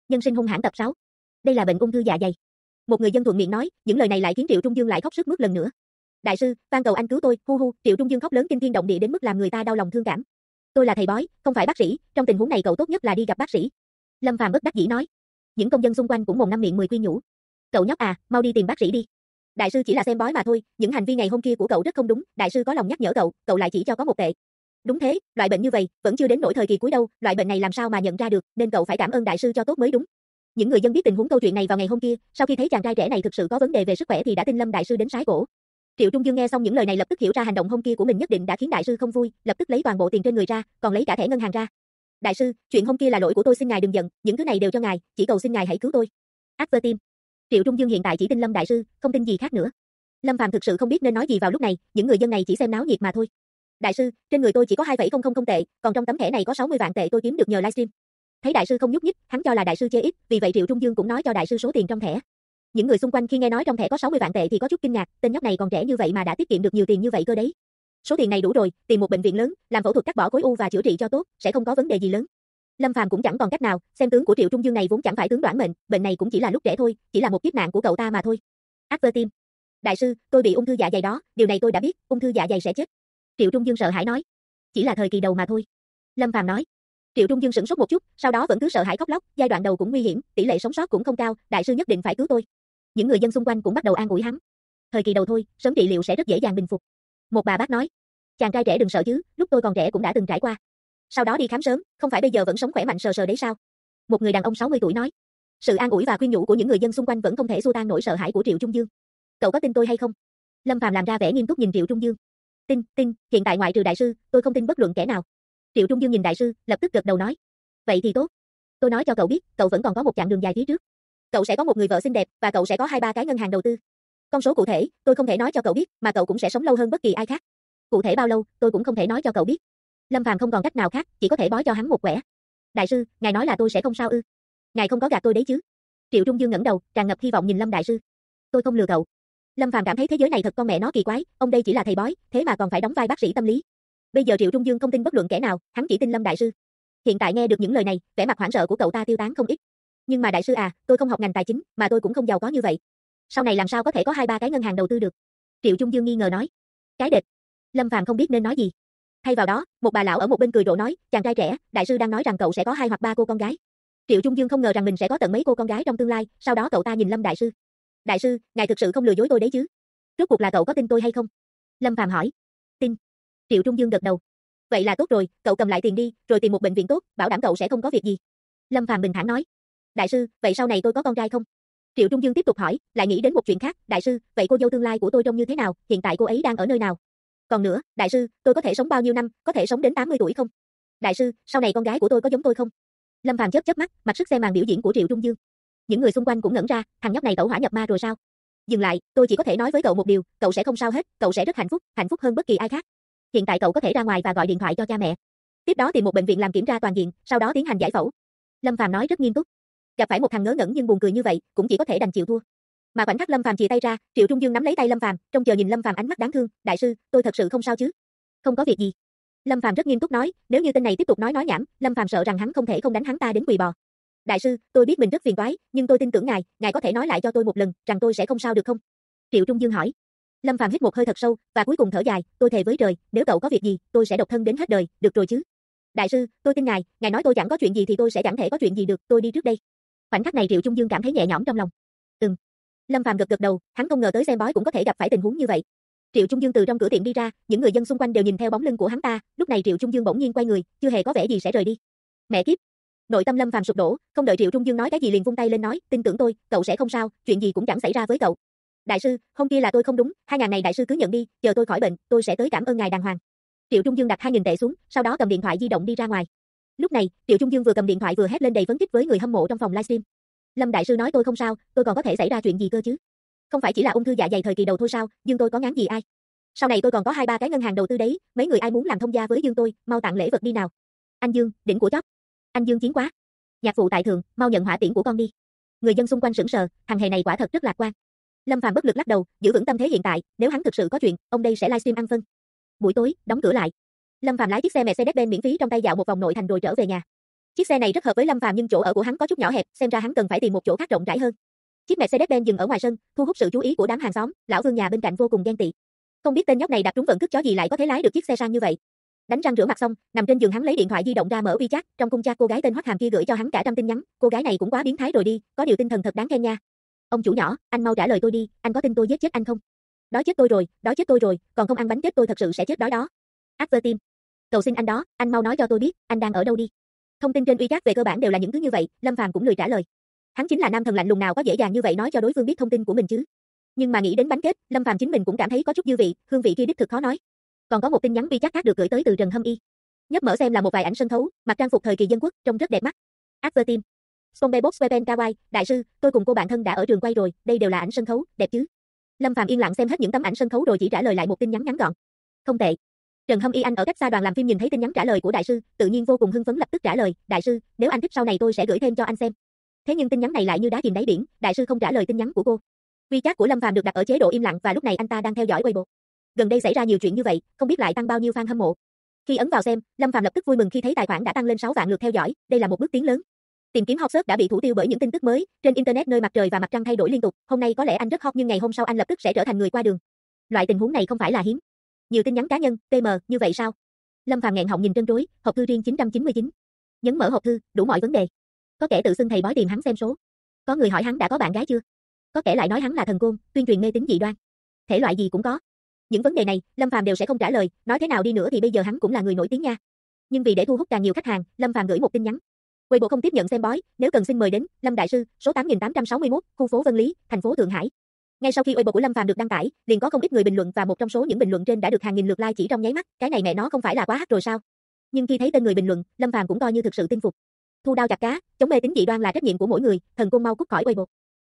Nhân sinh hung hãn tập 6. Đây là bệnh ung thư dạ dày. Một người dân thuận miệng nói, những lời này lại khiến Triệu Trung Dương lại khóc sướt mướt lần nữa. Đại sư, van cầu anh cứu tôi, hu hu. Triệu Trung Dương khóc lớn kinh thiên động địa đến mức làm người ta đau lòng thương cảm. Tôi là thầy bói, không phải bác sĩ, trong tình huống này cậu tốt nhất là đi gặp bác sĩ. Lâm Phàm bất đắc dĩ nói. Những công dân xung quanh cũng mồm năm miệng mười khuyên nhủ. Cậu nhóc à, mau đi tìm bác sĩ đi. Đại sư chỉ là xem bói mà thôi, những hành vi ngày hôm kia của cậu rất không đúng, đại sư có lòng nhắc nhở cậu lại chỉ cho có một tệ. Đúng thế, loại bệnh như vậy, vẫn chưa đến nỗi thời kỳ cuối đâu, loại bệnh này làm sao mà nhận ra được, nên cậu phải cảm ơn đại sư cho tốt mới đúng. Những người dân biết tình huống câu chuyện này vào ngày hôm kia, sau khi thấy chàng trai trẻ này thực sự có vấn đề về sức khỏe thì đã tin Lâm đại sư đến sái cổ. Triệu Trung Dương nghe xong những lời này lập tức hiểu ra hành động hôm kia của mình nhất định đã khiến đại sư không vui, lập tức lấy toàn bộ tiền trên người ra, còn lấy cả thẻ ngân hàng ra. Đại sư, chuyện hôm kia là lỗi của tôi, xin ngài đừng giận, những thứ này đều cho ngài, chỉ cầu xin ngài hãy cứu tôi. Advertim. Triệu Trung Dương hiện tại chỉ tin Lâm đại sư, không tin gì khác nữa. Lâm Phàm thực sự không biết nên nói gì vào lúc này, những người dân này chỉ xem náo nhiệt mà thôi. Đại sư, trên người tôi chỉ có 2,000 tệ, còn trong tấm thẻ này có 60 vạn tệ tôi kiếm được nhờ livestream. Thấy đại sư không nhúc nhích, hắn cho là đại sư chê ít, vì vậy Triệu Trung Dương cũng nói cho đại sư số tiền trong thẻ. Những người xung quanh khi nghe nói trong thẻ có 60 vạn tệ thì có chút kinh ngạc, tên nhóc này còn trẻ như vậy mà đã tiết kiệm được nhiều tiền như vậy cơ đấy. Số tiền này đủ rồi, tìm một bệnh viện lớn, làm phẫu thuật cắt bỏ khối u và chữa trị cho tốt, sẽ không có vấn đề gì lớn. Lâm Phàm cũng chẳng còn cách nào, xem tướng của Triệu Trung Dương này vốn chẳng phải tướng đoản mệnh, bệnh này cũng chỉ là lúc trẻ thôi, chỉ là một kiếp nạn của cậu ta mà thôi. Advertim. Đại sư, tôi bị ung thư dạ dày đó, điều này tôi đã biết, ung thư dạ dày sẽ chết. Triệu Trung Dương sợ hãi nói. Chỉ là thời kỳ đầu mà thôi. Lâm Phàm nói. Triệu Trung Dương sửng sốt một chút, sau đó vẫn cứ sợ hãi khóc lóc, giai đoạn đầu cũng nguy hiểm, tỷ lệ sống sót cũng không cao, đại sư nhất định phải cứu tôi. Những người dân xung quanh cũng bắt đầu an ủi hắn. Thời kỳ đầu thôi, sớm trị liệu sẽ rất dễ dàng bình phục. Một bà bác nói. Chàng trai trẻ đừng sợ chứ, lúc tôi còn trẻ cũng đã từng trải qua. Sau đó đi khám sớm, không phải bây giờ vẫn sống khỏe mạnh sờ sờ đấy sao? Một người đàn ông 60 tuổi nói. Sự an ủi và khuyên nhủ của những người dân xung quanh vẫn không thể xua tan nỗi sợ hãi của Triệu Trung Dương. Cậu có tin tôi hay không? Lâm Phàm làm ra vẻ nghiêm túc nhìn Triệu Trung Dương. Tin, hiện tại ngoại trừ đại sư, tôi không tin bất luận kẻ nào. Triệu Trung Dương nhìn đại sư, lập tức gật đầu nói. Vậy thì tốt. Tôi nói cho cậu biết, cậu vẫn còn có một chặng đường dài phía trước. Cậu sẽ có một người vợ xinh đẹp, và cậu sẽ có 2-3 cái ngân hàng đầu tư. Con số cụ thể, tôi không thể nói cho cậu biết, mà cậu cũng sẽ sống lâu hơn bất kỳ ai khác. Cụ thể bao lâu, tôi cũng không thể nói cho cậu biết. Lâm Phàm không còn cách nào khác, chỉ có thể bói cho hắn một quẻ. Đại sư, ngài nói là tôi sẽ không sao ư? Ngài không có gạt tôi đấy chứ? Triệu Trung Dương ngẩng đầu, tràn ngập hy vọng nhìn Lâm đại sư. Tôi không lừa cậu. Lâm Phàm cảm thấy thế giới này thật con mẹ nó kỳ quái, ông đây chỉ là thầy bói, thế mà còn phải đóng vai bác sĩ tâm lý. Bây giờ Triệu Trung Dương không tin bất luận kẻ nào, hắn chỉ tin Lâm đại sư. Hiện tại nghe được những lời này, vẻ mặt hoảng sợ của cậu ta tiêu tán không ít. Nhưng mà đại sư à, tôi không học ngành tài chính, mà tôi cũng không giàu có như vậy. Sau này làm sao có thể có 2-3 cái ngân hàng đầu tư được? Triệu Trung Dương nghi ngờ nói. Cái địch. Lâm Phàm không biết nên nói gì. Thay vào đó, một bà lão ở một bên cười rộ nói, chàng trai trẻ, đại sư đang nói rằng cậu sẽ có 2 hoặc 3 cô con gái. Triệu Trung Dương không ngờ rằng mình sẽ có tận mấy cô con gái trong tương lai, sau đó cậu ta nhìn Lâm đại sư. Đại sư, ngài thực sự không lừa dối tôi đấy chứ? Rốt cuộc là cậu có tin tôi hay không? Lâm Phàm hỏi. Tin. Triệu Trung Dương gật đầu. Vậy là tốt rồi, cậu cầm lại tiền đi, rồi tìm một bệnh viện tốt, bảo đảm cậu sẽ không có việc gì. Lâm Phàm bình thản nói. Đại sư, vậy sau này tôi có con trai không? Triệu Trung Dương tiếp tục hỏi, lại nghĩ đến một chuyện khác, đại sư, vậy cô dâu tương lai của tôi trông như thế nào, hiện tại cô ấy đang ở nơi nào? Còn nữa, đại sư, tôi có thể sống bao nhiêu năm, có thể sống đến 80 tuổi không? Đại sư, sau này con gái của tôi có giống tôi không? Lâm Phàm chớp chớp mắt, mặc sức xem màn biểu diễn của Triệu Trung Dương. Những người xung quanh cũng ngẩn ra, thằng nhóc này tẩu hỏa nhập ma rồi sao? Dừng lại, tôi chỉ có thể nói với cậu một điều, cậu sẽ không sao hết, cậu sẽ rất hạnh phúc hơn bất kỳ ai khác. Hiện tại cậu có thể ra ngoài và gọi điện thoại cho cha mẹ. Tiếp đó tìm một bệnh viện làm kiểm tra toàn diện, sau đó tiến hành giải phẫu. Lâm Phàm nói rất nghiêm túc. Gặp phải một thằng ngớ ngẩn nhưng buồn cười như vậy, cũng chỉ có thể đành chịu thua. Mà khoảnh khắc Lâm Phàm chìa tay ra, Triệu Trung Dương nắm lấy tay Lâm Phàm, trông chờ nhìn Lâm Phàm ánh mắt đáng thương, đại sư, tôi thật sự không sao chứ? Không có việc gì. Lâm Phàm rất nghiêm túc nói, nếu như tên này tiếp tục nói nhảm, Lâm Phàm sợ rằng hắn không thể không đánh hắn ta đến quỳ bò. Đại sư, tôi biết mình rất phiền toái, nhưng tôi tin tưởng ngài có thể nói lại cho tôi một lần, rằng tôi sẽ không sao được không? Triệu Trung Dương hỏi. Lâm Phàm hít một hơi thật sâu, và cuối cùng thở dài, tôi thề với trời, nếu cậu có việc gì, tôi sẽ độc thân đến hết đời, được rồi chứ? Đại sư, tôi tin ngài nói tôi chẳng có chuyện gì thì tôi sẽ chẳng thể có chuyện gì được, tôi đi trước đây. Khoảnh khắc này Triệu Trung Dương cảm thấy nhẹ nhõm trong lòng. Lâm Phàm gật đầu, hắn không ngờ tới xem bói cũng có thể gặp phải tình huống như vậy. Triệu Trung Dương từ trong cửa tiệm đi ra, những người dân xung quanh đều nhìn theo bóng lưng của hắn ta, lúc này Triệu Trung Dương bỗng nhiên quay người, chưa hề có vẻ gì sẽ rời đi. Mẹ kiếp. Nội tâm Lâm Phàm sụp đổ, không đợi Triệu Trung Dương nói cái gì liền vung tay lên nói, tin tưởng tôi, cậu sẽ không sao, chuyện gì cũng chẳng xảy ra với cậu. Đại sư, hôm kia là tôi không đúng, 2.000 này đại sư cứ nhận đi, chờ tôi khỏi bệnh, tôi sẽ tới cảm ơn ngài đàng hoàng. Triệu Trung Dương đặt 2.000 tệ xuống, sau đó cầm điện thoại di động đi ra ngoài. Lúc này, Triệu Trung Dương vừa cầm điện thoại vừa hét lên đầy phấn khích với người hâm mộ trong phòng livestream. Lâm đại sư nói tôi không sao, tôi còn có thể xảy ra chuyện gì cơ chứ? Không phải chỉ là ung thư dạ dày thời kỳ đầu thôi sao, Dương tôi có ngán gì ai? Sau này tôi còn có 2-3 cái ngân hàng đầu tư đấy, mấy người ai muốn làm thông gia với Dương tôi, mau tặng lễ vật đi nào. Anh Dương, đỉnh của chóp. Anh Dương chiến quá. Nhạc phụ tại thượng, mau nhận hỏa tiễn của con đi. Người dân xung quanh sững sờ, thằng hề này quả thật rất lạc quan. Lâm Phàm bất lực lắc đầu, giữ vững tâm thế hiện tại, nếu hắn thực sự có chuyện, ông đây sẽ livestream ăn phân. Buổi tối, đóng cửa lại. Lâm Phàm lái chiếc xe Mercedes-Benz miễn phí trong tay dạo một vòng nội thành rồi trở về nhà. Chiếc xe này rất hợp với Lâm Phàm nhưng chỗ ở của hắn có chút nhỏ hẹp, xem ra hắn cần phải tìm một chỗ khác rộng rãi hơn. Chiếc Mercedes-Benz dừng ở ngoài sân, thu hút sự chú ý của đám hàng xóm, lão Vương nhà bên cạnh vô cùng ghen tị. Không biết tên nhóc này đặt trúng vận cước chó gì lại có thể lái được chiếc xe sang như vậy. Đánh răng rửa mặt xong, nằm trên giường hắn lấy điện thoại di động ra mở WeChat, trong cung chat cô gái tên Hoắc Hàm kia gửi cho hắn cả trăm tin nhắn, cô gái này cũng quá biến thái rồi đi, có điều tinh thần thật đáng khen nha. Ông chủ nhỏ, anh mau trả lời tôi đi, anh có tin tôi giết chết anh không? Đói chết tôi rồi, còn không ăn bánh tết tôi thật sự sẽ chết đói đó. Advertim. Cầu xin anh đó, anh mau nói cho tôi biết, anh đang ở đâu đi. Thông tin trên WeChat về cơ bản đều là những thứ như vậy, Lâm Phàm cũng lười trả lời. Hắn chính là nam thần lạnh lùng nào có dễ dàng như vậy nói cho đối phương biết thông tin của mình chứ. Nhưng mà nghĩ đến bánh kết, Lâm Phàm chính mình cũng cảm thấy có chút dư vị, hương vị kia đích thực khó nói. Còn có một tin nhắn WeChat khác được gửi tới từ Trần Hâm Y. Nhấp mở xem là một vài ảnh sân khấu, mặc trang phục thời kỳ dân quốc, trông rất đẹp mắt. Advertim. Spongebob SquarePants Kawaii, đại sư, tôi cùng cô bạn thân đã ở trường quay rồi, đây đều là ảnh sân khấu, đẹp chứ? Lâm Phàm yên lặng xem hết những tấm ảnh sân khấu rồi chỉ trả lời lại một tin nhắn ngắn gọn. Không tệ. Trần Hâm Y anh ở cách xa đoàn làm phim nhìn thấy tin nhắn trả lời của đại sư, tự nhiên vô cùng hưng phấn lập tức trả lời, đại sư, nếu anh thích sau này tôi sẽ gửi thêm cho anh xem. Thế nhưng tin nhắn này lại như đá chìm đáy biển, đại sư không trả lời tin nhắn của cô. WeChat của Lâm Phàm được đặt ở chế độ im lặng và lúc này anh ta đang theo dõi Weibo. Gần đây xảy ra nhiều chuyện như vậy, không biết lại tăng bao nhiêu fan hâm mộ. Khi ấn vào xem, Lâm Phàm lập tức vui mừng khi thấy tài khoản đã tăng lên 6 vạn lượt theo dõi, đây là một bước tiến lớn. Tìm kiếm hot search đã bị thủ tiêu bởi những tin tức mới, trên internet nơi mặt trời và mặt trăng thay đổi liên tục, hôm nay có lẽ anh rất hot nhưng ngày hôm sau anh lập tức sẽ trở thành người qua đường. Loại tình huống này không phải là hiếm. Nhiều tin nhắn cá nhân, PM, như vậy sao? Lâm Phàm nghẹn họng nhìn trân trối, hộp thư riêng 999. Nhấn mở hộp thư, đủ mọi vấn đề. Có kẻ tự xưng thầy bói tìm hắn xem số. Có người hỏi hắn đã có bạn gái chưa? Có kẻ lại nói hắn là thần côn, tuyên truyền mê tín dị đoan. Thể loại gì cũng có. Những vấn đề này, Lâm Phàm đều sẽ không trả lời, nói thế nào đi nữa thì bây giờ hắn cũng là người nổi tiếng nha. Nhưng vì để thu hút càng nhiều khách hàng, Lâm Phàm gửi một tin nhắn. Weibo không tiếp nhận xem bói, nếu cần xin mời đến Lâm đại sư, số 8861, khu phố Vân Lý, thành phố Thượng Hải. Ngay sau khi Weibo của Lâm Phàm được đăng tải, liền có không ít người bình luận và một trong số những bình luận trên đã được hàng nghìn lượt like chỉ trong nháy mắt, cái này mẹ nó không phải là quá hắc rồi sao? Nhưng khi thấy tên người bình luận, Lâm Phàm cũng coi như thực sự tin phục. Thu đao chặt cá, chống mê tín dị đoan là trách nhiệm của mỗi người, thần côn mau cút khỏi Weibo.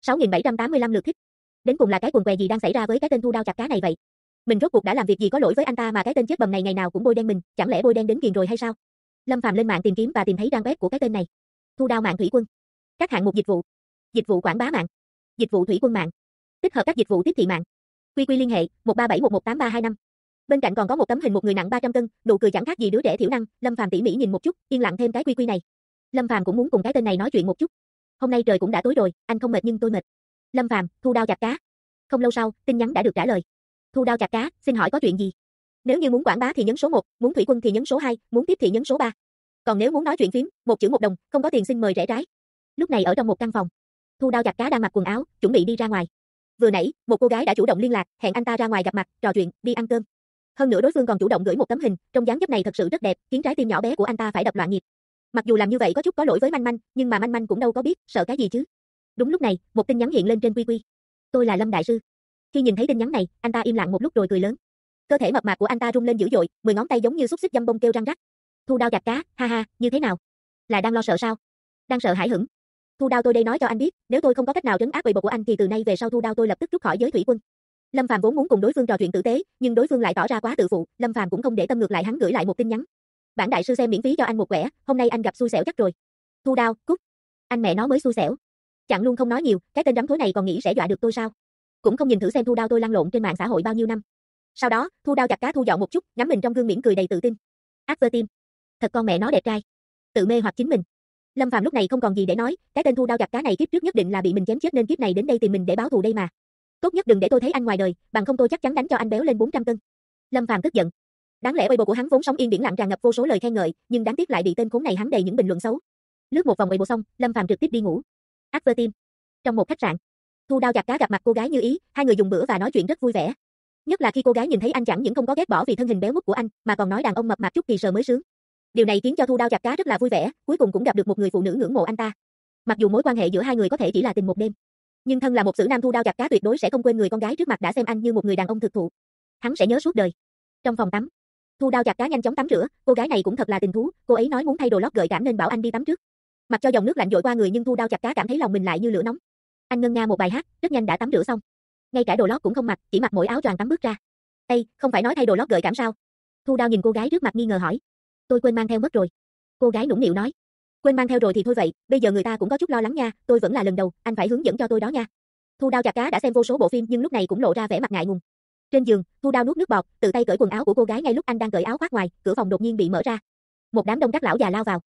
6785 lượt thích. Đến cùng là cái quần què gì đang xảy ra với cái tên thu đao chặt cá này vậy? Mình rốt cuộc đã làm việc gì có lỗi với anh ta mà cái tên chết bầm này ngày nào cũng bôi đen mình, chẳng lẽ bôi đen đến kiền rồi hay sao? Lâm Phàm lên mạng tìm kiếm và tìm thấy trang web của cái tên này. Thu đao mạng thủy quân. Các hạng mục dịch vụ quảng bá mạng, dịch vụ thủy quân mạng, tích hợp các dịch vụ tiếp thị mạng. Quy liên hệ 13711835. Bên cạnh còn có một tấm hình một người nặng 300 cân, nụ cười chẳng khác gì đứa trẻ thiểu năng, Lâm Phàm tỉ mỉ nhìn một chút, yên lặng thêm cái quy này. Lâm Phàm cũng muốn cùng cái tên này nói chuyện một chút. Hôm nay trời cũng đã tối rồi, anh không mệt nhưng tôi mệt. Lâm Phàm, thu đao chặt cá. Không lâu sau, tin nhắn đã được trả lời. Thu đao chặt cá, xin hỏi có chuyện gì? Nếu như muốn quảng bá thì nhấn số 1, muốn thủy quân thì nhấn số 2, muốn tiếp thị nhấn số 3. Còn nếu muốn nói chuyện phím, một chữ một đồng, không có tiền xin mời rẽ trái. Lúc này ở trong một căn phòng, Thu đao chặt cá đang mặc quần áo, chuẩn bị đi ra ngoài. Vừa nãy, một cô gái đã chủ động liên lạc, hẹn anh ta ra ngoài gặp mặt, trò chuyện, đi ăn cơm. Hơn nữa đối phương còn chủ động gửi một tấm hình, trong dáng dấp này thật sự rất đẹp, khiến trái tim nhỏ bé của anh ta phải đập loạn nhịp. Mặc dù làm như vậy có chút có lỗi với Manh Manh, nhưng mà Manh Manh cũng đâu có biết, sợ cái gì chứ. Đúng lúc này, một tin nhắn hiện lên trên QQ. Tôi là Lâm đại sư. Khi nhìn thấy tin nhắn này, anh ta im lặng một lúc rồi cười lớn. Cơ thể mập mạp của anh ta rung lên dữ dội, 10 ngón tay giống như xúc xích dăm bông kêu răng rắc. Thu đao chặt cá, ha ha, như thế nào? Là đang lo sợ sao? Đang sợ hãi hững. Thu đao tôi đây nói cho anh biết, nếu tôi không có cách nào trấn áp Weibo của anh thì từ nay về sau Thu đao tôi lập tức rút khỏi giới thủy quân. Lâm Phàm vốn muốn cùng đối phương trò chuyện tử tế, nhưng đối phương lại tỏ ra quá tự phụ, Lâm Phàm cũng không để tâm ngược lại hắn gửi lại một tin nhắn. Bản đại sư xem miễn phí cho anh một quẻ, hôm nay anh gặp xui xẻo chắc rồi. Thu đao, cút. Anh mẹ nó mới xui xẻo. Chẳng luôn không nói nhiều, cái tên rắm thối này còn nghĩ sẽ dọa được tôi sao? Cũng không nhìn thử xem Thu đao tôi lăn lộn trên mạng xã hội bao nhiêu năm. Sau đó, Thu đao chặt cá thu dọn một chút, ngắm mình trong gương mỉm cười đầy tự tin. Advertim. Thật con mẹ nó đẹp trai. Tự mê hoặc chính mình. Lâm Phàm lúc này không còn gì để nói, cái tên thu đao chặt cá này kiếp trước nhất định là bị mình chém chết nên kiếp này đến đây tìm mình để báo thù đây mà. Tốt nhất đừng để tôi thấy anh ngoài đời, bằng không tôi chắc chắn đánh cho anh béo lên 400 cân. Lâm Phàm tức giận. Đáng lẽ Weibo của hắn vốn sóng yên biển lặng tràn ngập vô số lời khen ngợi, nhưng đáng tiếc lại bị tên khốn này hắn đầy những bình luận xấu. Lướt một vòng Weibo xong, Lâm Phàm trực tiếp đi ngủ. Advertim. Trong một khách sạn, Thu đao chặt cá gặp mặt cô gái như ý, hai người dùng bữa và nói chuyện rất vui vẻ. Nhất là khi cô gái nhìn thấy anh chẳng những không có ghét bỏ vì thân hình béo mút của anh, mà còn nói đàn ông mập mạp chút thì sờ mới sướng. Điều này khiến cho Thu đao chặt cá rất là vui vẻ, cuối cùng cũng gặp được một người phụ nữ ngưỡng mộ anh ta. Mặc dù mối quan hệ giữa hai người có thể chỉ là tình một đêm, nhưng thân là một sử nam Thu đao chặt cá tuyệt đối sẽ không quên người con gái trước mặt đã xem anh như một người đàn ông thực thụ. Hắn sẽ nhớ suốt đời. Trong phòng tắm, Thu đao chặt cá nhanh chóng tắm rửa, cô gái này cũng thật là tình thú, cô ấy nói muốn thay đồ lót gợi cảm nên bảo anh đi tắm trước. Mặc cho dòng nước lạnh dội qua người nhưng Thu đao chặt cá cảm thấy lòng mình lại như lửa nóng. Anh ngân nga một bài hát, rất nhanh đã tắm rửa xong. Ngay cả đồ lót cũng không mặc, chỉ mặc mỗi áo choàng tắm bước ra. "Ê, không phải nói thay đồ lót gợi cảm sao?" Thu đao nhìn cô gái trước mặt nghi ngờ hỏi. "Tôi quên mang theo mất rồi." Cô gái nũng nịu nói. "Quên mang theo rồi thì thôi vậy, bây giờ người ta cũng có chút lo lắng nha, tôi vẫn là lần đầu, anh phải hướng dẫn cho tôi đó nha." Thu đao chặt cá đã xem vô số bộ phim nhưng lúc này cũng lộ ra vẻ mặt ngại ngùng. Trên giường, Thu đao nuốt nước bọt, tự tay cởi quần áo của cô gái ngay lúc anh đang cởi áo khoác ngoài, cửa phòng đột nhiên bị mở ra. Một đám đông các lão già lao vào.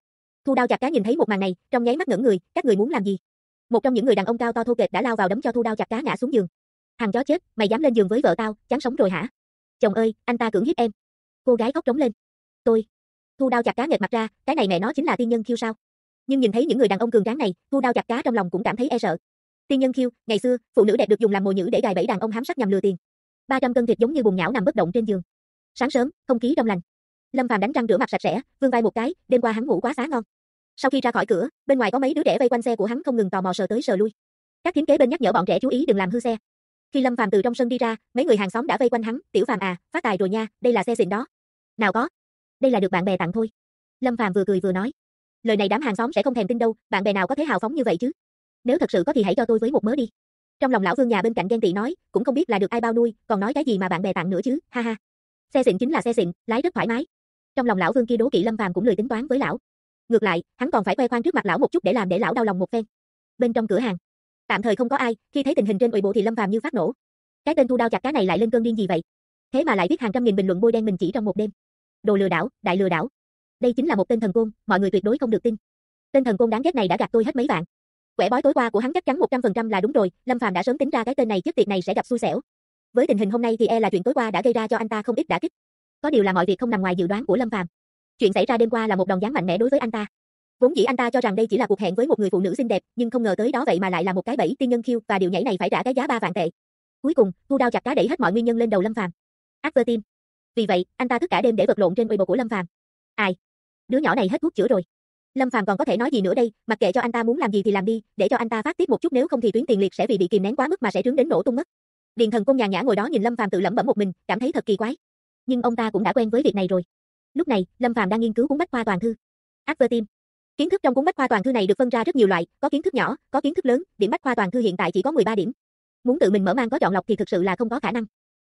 Thu Đao Chặt Cá nhìn thấy một màn này, trong nháy mắt ngẩn người, các người muốn làm gì? Một trong những người đàn ông cao to thô kệch đã lao vào đấm cho Thu Đao Chặt Cá ngã xuống giường. Thằng chó chết, mày dám lên giường với vợ tao, chán sống rồi hả? Chồng ơi, anh ta cưỡng hiếp em. Cô gái khóc trống lên. Tôi. Thu Đao Chặt Cá nghệt mặt ra, cái này mẹ nó chính là tiên nhân khiêu sao? Nhưng nhìn thấy những người đàn ông cường tráng này, Thu Đao Chặt Cá trong lòng cũng cảm thấy e sợ. Tiên nhân khiêu, ngày xưa, phụ nữ đẹp được dùng làm mồi nhử để gài bẫy đàn ông hám sắc nhằm lừa tiền. 300 cân thịt giống như bùn nhão nằm bất động trên giường. Sáng sớm, không khí trong lành. Lâm Phàm đánh răng rửa mặt sạch sẽ, vươn vai một cái, đêm qua hắn ngủ quá xá ngon. Sau khi ra khỏi cửa, bên ngoài có mấy đứa trẻ vây quanh xe của hắn không ngừng tò mò sờ tới sờ lui. Các thím kế bên nhắc nhở bọn trẻ chú ý đừng làm hư xe. Khi Lâm Phàm từ trong sân đi ra, mấy người hàng xóm đã vây quanh hắn, "Tiểu Phàm à, phát tài rồi nha, đây là xe xịn đó." "Nào có, đây là được bạn bè tặng thôi." Lâm Phàm vừa cười vừa nói. Lời này đám hàng xóm sẽ không thèm tin đâu, bạn bè nào có thể hào phóng như vậy chứ? Nếu thật sự có thì hãy cho tôi với một mớ đi. Trong lòng lão Vương nhà bên cạnh ghen tị nói, cũng không biết là được ai bao nuôi, còn nói cái gì mà bạn bè tặng nữa chứ, ha ha. Xe xịn chính là xe xịn, lái rất thoải mái. Trong lòng lão Vương kia đố kỵ Lâm Phàm cũng lười tính toán với lão. Ngược lại, hắn còn phải khoe khoang trước mặt lão một chút để lão đau lòng một phen. Bên trong cửa hàng, tạm thời không có ai, khi thấy tình hình trên Weibo thì Lâm Phàm như phát nổ. Cái tên Thu Đao Chặt Cá này lại lên cơn điên gì vậy? Thế mà lại viết hàng trăm nghìn bình luận bôi đen mình chỉ trong một đêm. Đồ lừa đảo, đại lừa đảo. Đây chính là một tên thần côn, mọi người tuyệt đối không được tin. Tên thần côn đáng ghét này đã gạt tôi hết mấy vạn. Quẻ bói tối qua của hắn chắc chắn 100% là đúng rồi, Lâm Phàm đã sớm tính ra cái tên này chết tiệt này sẽ gặp xui xẻo. Với tình hình hôm nay thì e là chuyện tối qua đã gây ra cho anh ta không ít đả kích. Có điều là mọi việc không nằm ngoài dự đoán của Lâm Phàm. Chuyện xảy ra đêm qua là một đòn giáng mạnh mẽ đối với anh ta. Vốn dĩ anh ta cho rằng đây chỉ là cuộc hẹn với một người phụ nữ xinh đẹp, nhưng không ngờ tới đó vậy mà lại là một cái bẫy tiên nhân khiêu và điều nhảy này phải trả cái giá 3 vạn tệ. Cuối cùng, Thu Đao Chặt Cá đẩy hết mọi nguyên nhân lên đầu Lâm Phàm. Advertim. Vì vậy, anh ta thức cả đêm để vật lộn trên Weibo của Lâm Phàm. Ai? Đứa nhỏ này hết thuốc chữa rồi. Lâm Phàm còn có thể nói gì nữa đây, mặc kệ cho anh ta muốn làm gì thì làm đi, để cho anh ta phát tiết một chút nếu không thì tuyến tiền liệt sẽ vì bị kìm nén quá mức mà sẽ trướng đến nổ tung mất. Điền Thần Côn nhàn nhã ngồi đó nhìn Lâm Phàm tự lẩm bẩm một mình, cảm thấy thật kỳ quái. Nhưng ông ta cũng đã quen với việc này rồi. Lúc này, Lâm Phàm đang nghiên cứu cuốn bách khoa toàn thư. Advertim. Kiến thức trong cuốn bách khoa toàn thư này được phân ra rất nhiều loại, có kiến thức nhỏ, có kiến thức lớn, điểm bách khoa toàn thư hiện tại chỉ có 13 điểm. Muốn tự mình mở mang có chọn lọc thì thực sự là không có khả năng.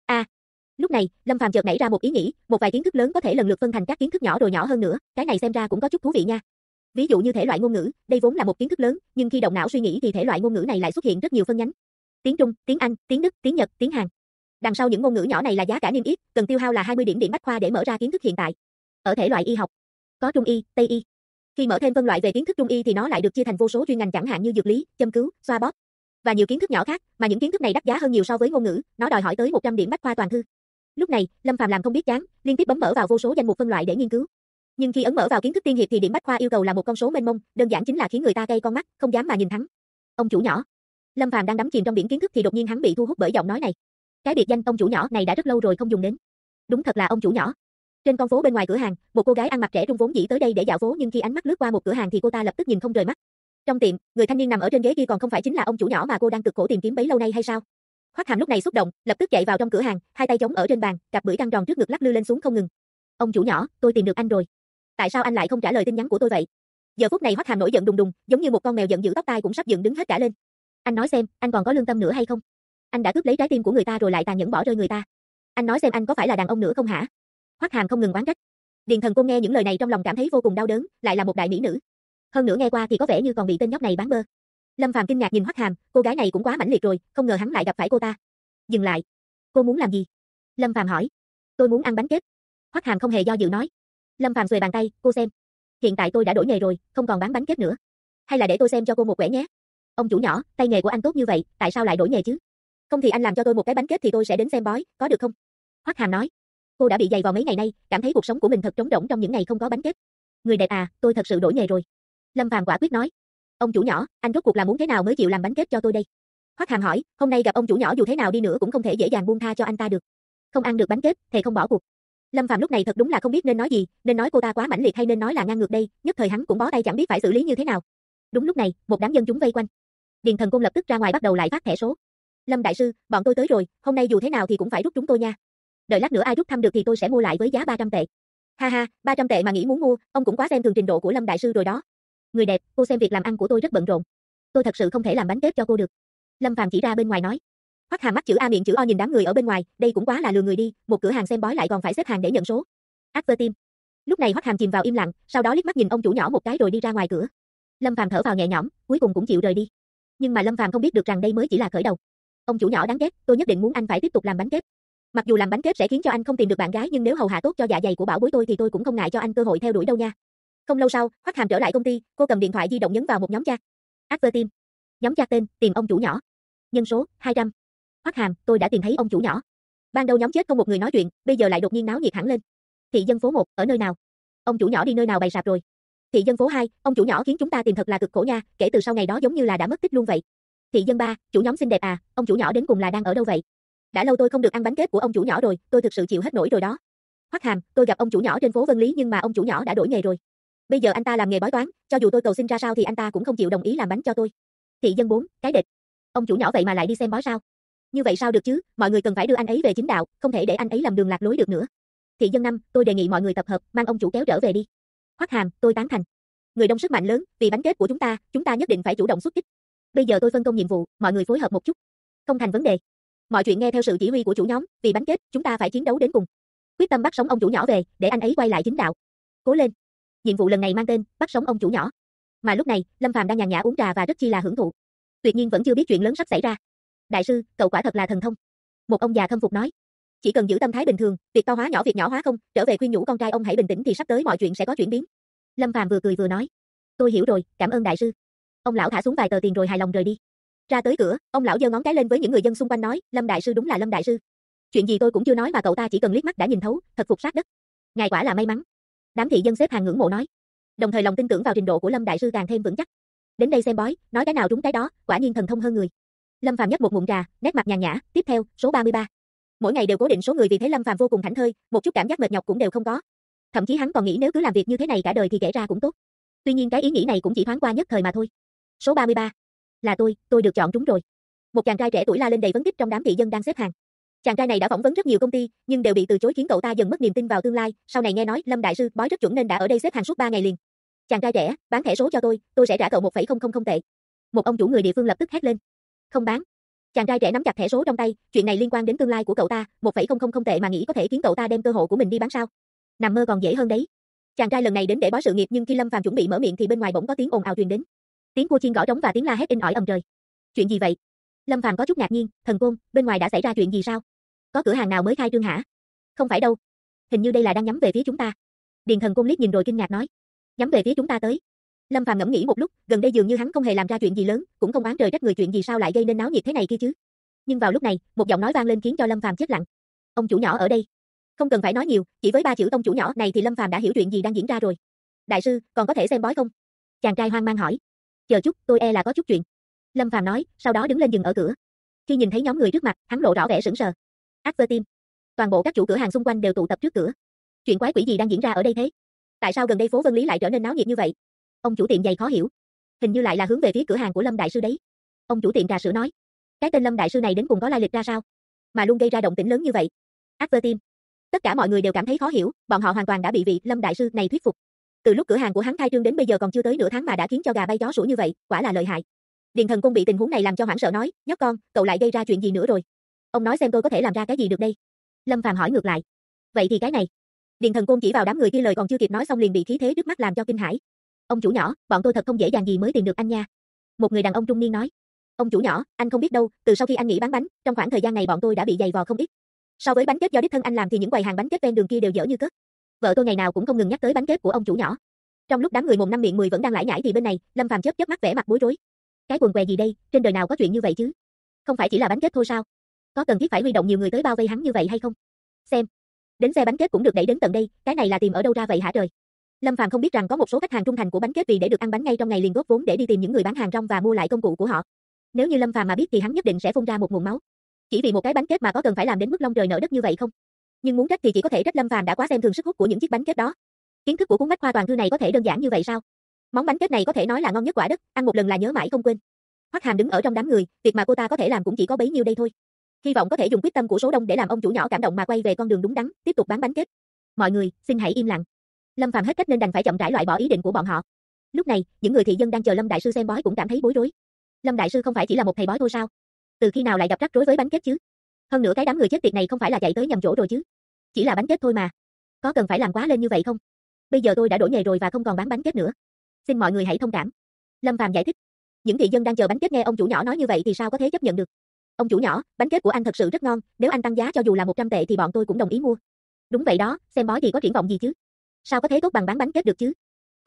Lúc này, Lâm Phàm chợt nảy ra một ý nghĩ, một vài kiến thức lớn có thể lần lượt phân thành các kiến thức nhỏ rồi nhỏ hơn nữa, cái này xem ra cũng có chút thú vị nha. Ví dụ như thể loại ngôn ngữ, đây vốn là một kiến thức lớn, nhưng khi động não suy nghĩ thì thể loại ngôn ngữ này lại xuất hiện rất nhiều phân nhánh. Tiếng Trung, tiếng Anh, tiếng Đức, tiếng Nhật, tiếng Hàn. Đằng sau những ngôn ngữ nhỏ này là giá cả niêm yết, cần tiêu hao là 20 điểm bách khoa để mở ra kiến thức hiện tại. Ở thể loại y học, có Trung y, Tây y. Khi mở thêm phân loại về kiến thức Trung y thì nó lại được chia thành vô số chuyên ngành chẳng hạn như dược lý, châm cứu, xoa bóp và nhiều kiến thức nhỏ khác, mà những kiến thức này đắt giá hơn nhiều so với ngôn ngữ, nó đòi hỏi tới 100 điểm bách khoa toàn thư. Lúc này, Lâm Phàm làm không biết chán, liên tiếp bấm mở vào vô số danh mục phân loại để nghiên cứu. Nhưng khi ấn mở vào kiến thức tiên hiệp thì điểm bách khoa yêu cầu là một con số mênh mông, đơn giản chính là khiến người ta cay con mắt, không dám mà nhìn thắng. Ông chủ nhỏ. Lâm Phàm đang đắm chìm trong biển kiến thức thì đột nhiên hắn bị thu hút bởi giọng nói này. Cái biệt danh ông chủ nhỏ này đã rất lâu rồi không dùng đến. Đúng thật là ông chủ nhỏ. Trên con phố bên ngoài cửa hàng, một cô gái ăn mặc trẻ trung vốn dĩ tới đây để dạo phố nhưng khi ánh mắt lướt qua một cửa hàng thì cô ta lập tức nhìn không rời mắt. Trong tiệm, người thanh niên nằm ở trên ghế kia còn không phải chính là ông chủ nhỏ mà cô đang cực khổ tìm kiếm bấy lâu nay hay sao? Hoắc Hàm lúc này xúc động, lập tức chạy vào trong cửa hàng, hai tay chống ở trên bàn, cặp bưởi căng tròn trước ngực lắc lư lên xuống không ngừng. Ông chủ nhỏ, tôi tìm được anh rồi. Tại sao anh lại không trả lời tin nhắn của tôi vậy? Giờ phút này Hoắc Hàm nổi giận đùng đùng, giống như một con mèo giận dữ tóc tai cũng sắp dựng đứng hết cả lên. Anh nói xem, anh còn có lương tâm nữa hay không? Anh đã cướp lấy trái tim của người ta rồi lại tàn nhẫn bỏ rơi người ta. Anh nói xem anh có phải là đàn ông nữa không hả? Hoắc Hàm không ngừng oán trách. Điền Thần Côn nghe những lời này trong lòng cảm thấy vô cùng đau đớn, lại là một đại mỹ nữ. Hơn nữa nghe qua thì có vẻ như còn bị tên nhóc này bán bơ. Lâm Phàm kinh ngạc nhìn Hoắc Hàm, cô gái này cũng quá mãnh liệt rồi, không ngờ hắn lại gặp phải cô ta. Dừng lại. Cô muốn làm gì? Lâm Phàm hỏi. Tôi muốn ăn bánh kếp. Hoắc Hàm không hề do dự nói. Lâm Phàm xuề bàn tay, cô xem. Hiện tại tôi đã đổi nghề rồi, không còn bán bánh kếp nữa. Hay là để tôi xem cho cô một quẻ nhé. Ông chủ nhỏ, tay nghề của anh tốt như vậy, tại sao lại đổi nghề chứ? Không thì anh làm cho tôi một cái bánh kếp thì tôi sẽ đến xem bói, có được không? Hoắc Hàm nói. Cô đã bị dày vò mấy ngày nay, cảm thấy cuộc sống của mình thật trống rỗng trong những ngày không có bánh kếp. Người đẹp à, tôi thật sự đổi nghề rồi. Lâm Phàm quả quyết nói. Ông chủ nhỏ, anh rốt cuộc là muốn thế nào mới chịu làm bánh kếp cho tôi đây? Hoắc Hàm hỏi, hôm nay gặp ông chủ nhỏ dù thế nào đi nữa cũng không thể dễ dàng buông tha cho anh ta được. Không ăn được bánh kếp, thề không bỏ cuộc. Lâm Phàm lúc này thật đúng là không biết nên nói gì, nên nói cô ta quá mãnh liệt hay nên nói là ngang ngược đây, nhất thời hắn cũng bó tay chẳng biết phải xử lý như thế nào. Đúng lúc này, một đám dân chúng vây quanh. Điền Thần Côn lập tức ra ngoài bắt đầu lại phát thẻ số. Lâm đại sư, bọn tôi tới rồi, hôm nay dù thế nào thì cũng phải rút chúng tôi nha. Đợi lát nữa ai rút thăm được thì tôi sẽ mua lại với giá 300 tệ. Ha ha, 300 tệ mà nghĩ muốn mua, ông cũng quá xem thường trình độ của Lâm đại sư rồi đó. Người đẹp, cô xem việc làm ăn của tôi rất bận rộn. Tôi thật sự không thể làm bánh kếp cho cô được. Lâm Phàm chỉ ra bên ngoài nói. Hoắc Hàm mắt chữ A miệng chữ O nhìn đám người ở bên ngoài, đây cũng quá là lừa người đi, một cửa hàng xem bói lại còn phải xếp hàng để nhận số. Advertim. Lúc này Hoắc Hàm chìm vào im lặng, sau đó liếc mắt nhìn ông chủ nhỏ một cái rồi đi ra ngoài cửa. Lâm Phàm thở vào nhẹ nhõm, cuối cùng cũng chịu rời đi. Nhưng mà Lâm Phàm không biết được rằng đây mới chỉ là khởi đầu. Ông chủ nhỏ đáng ghét, tôi nhất định muốn anh phải tiếp tục làm bánh kếp. Mặc dù làm bánh kếp sẽ khiến cho anh không tìm được bạn gái nhưng nếu hầu hạ tốt cho dạ dày của bảo bối tôi thì tôi cũng không ngại cho anh cơ hội theo đuổi đâu nha. Không lâu sau, Hoắc Hàm trở lại công ty, cô cầm điện thoại di động nhấn vào một nhóm chat. Advertime. Nhóm chat tên, tìm ông chủ nhỏ. Nhân số, 200. Hoắc Hàm, tôi đã tìm thấy ông chủ nhỏ. Ban đầu nhóm chết không một người nói chuyện, bây giờ lại đột nhiên náo nhiệt hẳn lên. Thị dân phố 1, ở nơi nào? Ông chủ nhỏ đi nơi nào bày sạp rồi? Thị dân phố 2, ông chủ nhỏ khiến chúng ta tìm thật là cực khổ nha, kể từ sau ngày đó giống như là đã mất tích luôn vậy. Thị dân 3, chủ nhóm xinh đẹp à, ông chủ nhỏ đến cùng là đang ở đâu vậy? Đã lâu tôi không được ăn bánh kết của ông chủ nhỏ rồi, tôi thực sự chịu hết nổi rồi đó. Hoắc Hàm, tôi gặp ông chủ nhỏ trên phố Vân Lý nhưng mà ông chủ nhỏ đã đổi nghề rồi. Bây giờ anh ta làm nghề bói toán, cho dù tôi cầu xin ra sao thì anh ta cũng không chịu đồng ý làm bánh cho tôi. Thị dân 4, cái địch. Ông chủ nhỏ vậy mà lại đi xem bói sao? Như vậy sao được chứ, mọi người cần phải đưa anh ấy về chính đạo, không thể để anh ấy lầm đường lạc lối được nữa. Thị dân 5, tôi đề nghị mọi người tập hợp, mang ông chủ kéo trở về đi. Hoắc Hàm, tôi tán thành. Người đông sức mạnh lớn, vì bánh kết của chúng ta nhất định phải chủ động xuất kích. Bây giờ tôi phân công nhiệm vụ, mọi người phối hợp một chút. Không thành vấn đề. Mọi chuyện nghe theo sự chỉ huy của chủ nhóm, vì bánh kết, chúng ta phải chiến đấu đến cùng. Quyết tâm bắt sống ông chủ nhỏ về, để anh ấy quay lại chính đạo. Cố lên. Nhiệm vụ lần này mang tên, bắt sống ông chủ nhỏ. Mà lúc này, Lâm Phàm đang nhàn nhã uống trà và rất chi là hưởng thụ. Tuyệt nhiên vẫn chưa biết chuyện lớn sắp xảy ra. Đại sư, cậu quả thật là thần thông. Một ông già khâm phục nói. Chỉ cần giữ tâm thái bình thường, việc to hóa nhỏ việc nhỏ hóa không, trở về khuyên nhủ con trai ông hãy bình tĩnh thì sắp tới mọi chuyện sẽ có chuyển biến. Lâm Phàm vừa cười vừa nói. Tôi hiểu rồi, cảm ơn đại sư. Ông lão thả xuống vài tờ tiền rồi hài lòng rời đi. Ra tới cửa, ông lão giơ ngón cái lên với những người dân xung quanh nói, Lâm đại sư đúng là Lâm đại sư. Chuyện gì tôi cũng chưa nói mà cậu ta chỉ cần liếc mắt đã nhìn thấu, thật phục sát đất. Ngài quả là may mắn. Đám thị dân xếp hàng ngưỡng mộ nói. Đồng thời lòng tin tưởng vào trình độ của Lâm đại sư càng thêm vững chắc. Đến đây xem bói, nói cái nào trúng cái đó, quả nhiên thần thông hơn người. Lâm Phàm nhấp một ngụm trà, nét mặt nhàn nhã, tiếp theo, số 33. Mỗi ngày đều cố định số người vì thế Lâm Phàm vô cùng thảnh thơi, một chút cảm giác mệt nhọc cũng đều không có. Thậm chí hắn còn nghĩ nếu cứ làm việc như thế này cả đời thì kể ra cũng tốt. Tuy nhiên cái ý nghĩ này cũng chỉ thoáng qua nhất thời mà thôi. Số 33. Là tôi được chọn trúng rồi. Một chàng trai trẻ tuổi la lên đầy phấn khích trong đám thị dân đang xếp hàng. Chàng trai này đã phỏng vấn rất nhiều công ty, nhưng đều bị từ chối khiến cậu ta dần mất niềm tin vào tương lai, sau này nghe nói Lâm đại sư bói rất chuẩn nên đã ở đây xếp hàng suốt 3 ngày liền. Chàng trai trẻ, bán thẻ số cho tôi sẽ trả cậu 1,000 tệ. Một ông chủ người địa phương lập tức hét lên. Không bán. Chàng trai trẻ nắm chặt thẻ số trong tay, chuyện này liên quan đến tương lai của cậu ta, 1,000 tệ mà nghĩ có thể khiến cậu ta đem cơ hội của mình đi bán sao? Nằm mơ còn dễ hơn đấy. Chàng trai lần này đến để bói sự nghiệp nhưng khi Lâm Phàm chuẩn bị mở miệng thì bên ngoài bỗng có tiếng ồn ào truyền đến. Tiếng cua chiên gõ trống và tiếng la hét inh ỏi ầm trời. Chuyện gì vậy? Lâm Phàm có chút ngạc nhiên, thần côn, bên ngoài đã xảy ra chuyện gì sao? Có cửa hàng nào mới khai trương hả? Không phải đâu. Hình như đây là đang nhắm về phía chúng ta. Điền Thần Côn liếc nhìn rồi kinh ngạc nói. Nhắm về phía chúng ta tới. Lâm Phàm ngẫm nghĩ một lúc, gần đây dường như hắn không hề làm ra chuyện gì lớn, cũng không oán trời trách người chuyện gì sao lại gây nên náo nhiệt thế này kia chứ. Nhưng vào lúc này, một giọng nói vang lên khiến cho Lâm Phàm chết lặng. Ông chủ nhỏ ở đây. Không cần phải nói nhiều, chỉ với 3 chữ ông chủ nhỏ này thì Lâm Phàm đã hiểu chuyện gì đang diễn ra rồi. Đại sư, còn có thể xem bói không? Chàng trai hoang mang hỏi. Chờ chút, tôi e là có chút chuyện. Lâm Phàm nói, sau đó đứng lên dừng ở cửa. Khi nhìn thấy nhóm người trước mặt, hắn lộ rõ vẻ sững sờ. Advertime. Toàn bộ các chủ cửa hàng xung quanh đều tụ tập trước cửa. Chuyện quái quỷ gì đang diễn ra ở đây thế? Tại sao gần đây phố Vân Lý lại trở nên náo nhiệt như vậy? Ông chủ tiệm giày khó hiểu. Hình như lại là hướng về phía cửa hàng của Lâm đại sư đấy. Ông chủ tiệm trà sữa nói. Cái tên Lâm đại sư này đến cùng có lai lịch ra sao? Mà luôn gây ra động tĩnh lớn như vậy. Advertime. Tất cả mọi người đều cảm thấy khó hiểu, bọn họ hoàn toàn đã bị vị Lâm đại sư này thuyết phục. Từ lúc cửa hàng của hắn khai trương đến bây giờ còn chưa tới nửa tháng mà đã khiến cho gà bay chó sủa như vậy, quả là lợi hại. Điền Thần Côn bị tình huống này làm cho hoảng sợ nói, nhóc con, cậu lại gây ra chuyện gì nữa rồi? Ông nói xem tôi có thể làm ra cái gì được đây? Lâm Phàm hỏi ngược lại. Vậy thì cái này. Điền Thần Côn chỉ vào đám người kia lời còn chưa kịp nói xong liền bị khí thế trước mắt làm cho kinh hãi. Ông chủ nhỏ, bọn tôi thật không dễ dàng gì mới tìm được anh nha. Một người đàn ông trung niên nói. Ông chủ nhỏ, anh không biết đâu, từ sau khi anh nghỉ bán bánh, trong khoảng thời gian này bọn tôi đã bị dày vò không ít. So với bánh kết do đích thân anh làm thì những quầy hàng bánh kết ven đường kia đều dở như cất. Vợ tôi ngày nào cũng không ngừng nhắc tới bánh kết của ông chủ nhỏ. Trong lúc đám người mồm năm miệng 10 vẫn đang lải nhải thì bên này, Lâm Phàm chớp chớp mắt vẻ mặt bối rối. Cái quần què gì đây, trên đời nào có chuyện như vậy chứ? Không phải chỉ là bánh kết thôi sao? Có cần thiết phải huy động nhiều người tới bao vây hắn như vậy hay không? Xem, đến xe bánh kết cũng được đẩy đến tận đây, cái này là tìm ở đâu ra vậy hả trời? Lâm Phàm không biết rằng có một số khách hàng trung thành của bánh kết vì để được ăn bánh ngay trong ngày liền góp vốn để đi tìm những người bán hàng rong và mua lại công cụ của họ. Nếu như Lâm Phàm mà biết thì hắn nhất định sẽ phun ra một nguồn máu. Chỉ vì một cái bánh kết mà có cần phải làm đến mức long trời nở đất như vậy không? Nhưng muốn trách thì chỉ có thể trách Lâm Phàm đã quá xem thường sức hút của những chiếc bánh kết đó. Kiến thức của cuốn bách khoa toàn thư này có thể đơn giản như vậy sao? Món bánh kết này có thể nói là ngon nhất quả đất, ăn một lần là nhớ mãi không quên. Hoắc Hàm đứng ở trong đám người, việc mà cô ta có thể làm cũng chỉ có bấy nhiêu đây thôi. Hy vọng có thể dùng quyết tâm của số đông để làm ông chủ nhỏ cảm động mà quay về con đường đúng đắn, tiếp tục bán bánh kết. Mọi người, xin hãy im lặng. Lâm Phàm hết cách nên đành phải chậm rãi loại bỏ ý định của bọn họ. Lúc này, những người thị dân đang chờ Lâm đại sư xem bói cũng cảm thấy bối rối. Lâm đại sư không phải chỉ là một thầy bói thôi sao? Từ khi nào lại gặp rắc rối với bánh kết chứ? Hơn nữa cái đám người chết tiệt này không phải là chạy tới nhầm chỗ rồi chứ? Chỉ là bánh kết thôi mà. Có cần phải làm quá lên như vậy không? Bây giờ tôi đã đổi nghề rồi và không còn bán bánh kết nữa. Xin mọi người hãy thông cảm. Lâm Phàm giải thích. Những thị dân đang chờ bánh kết nghe ông chủ nhỏ nói như vậy thì sao có thể chấp nhận được? Ông chủ nhỏ, bánh kết của anh thật sự rất ngon, nếu anh tăng giá cho dù là 100 tệ thì bọn tôi cũng đồng ý mua. Đúng vậy đó, xem bói thì có triển vọng gì chứ? Sao có thể tốt bằng bán bánh kết được chứ?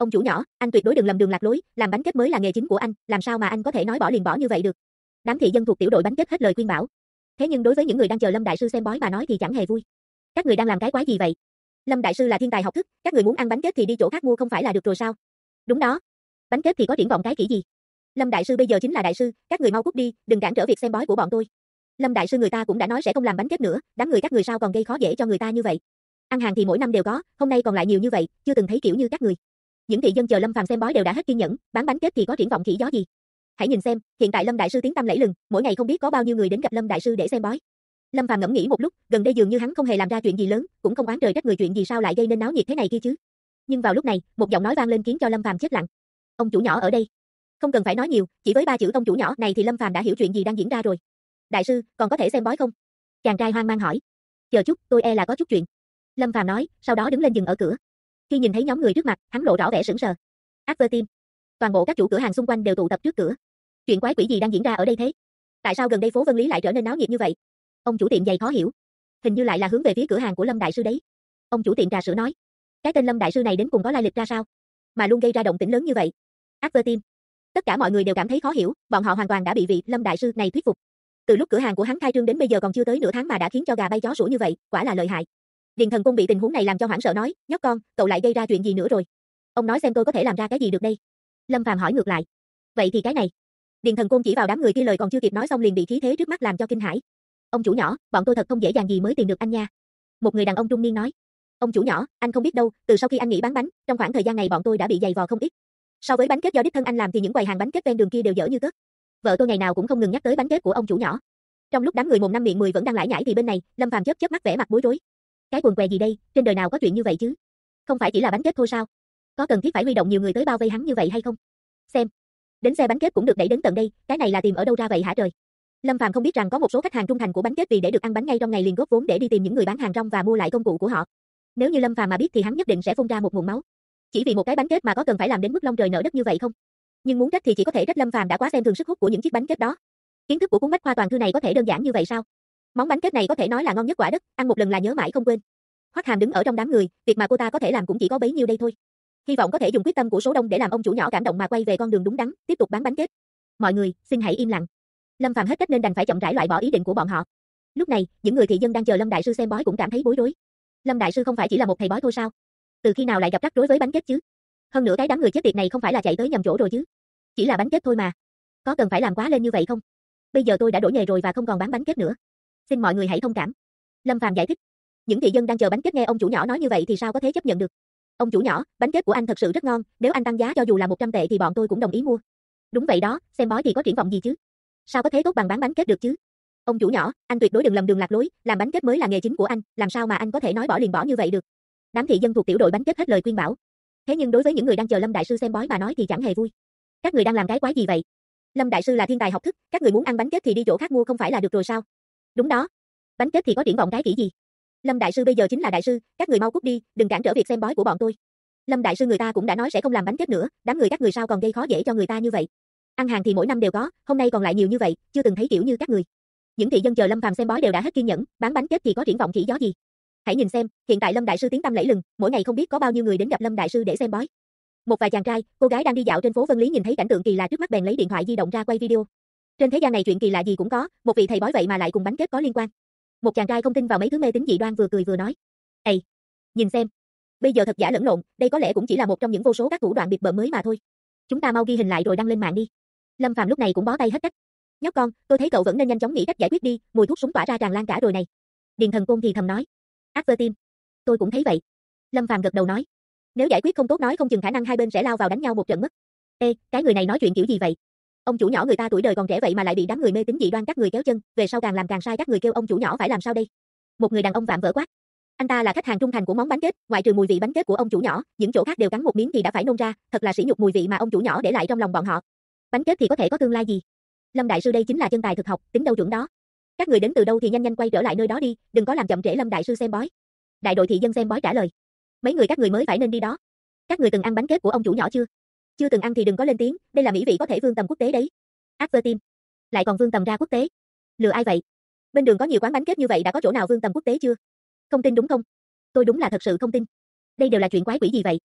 Ông chủ nhỏ, anh tuyệt đối đừng lầm đường lạc lối, làm bánh kết mới là nghề chính của anh, làm sao mà anh có thể nói bỏ liền bỏ như vậy được. Đám thị dân thuộc tiểu đội bánh kết hết lời khuyên bảo. Thế nhưng đối với những người đang chờ Lâm đại sư xem bói mà nói thì chẳng hề vui. Các người đang làm cái quái gì vậy? Lâm đại sư là thiên tài học thức, các người muốn ăn bánh kết thì đi chỗ khác mua không phải là được rồi sao? Đúng đó. Bánh kết thì có triển vọng cái gì? Lâm đại sư bây giờ chính là đại sư, các người mau cút đi, đừng cản trở việc xem bói của bọn tôi. Lâm đại sư người ta cũng đã nói sẽ không làm bánh kết nữa, đám người các người sao còn gây khó dễ cho người ta như vậy? Ăn hàng thì mỗi năm đều có, hôm nay còn lại nhiều như vậy, chưa từng thấy kiểu như các người. Những thị dân chờ Lâm Phàm xem bói đều đã hết kiên nhẫn, bán bánh kết thì có triển vọng chỉ gió gì? Hãy nhìn xem, hiện tại Lâm đại sư tiếng tăm lẫy lừng, mỗi ngày không biết có bao nhiêu người đến gặp Lâm đại sư để xem bói. Lâm Phàm ngẫm nghĩ một lúc, gần đây dường như hắn không hề làm ra chuyện gì lớn, cũng không oán trời trách người chuyện gì sao lại gây nên náo nhiệt thế này kia chứ. Nhưng vào lúc này, một giọng nói vang lên khiến cho Lâm Phàm chết lặng. Ông chủ nhỏ ở đây. Không cần phải nói nhiều, chỉ với ba chữ ông chủ nhỏ này thì Lâm Phàm đã hiểu chuyện gì đang diễn ra rồi. Đại sư, còn có thể xem bói không? Chàng trai hoang mang hỏi. Chờ chút, tôi e là có chút chuyện. Lâm Phàm nói, sau đó đứng lên dừng ở cửa. Khi nhìn thấy nhóm người trước mặt, hắn lộ rõ vẻ sững sờ. Advertim. Toàn bộ các chủ cửa hàng xung quanh đều tụ tập trước cửa. Chuyện quái quỷ gì đang diễn ra ở đây thế? Tại sao gần đây phố Vân Lý lại trở nên náo nhiệt như vậy? Ông chủ tiệm giày khó hiểu. Hình như lại là hướng về phía cửa hàng của Lâm đại sư đấy. Ông chủ tiệm trà sữa nói. Cái tên Lâm đại sư này đến cùng có lai lịch ra sao? Mà luôn gây ra động tĩnh lớn như vậy. Advertim. Tất cả mọi người đều cảm thấy khó hiểu, bọn họ hoàn toàn đã bị vị Lâm đại sư này thuyết phục. Từ lúc cửa hàng của hắn khai trương đến bây giờ còn chưa tới nửa tháng mà đã khiến cho gà bay chó sủa như vậy, quả là lợi hại. Điền Thần Cung bị tình huống này làm cho hoảng sợ nói, nhóc con, cậu lại gây ra chuyện gì nữa rồi? Ông nói xem tôi có thể làm ra cái gì được đây? Lâm Phàm hỏi ngược lại. Vậy thì cái này. Điền Thần Cung chỉ vào đám người kia lời còn chưa kịp nói xong liền bị khí thế trước mắt làm cho kinh hãi. Ông chủ nhỏ, bọn tôi thật không dễ dàng gì mới tìm được anh nha. Một người đàn ông trung niên nói. Ông chủ nhỏ, anh không biết đâu, từ sau khi anh nghỉ bán bánh, trong khoảng thời gian này bọn tôi đã bị dày vò không ít. So với bánh kết do đích thân anh làm thì những quầy hàng bánh kết ven đường kia đều dở như tớt. Vợ tôi ngày nào cũng không ngừng nhắc tới bánh kết của ông chủ nhỏ. Trong lúc đám người mồm năm miệng 10 vẫn đang lải nhải thì bên này, Lâm Phàm chớp chớp mắt vẻ mặt bối rối. Cái quần què gì đây, trên đời nào có chuyện như vậy chứ? Không phải chỉ là bánh kết thôi sao? Có cần thiết phải huy động nhiều người tới bao vây hắn như vậy hay không? Xem, đến xe bánh kết cũng được đẩy đến tận đây, cái này là tìm ở đâu ra vậy hả trời? Lâm Phàm không biết rằng có một số khách hàng trung thành của bánh kết vì để được ăn bánh ngay trong ngày liền góp vốn để đi tìm những người bán hàng rong và mua lại công cụ của họ. Nếu như Lâm Phàm mà biết thì hắn nhất định sẽ phun ra một nguồn máu. Chỉ vì một cái bánh kết mà có cần phải làm đến mức long trời nở đất như vậy không? Nhưng muốn trách thì chỉ có thể trách Lâm Phàm đã quá xem thường sức hút của những chiếc bánh kết đó. Kiến thức của cuốn bách khoa toàn thư này có thể đơn giản như vậy sao? Món bánh kết này có thể nói là ngon nhất quả đất, ăn một lần là nhớ mãi không quên. Hoắc Hàm đứng ở trong đám người, việc mà cô ta có thể làm cũng chỉ có bấy nhiêu đây thôi. Hy vọng có thể dùng quyết tâm của số đông để làm ông chủ nhỏ cảm động mà quay về con đường đúng đắn, tiếp tục bán bánh kết. Mọi người, xin hãy im lặng. Lâm Phàm hết cách nên đành phải chậm rãi loại bỏ ý định của bọn họ. Lúc này, những người thị dân đang chờ Lâm đại sư xem bói cũng cảm thấy bối rối. Lâm đại sư không phải chỉ là một thầy bói thôi sao? Từ khi nào lại gặp rắc rối với bánh kết chứ? Hơn nữa cái đám người chết tiệt này không phải là chạy tới nhầm chỗ rồi chứ? Chỉ là bánh kết thôi mà. Có cần phải làm quá lên như vậy không? Bây giờ tôi đã đổi nghề rồi và không còn bán bánh kết nữa. Xin mọi người hãy thông cảm. Lâm Phàm giải thích. Những thị dân đang chờ bánh kết nghe ông chủ nhỏ nói như vậy thì sao có thể chấp nhận được? Ông chủ nhỏ, bánh kết của anh thật sự rất ngon, nếu anh tăng giá cho dù là 100 tệ thì bọn tôi cũng đồng ý mua. Đúng vậy đó, xem bói thì có triển vọng gì chứ? Sao có thể tốt bằng bán bánh kết được chứ? Ông chủ nhỏ, anh tuyệt đối đừng lầm đường lạc lối, làm bánh kết mới là nghề chính của anh, làm sao mà anh có thể nói bỏ liền bỏ như vậy được? Đám thị dân thuộc tiểu đội bánh kết hết lời khuyên bảo. Thế nhưng đối với những người đang chờ Lâm đại sư xem bói mà nói thì chẳng hề vui. Các người đang làm cái quái gì vậy? Lâm đại sư là thiên tài học thức, các người muốn ăn bánh kết thì đi chỗ khác mua không phải là được rồi sao? Đúng đó. Bánh kết thì có triển vọng cái gì? Lâm đại sư bây giờ chính là đại sư, các người mau cút đi, đừng cản trở việc xem bói của bọn tôi. Lâm đại sư người ta cũng đã nói sẽ không làm bánh kết nữa, đám người các người sao còn gây khó dễ cho người ta như vậy? Ăn hàng thì mỗi năm đều có, hôm nay còn lại nhiều như vậy, chưa từng thấy kiểu như các người. Những thị dân chờ Lâm Phàm xem bói đều đã hết kiên nhẫn, bán bánh kết thì có triển vọng chỉ gió gì? Hãy nhìn xem, hiện tại Lâm đại sư tiếng tăm lẫy lừng, mỗi ngày không biết có bao nhiêu người đến gặp Lâm đại sư để xem bói. Một vài chàng trai, cô gái đang đi dạo trên phố Vân Lý nhìn thấy cảnh tượng kỳ lạ trước mắt bèn lấy điện thoại di động ra quay video. Trên thế gian này chuyện kỳ lạ gì cũng có, một vị thầy bói vậy mà lại cùng bánh kết có liên quan. Một chàng trai không tin vào mấy thứ mê tín dị đoan vừa cười vừa nói: "Ê, nhìn xem, bây giờ thật giả lẫn lộn, đây có lẽ cũng chỉ là một trong những vô số các thủ đoạn biệt bợm mới mà thôi. Chúng ta mau ghi hình lại rồi đăng lên mạng đi." Lâm Phàm lúc này cũng bó tay hết cách. "Nhóc con, tôi thấy cậu vẫn nên nhanh chóng nghĩ cách giải quyết đi, mùi thuốc súng tỏa ra tràn lan cả rồi này." Điền Thần Côn thì thầm nói: "Advertim, tôi cũng thấy vậy." Lâm Phàm gật đầu nói: "Nếu giải quyết không tốt nói không chừng khả năng hai bên sẽ lao vào đánh nhau một trận mất." "Ê, cái người này nói chuyện kiểu gì vậy? Ông chủ nhỏ người ta tuổi đời còn trẻ vậy mà lại bị đám người mê tín dị đoan các người kéo chân, về sau càng làm càng sai các người kêu ông chủ nhỏ phải làm sao đây?" Một người đàn ông vạm vỡ quát. Anh ta là khách hàng trung thành của món bánh kết, ngoại trừ mùi vị bánh kết của ông chủ nhỏ, những chỗ khác đều cắn một miếng thì đã phải nôn ra, thật là sỉ nhục mùi vị mà ông chủ nhỏ để lại trong lòng bọn họ. Bánh kết thì có thể có tương lai gì? Lâm đại sư đây chính là chân tài thực học, tính đâu chuẩn đó. Các người đến từ đâu thì nhanh nhanh quay trở lại nơi đó đi, đừng có làm chậm trễ Lâm đại sư xem bói. Đại đội thị dân xem bói trả lời. Mấy người các người mới phải nên đi đó. Các người từng ăn bánh kết của ông chủ nhỏ chưa? Chưa từng ăn thì đừng có lên tiếng, đây là mỹ vị có thể vươn tầm quốc tế đấy. Advertim, lại còn vươn tầm ra quốc tế. Lừa ai vậy? Bên đường có nhiều quán bánh kết như vậy đã có chỗ nào vươn tầm quốc tế chưa? Không tin đúng không? Tôi đúng là thật sự không tin. Đây đều là chuyện quái quỷ gì vậy?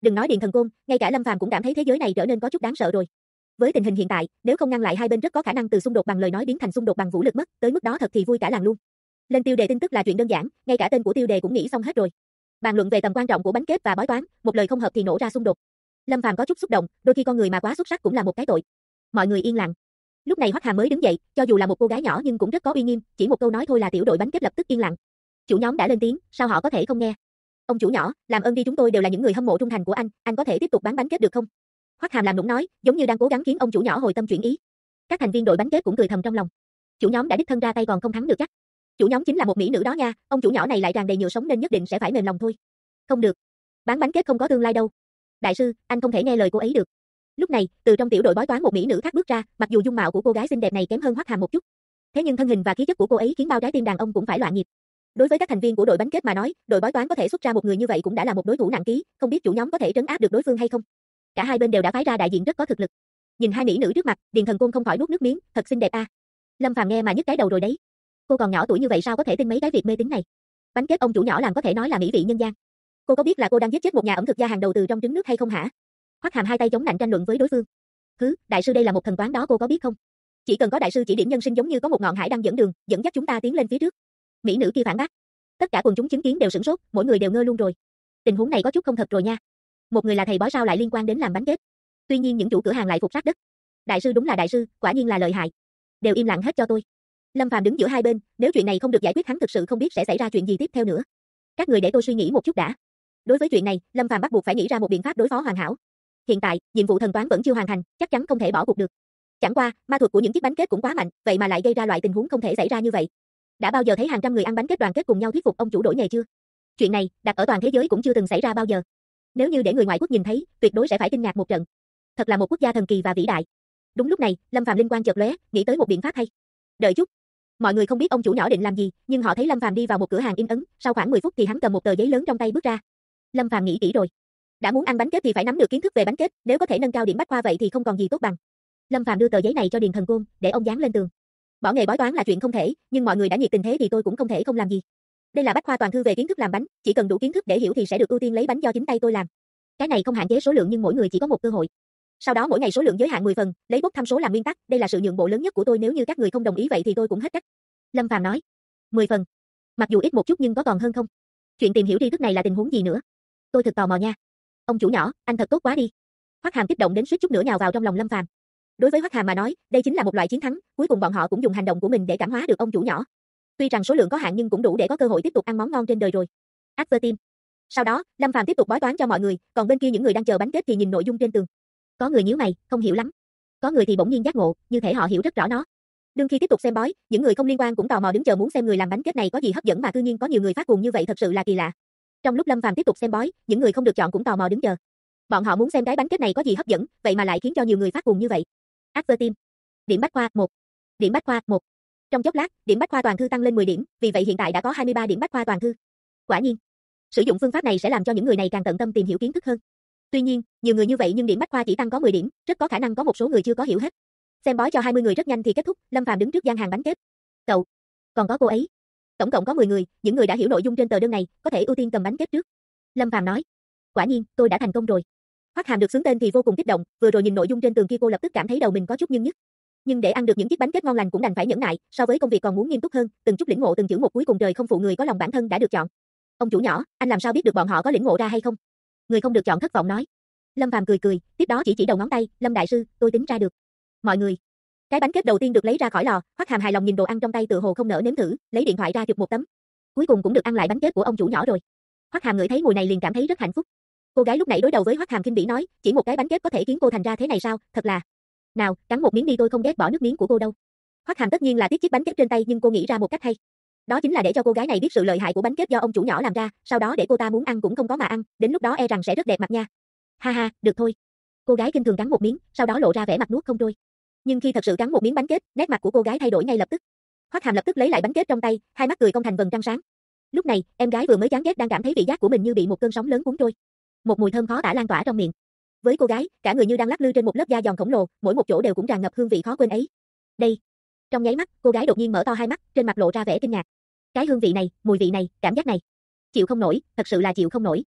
Đừng nói Điền Thần Côn, ngay cả Lâm Phàm cũng cảm thấy thế giới này trở nên có chút đáng sợ rồi. Với tình hình hiện tại, nếu không ngăn lại hai bên rất có khả năng từ xung đột bằng lời nói biến thành xung đột bằng vũ lực mất, tới mức đó thật thì vui cả làng luôn. Lên tiêu đề tin tức là chuyện đơn giản, ngay cả tên của tiêu đề cũng nghĩ xong hết rồi. Bàn luận về tầm quan trọng của bánh kết và bói toán, một lời không hợp thì nổ ra xung đột. Lâm Phàm có chút xúc động, đôi khi con người mà quá xuất sắc cũng là một cái tội. Mọi người yên lặng. Lúc này Hoắc Hàm mới đứng dậy, cho dù là một cô gái nhỏ nhưng cũng rất có uy nghiêm, chỉ một câu nói thôi là tiểu đội bánh kết lập tức yên lặng. Chủ nhóm đã lên tiếng, sao họ có thể không nghe? Ông chủ nhỏ, làm ơn đi, chúng tôi đều là những người hâm mộ trung thành của anh có thể tiếp tục bán bánh kết được không? Hoắc Hàm làm nũng nói, giống như đang cố gắng khiến ông chủ nhỏ hồi tâm chuyển ý. Các thành viên đội bánh kết cũng cười thầm trong lòng. Chủ nhóm đã đích thân ra tay còn không thắng được chắc. Chủ nhóm chính là một mỹ nữ đó nha, ông chủ nhỏ này lại tràn đầy nhựa sống nên nhất định sẽ phải mềm lòng thôi. Không được, bán bánh kết không có tương lai đâu. Đại sư, anh không thể nghe lời cô ấy được. Lúc này, từ trong tiểu đội bói toán một mỹ nữ khác bước ra, mặc dù dung mạo của cô gái xinh đẹp này kém hơn Hoắc Hàm một chút, thế nhưng thân hình và khí chất của cô ấy khiến bao trái tim đàn ông cũng phải loạn nhịp. Đối với các thành viên của đội bánh kết mà nói, đội bói toán có thể xuất ra một người như vậy cũng đã là một đối thủ nặng ký, không biết chủ nhóm có thể trấn áp được đối phương hay không. Cả hai bên đều đã phái ra đại diện rất có thực lực. Nhìn hai mỹ nữ trước mặt, Điền Thần Côn không khỏi nuốt nước miếng, thật xinh đẹp a. Lâm Phàm nghe mà nhức cái đầu rồi đấy. Cô còn nhỏ tuổi như vậy sao có thể tin mấy cái việc mê tín này? Bánh kết ông chủ nhỏ làm có thể nói là mỹ vị nhân gian. Cô có biết là cô đang giết chết một nhà ẩm thực gia hàng đầu từ trong trứng nước hay không hả? Hoắc Hàm hai tay chống nạnh tranh luận với đối phương. Đại sư đây là một thần toán đó cô có biết không? Chỉ cần có đại sư chỉ điểm nhân sinh giống như có một ngọn hải đang dẫn đường, dẫn dắt chúng ta tiến lên phía trước. Mỹ nữ kia phản bác. Tất cả quần chúng chứng kiến đều sửng sốt, mỗi người đều ngơ luôn rồi. Tình huống này có chút không thật rồi nha. Một người là thầy bói sao lại liên quan đến làm bánh kết? Tuy nhiên những chủ cửa hàng lại phục sát đất. Đại sư đúng là đại sư, quả nhiên là lợi hại. Đều im lặng hết cho tôi. Lâm Phàm đứng giữa hai bên, nếu chuyện này không được giải quyết hắn thực sự không biết sẽ xảy ra chuyện gì tiếp theo nữa. Các người để tôi suy nghĩ một chút đã. Đối với chuyện này, Lâm Phàm bắt buộc phải nghĩ ra một biện pháp đối phó hoàn hảo. Hiện tại, nhiệm vụ thần toán vẫn chưa hoàn thành, chắc chắn không thể bỏ cuộc được. Chẳng qua, ma thuật của những chiếc bánh kết cũng quá mạnh, vậy mà lại gây ra loại tình huống không thể xảy ra như vậy. Đã bao giờ thấy hàng trăm người ăn bánh kết đoàn kết cùng nhau thuyết phục ông chủ đổi nghề chưa? Chuyện này, đặt ở toàn thế giới cũng chưa từng xảy ra bao giờ. Nếu như để người ngoại quốc nhìn thấy, tuyệt đối sẽ phải kinh ngạc một trận. Thật là một quốc gia thần kỳ và vĩ đại. Đúng lúc này, Lâm Phàm linh quang chợt lóe, nghĩ tới một biện pháp hay. Đợi chút. Mọi người không biết ông chủ nhỏ định làm gì, nhưng họ thấy Lâm Phàm đi vào một cửa hàng in ấn, sau khoảng 10 phút thì hắn cầm một tờ giấy lớn trong tay bước ra. Lâm Phàm nghĩ kỹ rồi. Đã muốn ăn bánh kết thì phải nắm được kiến thức về bánh kết, nếu có thể nâng cao điểm bách khoa vậy thì không còn gì tốt bằng. Lâm Phàm đưa tờ giấy này cho Điền Thần Côn, để ông dán lên tường. Bỏ nghề bói toán là chuyện không thể, nhưng mọi người đã nhiệt tình thế thì tôi cũng không thể không làm gì. Đây là bách khoa toàn thư về kiến thức làm bánh, chỉ cần đủ kiến thức để hiểu thì sẽ được ưu tiên lấy bánh do chính tay tôi làm. Cái này không hạn chế số lượng nhưng mỗi người chỉ có một cơ hội. Sau đó mỗi ngày số lượng giới hạn 10 phần, lấy bốc thăm số làm nguyên tắc, đây là sự nhượng bộ lớn nhất của tôi, nếu như các người không đồng ý vậy thì tôi cũng hết cách. Lâm Phàm nói. 10 phần. Mặc dù ít một chút nhưng có còn hơn không? Chuyện tìm hiểu tri thức này là tình huống gì nữa? Tôi thực tò mò nha. Ông chủ nhỏ, anh thật tốt quá đi. Hoắc Hàm kích động đến suýt chút nữa nhào vào trong lòng Lâm Phàm. Đối với Hoắc Hàm mà nói, đây chính là một loại chiến thắng, cuối cùng bọn họ cũng dùng hành động của mình để cảm hóa được ông chủ nhỏ. Tuy rằng số lượng có hạn nhưng cũng đủ để có cơ hội tiếp tục ăn món ngon trên đời rồi. Advertime. Sau đó, Lâm Phàm tiếp tục bói toán cho mọi người, còn bên kia những người đang chờ bánh kết thì nhìn nội dung trên tường. Có người nhíu mày, không hiểu lắm. Có người thì bỗng nhiên giác ngộ, như thể họ hiểu rất rõ nó. Đương khi tiếp tục xem bói, những người không liên quan cũng tò mò đứng chờ muốn xem người làm bánh kết này có gì hấp dẫn mà cư nhiên có nhiều người phát cuồng như vậy, thật sự là kỳ lạ. Trong lúc Lâm Phàm tiếp tục xem bói, những người không được chọn cũng tò mò đứng chờ. Bọn họ muốn xem cái bánh kết này có gì hấp dẫn, vậy mà lại khiến cho nhiều người phát cuồng như vậy. Advertime. Điểm bách khoa 1. Điểm bách khoa 1. Trong chốc lát, điểm bách khoa toàn thư tăng lên 10 điểm, vì vậy hiện tại đã có 23 điểm bách khoa toàn thư. Quả nhiên, sử dụng phương pháp này sẽ làm cho những người này càng tận tâm tìm hiểu kiến thức hơn. Tuy nhiên, nhiều người như vậy nhưng điểm bách khoa chỉ tăng có 10 điểm, rất có khả năng có một số người chưa có hiểu hết. Xem bói cho 20 người rất nhanh thì kết thúc, Lâm Phàm đứng trước gian hàng bánh kết. Cậu, còn có cô ấy. Tổng cộng có 10 người, những người đã hiểu nội dung trên tờ đơn này, có thể ưu tiên cầm bánh kết trước. Lâm Phàm nói. Quả nhiên, tôi đã thành công rồi. Hoắc Hàm được xướng tên thì vô cùng kích động, vừa rồi nhìn nội dung trên tường kia cô lập tức cảm thấy đầu mình có chút nhưng nhức. Nhưng để ăn được những chiếc bánh kết ngon lành cũng đành phải nhẫn nại, so với công việc còn muốn nghiêm túc hơn, từng chút lĩnh ngộ từng chữ một, cuối cùng trời không phụ người có lòng, bản thân đã được chọn. Ông chủ nhỏ, anh làm sao biết được bọn họ có lĩnh ngộ ra hay không? Người không được chọn thất vọng nói. Lâm Phàm cười cười, tiếp đó chỉ đầu ngón tay, Lâm đại sư, tôi tính ra được. Mọi người. Cái bánh kết đầu tiên được lấy ra khỏi lò, Hoắc Hàm hài lòng nhìn đồ ăn trong tay tựa hồ không nỡ nếm thử, lấy điện thoại ra chụp một tấm. Cuối cùng cũng được ăn lại bánh kết của ông chủ nhỏ rồi. Hoắc Hàm ngửi thấy mùi này liền cảm thấy rất hạnh phúc. Cô gái lúc nãy đối đầu với Hoắc Hàm khinh bỉ nói, chỉ một cái bánh kết có thể khiến cô thành ra thế này sao, thật là. Nào, cắn một miếng đi, tôi không ghét bỏ nước miếng của cô đâu. Hoắc Hàm tất nhiên là tiếc chiếc bánh kết trên tay nhưng cô nghĩ ra một cách hay. Đó chính là để cho cô gái này biết sự lợi hại của bánh kết do ông chủ nhỏ làm ra, sau đó để cô ta muốn ăn cũng không có mà ăn, đến lúc đó e rằng sẽ rất đẹp mặt nha. Ha ha, được thôi. Cô gái kinh thường cắn một miếng, sau đó lộ ra vẻ mặt nuốt không trôi. Nhưng khi thật sự cắn một miếng bánh kết, nét mặt của cô gái thay đổi ngay lập tức. Hoắc Hàm lập tức lấy lại bánh kết trong tay, hai mắt cười cong thành vầng trăng sáng. Lúc này, em gái vừa mới chán ghét đang cảm thấy vị giác của mình như bị một cơn sóng lớn cuốn trôi. Một mùi thơm khó tả lan tỏa trong miệng. Với cô gái, cả người như đang lắc lư trên một lớp da giòn khổng lồ, mỗi một chỗ đều cũng tràn ngập hương vị khó quên ấy. Đây. Trong nháy mắt, cô gái đột nhiên mở to hai mắt, trên mặt lộ ra vẻ kinh ngạc. Cái hương vị này, mùi vị này, cảm giác này. Chịu không nổi, thật sự là chịu không nổi.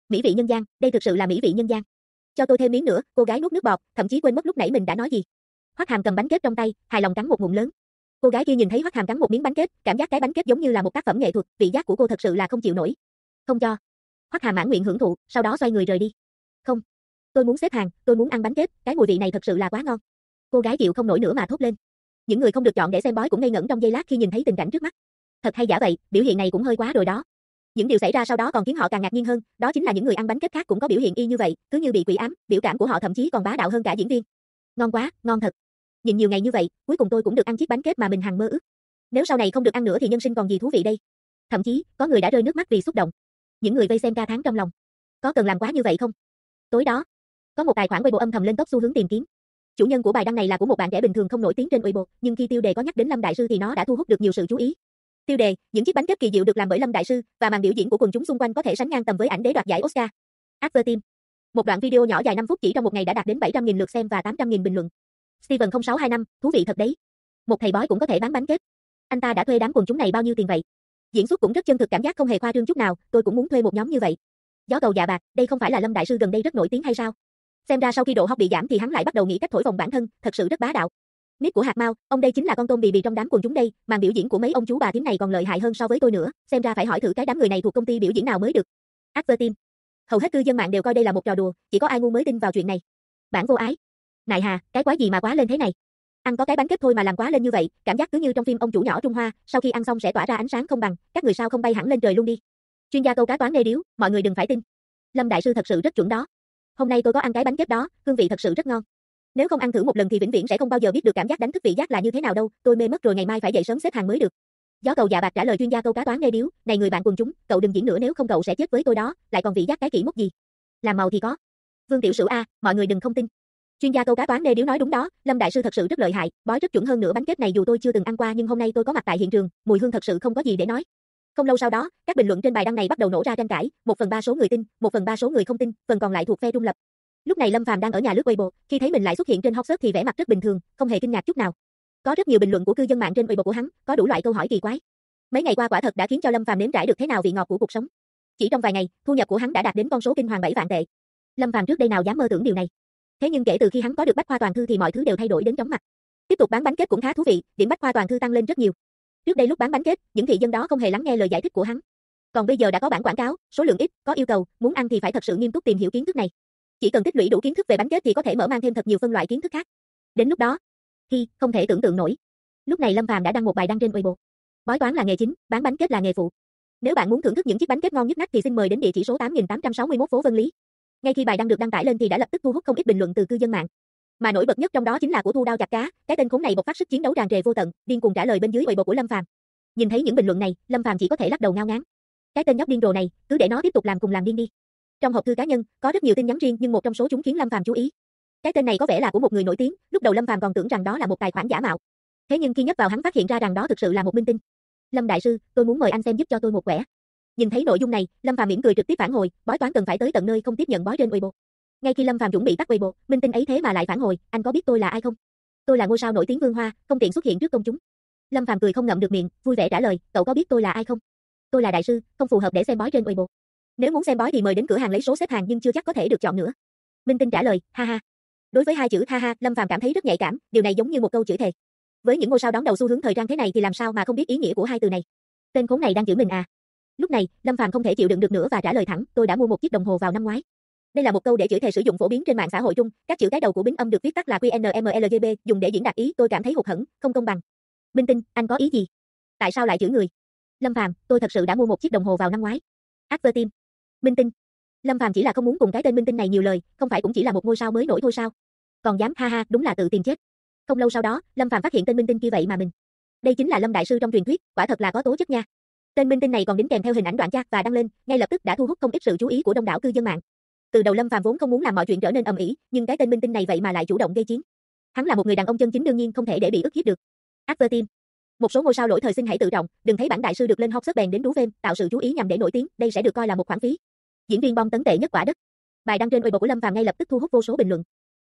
Mỹ vị nhân gian, đây thực sự là mỹ vị nhân gian. Cho tôi thêm miếng nữa, cô gái nuốt nước bọt, thậm chí quên mất lúc nãy mình đã nói gì. Hoắc Hàm cầm bánh kết trong tay, hài lòng cắn một ngụm lớn. Cô gái kia nhìn thấy Hoắc Hàm cắn một miếng bánh kết, cảm giác cái bánh kết giống như là một tác phẩm nghệ thuật, vị giác của cô thật sự là không chịu nổi. Không cho. Hoắc Hàm mãn nguyện hưởng thụ, sau đó xoay người rời đi. Không, tôi muốn xếp hàng, tôi muốn ăn bánh kết, cái mùi vị này thật sự là quá ngon. Cô gái chịu không nổi nữa mà thốt lên. Những người không được chọn để xem bói cũng ngây ngẩn trong giây lát khi nhìn thấy tình cảnh trước mắt. Thật hay giả vậy, biểu hiện này cũng hơi quá rồi đó. Những điều xảy ra sau đó còn khiến họ càng ngạc nhiên hơn, đó chính là những người ăn bánh kết khác cũng có biểu hiện y như vậy, cứ như bị quỷ ám, biểu cảm của họ thậm chí còn bá đạo hơn cả diễn viên. Ngon quá, ngon thật. Nhìn nhiều ngày như vậy, cuối cùng tôi cũng được ăn chiếc bánh kết mà mình hằng mơ ước. Nếu sau này không được ăn nữa thì nhân sinh còn gì thú vị đây. Thậm chí, có người đã rơi nước mắt vì xúc động. Những người vây xem ca thán trong lòng. Có cần làm quá như vậy không? Tối đó, có một tài khoản Weibo âm thầm lên top xu hướng tìm kiếm. Chủ nhân của bài đăng này là của một bạn trẻ bình thường không nổi tiếng trên Weibo, nhưng khi tiêu đề có nhắc đến Lâm đại sư thì nó đã thu hút được nhiều sự chú ý. Tiêu đề: những chiếc bánh kết kỳ diệu được làm bởi Lâm đại sư và màn biểu diễn của quần chúng xung quanh có thể sánh ngang tầm với ảnh đế đoạt giải Oscar. Advertime. Một đoạn video nhỏ dài 5 phút chỉ trong một ngày đã đạt đến 700.000 lượt xem và 800.000 bình luận. Steven 0625, thú vị thật đấy. Một thầy bói cũng có thể bán bánh kết. Anh ta đã thuê đám quần chúng này bao nhiêu tiền vậy? Diễn xuất cũng rất chân thực, cảm giác không hề khoa trương chút nào, tôi cũng muốn thuê một nhóm như vậy. Gió cầu dạ bạc, đây không phải là Lâm đại sư gần đây rất nổi tiếng hay sao? Xem ra sau khi độ hot bị giảm thì hắn lại bắt đầu nghĩ cách thổi phồng bản thân, thật sự rất bá đạo. Nick của hạt mao, ông đây chính là con tôm bì bì trong đám quần chúng đây, màn biểu diễn của mấy ông chú bà thím này còn lợi hại hơn so với tôi nữa, xem ra phải hỏi thử cái đám người này thuộc công ty biểu diễn nào mới được. Advertime. Hầu hết cư dân mạng đều coi đây là một trò đùa, chỉ có ai ngu mới tin vào chuyện này. Bản vô ái. Nại hà, cái quái gì mà quá lên thế này? Ăn có cái bánh kết thôi mà làm quá lên như vậy, cảm giác cứ như trong phim ông chủ nhỏ Trung Hoa, sau khi ăn xong sẽ tỏa ra ánh sáng không bằng, các người sao không bay hẳn lên trời luôn đi. Chuyên gia câu cá toán đê điếu, mọi người đừng phải tin. Lâm đại sư thật sự rất chuẩn đó. Hôm nay tôi có ăn cái bánh kết đó, hương vị thật sự rất ngon. Nếu không ăn thử một lần thì vĩnh viễn sẽ không bao giờ biết được cảm giác đánh thức vị giác là như thế nào đâu, tôi mê mất rồi, ngày mai phải dậy sớm xếp hàng mới được. Gió cầu dạ bạc trả lời chuyên gia câu cá toán đê điếu, này người bạn quần chúng, cậu đừng diễn nữa nếu không cậu sẽ chết với tôi đó, lại còn vị giác cái kỹ mốc gì. Làm màu thì có. Vương Tiểu Sửu a, mọi người đừng không tin. Chuyên gia câu cá toán đê điếu nói đúng đó, Lâm đại sư thật sự rất lợi hại, bói rất chuẩn, hơn nữa bánh kết này dù tôi chưa từng ăn qua nhưng hôm nay tôi có mặt tại hiện trường, mùi hương thật sự không có gì để nói. Không lâu sau đó, các bình luận trên bài đăng này bắt đầu nổ ra tranh cãi, 1/3 số người tin, 1/3 số người không tin, phần còn lại thuộc phe trung lập. Lúc này Lâm Phàm đang ở nhà lướt Weibo, khi thấy mình lại xuất hiện trên hot search thì vẻ mặt rất bình thường, không hề kinh ngạc chút nào. Có rất nhiều bình luận của cư dân mạng trên Weibo của hắn, có đủ loại câu hỏi kỳ quái. Mấy ngày qua quả thật đã khiến cho Lâm Phàm nếm trải được thế nào vị ngọt của cuộc sống. Chỉ trong vài ngày, thu nhập của hắn đã đạt đến con số kinh hoàng 7 vạn tệ. Lâm Phàm trước đây nào dám mơ tưởng điều này. Thế nhưng kể từ khi hắn có được Bách Khoa Toàn Thư thì mọi thứ đều thay đổi đến chóng mặt. Tiếp tục bán bánh kết cũng khá thú vị, điểm Bách Khoa Toàn Thư tăng lên rất nhiều. Trước đây lúc bán bánh kết, những thị dân đó không hề lắng nghe lời giải thích của hắn. Còn bây giờ đã có bản quảng cáo, số lượng ít, có yêu cầu, muốn ăn thì phải thật sự nghiêm túc tìm hiểu kiến thức này. Chỉ cần tích lũy đủ kiến thức về bánh kết thì có thể mở mang thêm thật nhiều phân loại kiến thức khác. Đến lúc đó, không thể tưởng tượng nổi. Lúc này Lâm Phàm đã đăng một bài đăng trên Weibo. Bói toán là nghề chính, bán bánh kết là nghề phụ. Nếu bạn muốn thưởng thức những chiếc bánh kết ngon nhất nách thì xin mời đến địa chỉ số 8861 phố Vân Lý. Ngay khi bài đăng được đăng tải lên thì đã lập tức thu hút không ít bình luận từ cư dân mạng. Mà nổi bật nhất trong đó chính là của Thu Đao Chặt Cá, cái tên khốn này bộc phát sức chiến đấu tràn trề vô tận, điên cuồng trả lời bên dưới Weibo của Lâm Phàm. Nhìn thấy những bình luận này, Lâm Phàm chỉ có thể lắc đầu ngao ngán. Cái tên nhóc điên rồ này, cứ để nó tiếp tục làm cùng làm điên đi. Trong hộp thư cá nhân, có rất nhiều tin nhắn riêng nhưng một trong số chúng khiến Lâm Phàm chú ý. Cái tên này có vẻ là của một người nổi tiếng, lúc đầu Lâm Phàm còn tưởng rằng đó là một tài khoản giả mạo. Thế nhưng khi nhấp vào hắn phát hiện ra rằng đó thực sự là một minh tinh. Lâm đại sư, tôi muốn mời anh xem giúp cho tôi một quẻ. Nhìn thấy nội dung này, Lâm Phàm mỉm cười trực tiếp phản hồi, bói toán cần phải tới tận nơi không tiếp nhận bói trên Weibo. Ngay khi Lâm Phàm chuẩn bị tắt Weibo, minh tinh ấy thế mà lại phản hồi, anh có biết tôi là ai không? Tôi là ngôi sao nổi tiếng Vương Hoa, không tiện xuất hiện trước công chúng. Lâm Phàm cười không ngậm được miệng, vui vẻ trả lời, cậu có biết tôi là ai không? Tôi là đại sư, không phù hợp để xem bói trên Weibo. Nếu muốn xem bói thì mời đến cửa hàng lấy số xếp hàng nhưng chưa chắc có thể được chọn nữa. Minh tinh trả lời, ha ha. Đối với hai chữ ha ha, Lâm Phàm cảm thấy rất nhạy cảm, điều này giống như một câu chửi thề. Với những ngôi sao đón đầu xu hướng thời trang thế này thì làm sao mà không biết ý nghĩa của hai từ này. Tên khốn này đang chửi mình à? Lúc này, Lâm Phàm không thể chịu đựng được nữa và trả lời thẳng, tôi đã mua một chiếc đồng hồ vào năm ngoái. Đây là một câu để chửi thề sử dụng phổ biến trên mạng xã hội Trung, các chữ cái đầu của bính âm được viết tắt là QNMLGB, dùng để diễn đạt ý tôi cảm thấy hụt hẫng, không công bằng. Minh tinh, anh có ý gì? Tại sao lại chửi người? Lâm Phàm, tôi thật sự đã mua một chiếc đồng hồ vào năm ngoái. Advertime. Minh tinh. Lâm Phàm chỉ là không muốn cùng cái tên minh tinh này nhiều lời, không phải cũng chỉ là một ngôi sao mới nổi thôi sao? Còn dám ha ha, đúng là tự tìm chết. Không lâu sau đó, Lâm Phàm phát hiện tên minh tinh kia vậy mà mình. Đây chính là Lâm đại sư trong truyền thuyết, quả thật là có tố chất nha. Tên minh tinh này còn đính kèm theo hình ảnh đoạn chat và đăng lên, ngay lập tức đã thu hút không ít sự chú ý của đông đảo cư dân mạng. Từ đầu Lâm Phàm vốn không muốn làm mọi chuyện trở nên ầm ĩ, nhưng cái tên minh tinh này vậy mà lại chủ động gây chiến. Hắn là một người đàn ông chân chính đương nhiên không thể để bị ức hiếp được. Advertime. Một số ngôi sao lỗi thời xin hãy tự trọng, đừng thấy bản đại sư được lên hot search bèn đến đú phim, tạo sự chú ý nhằm để nổi tiếng, đây sẽ được coi là một khoản phí. Diễn viên bom tấn tệ nhất quả đất. Bài đăng trên Weibo của Lâm Phàm ngay lập tức thu hút vô số bình luận.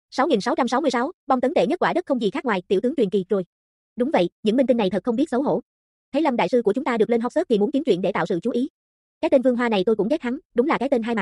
6666, bom tấn tệ nhất quả đất không gì khác ngoài tiểu tướng truyền kỳ rồi. Đúng vậy, những minh tinh này thật không biết xấu hổ. Thấy Lâm đại sư của chúng ta được lên hot search thì muốn kiếm chuyện để tạo sự chú ý. Cái tên Vương Hoa này tôi cũng ghét hắn, đúng là cái tên hai mặt.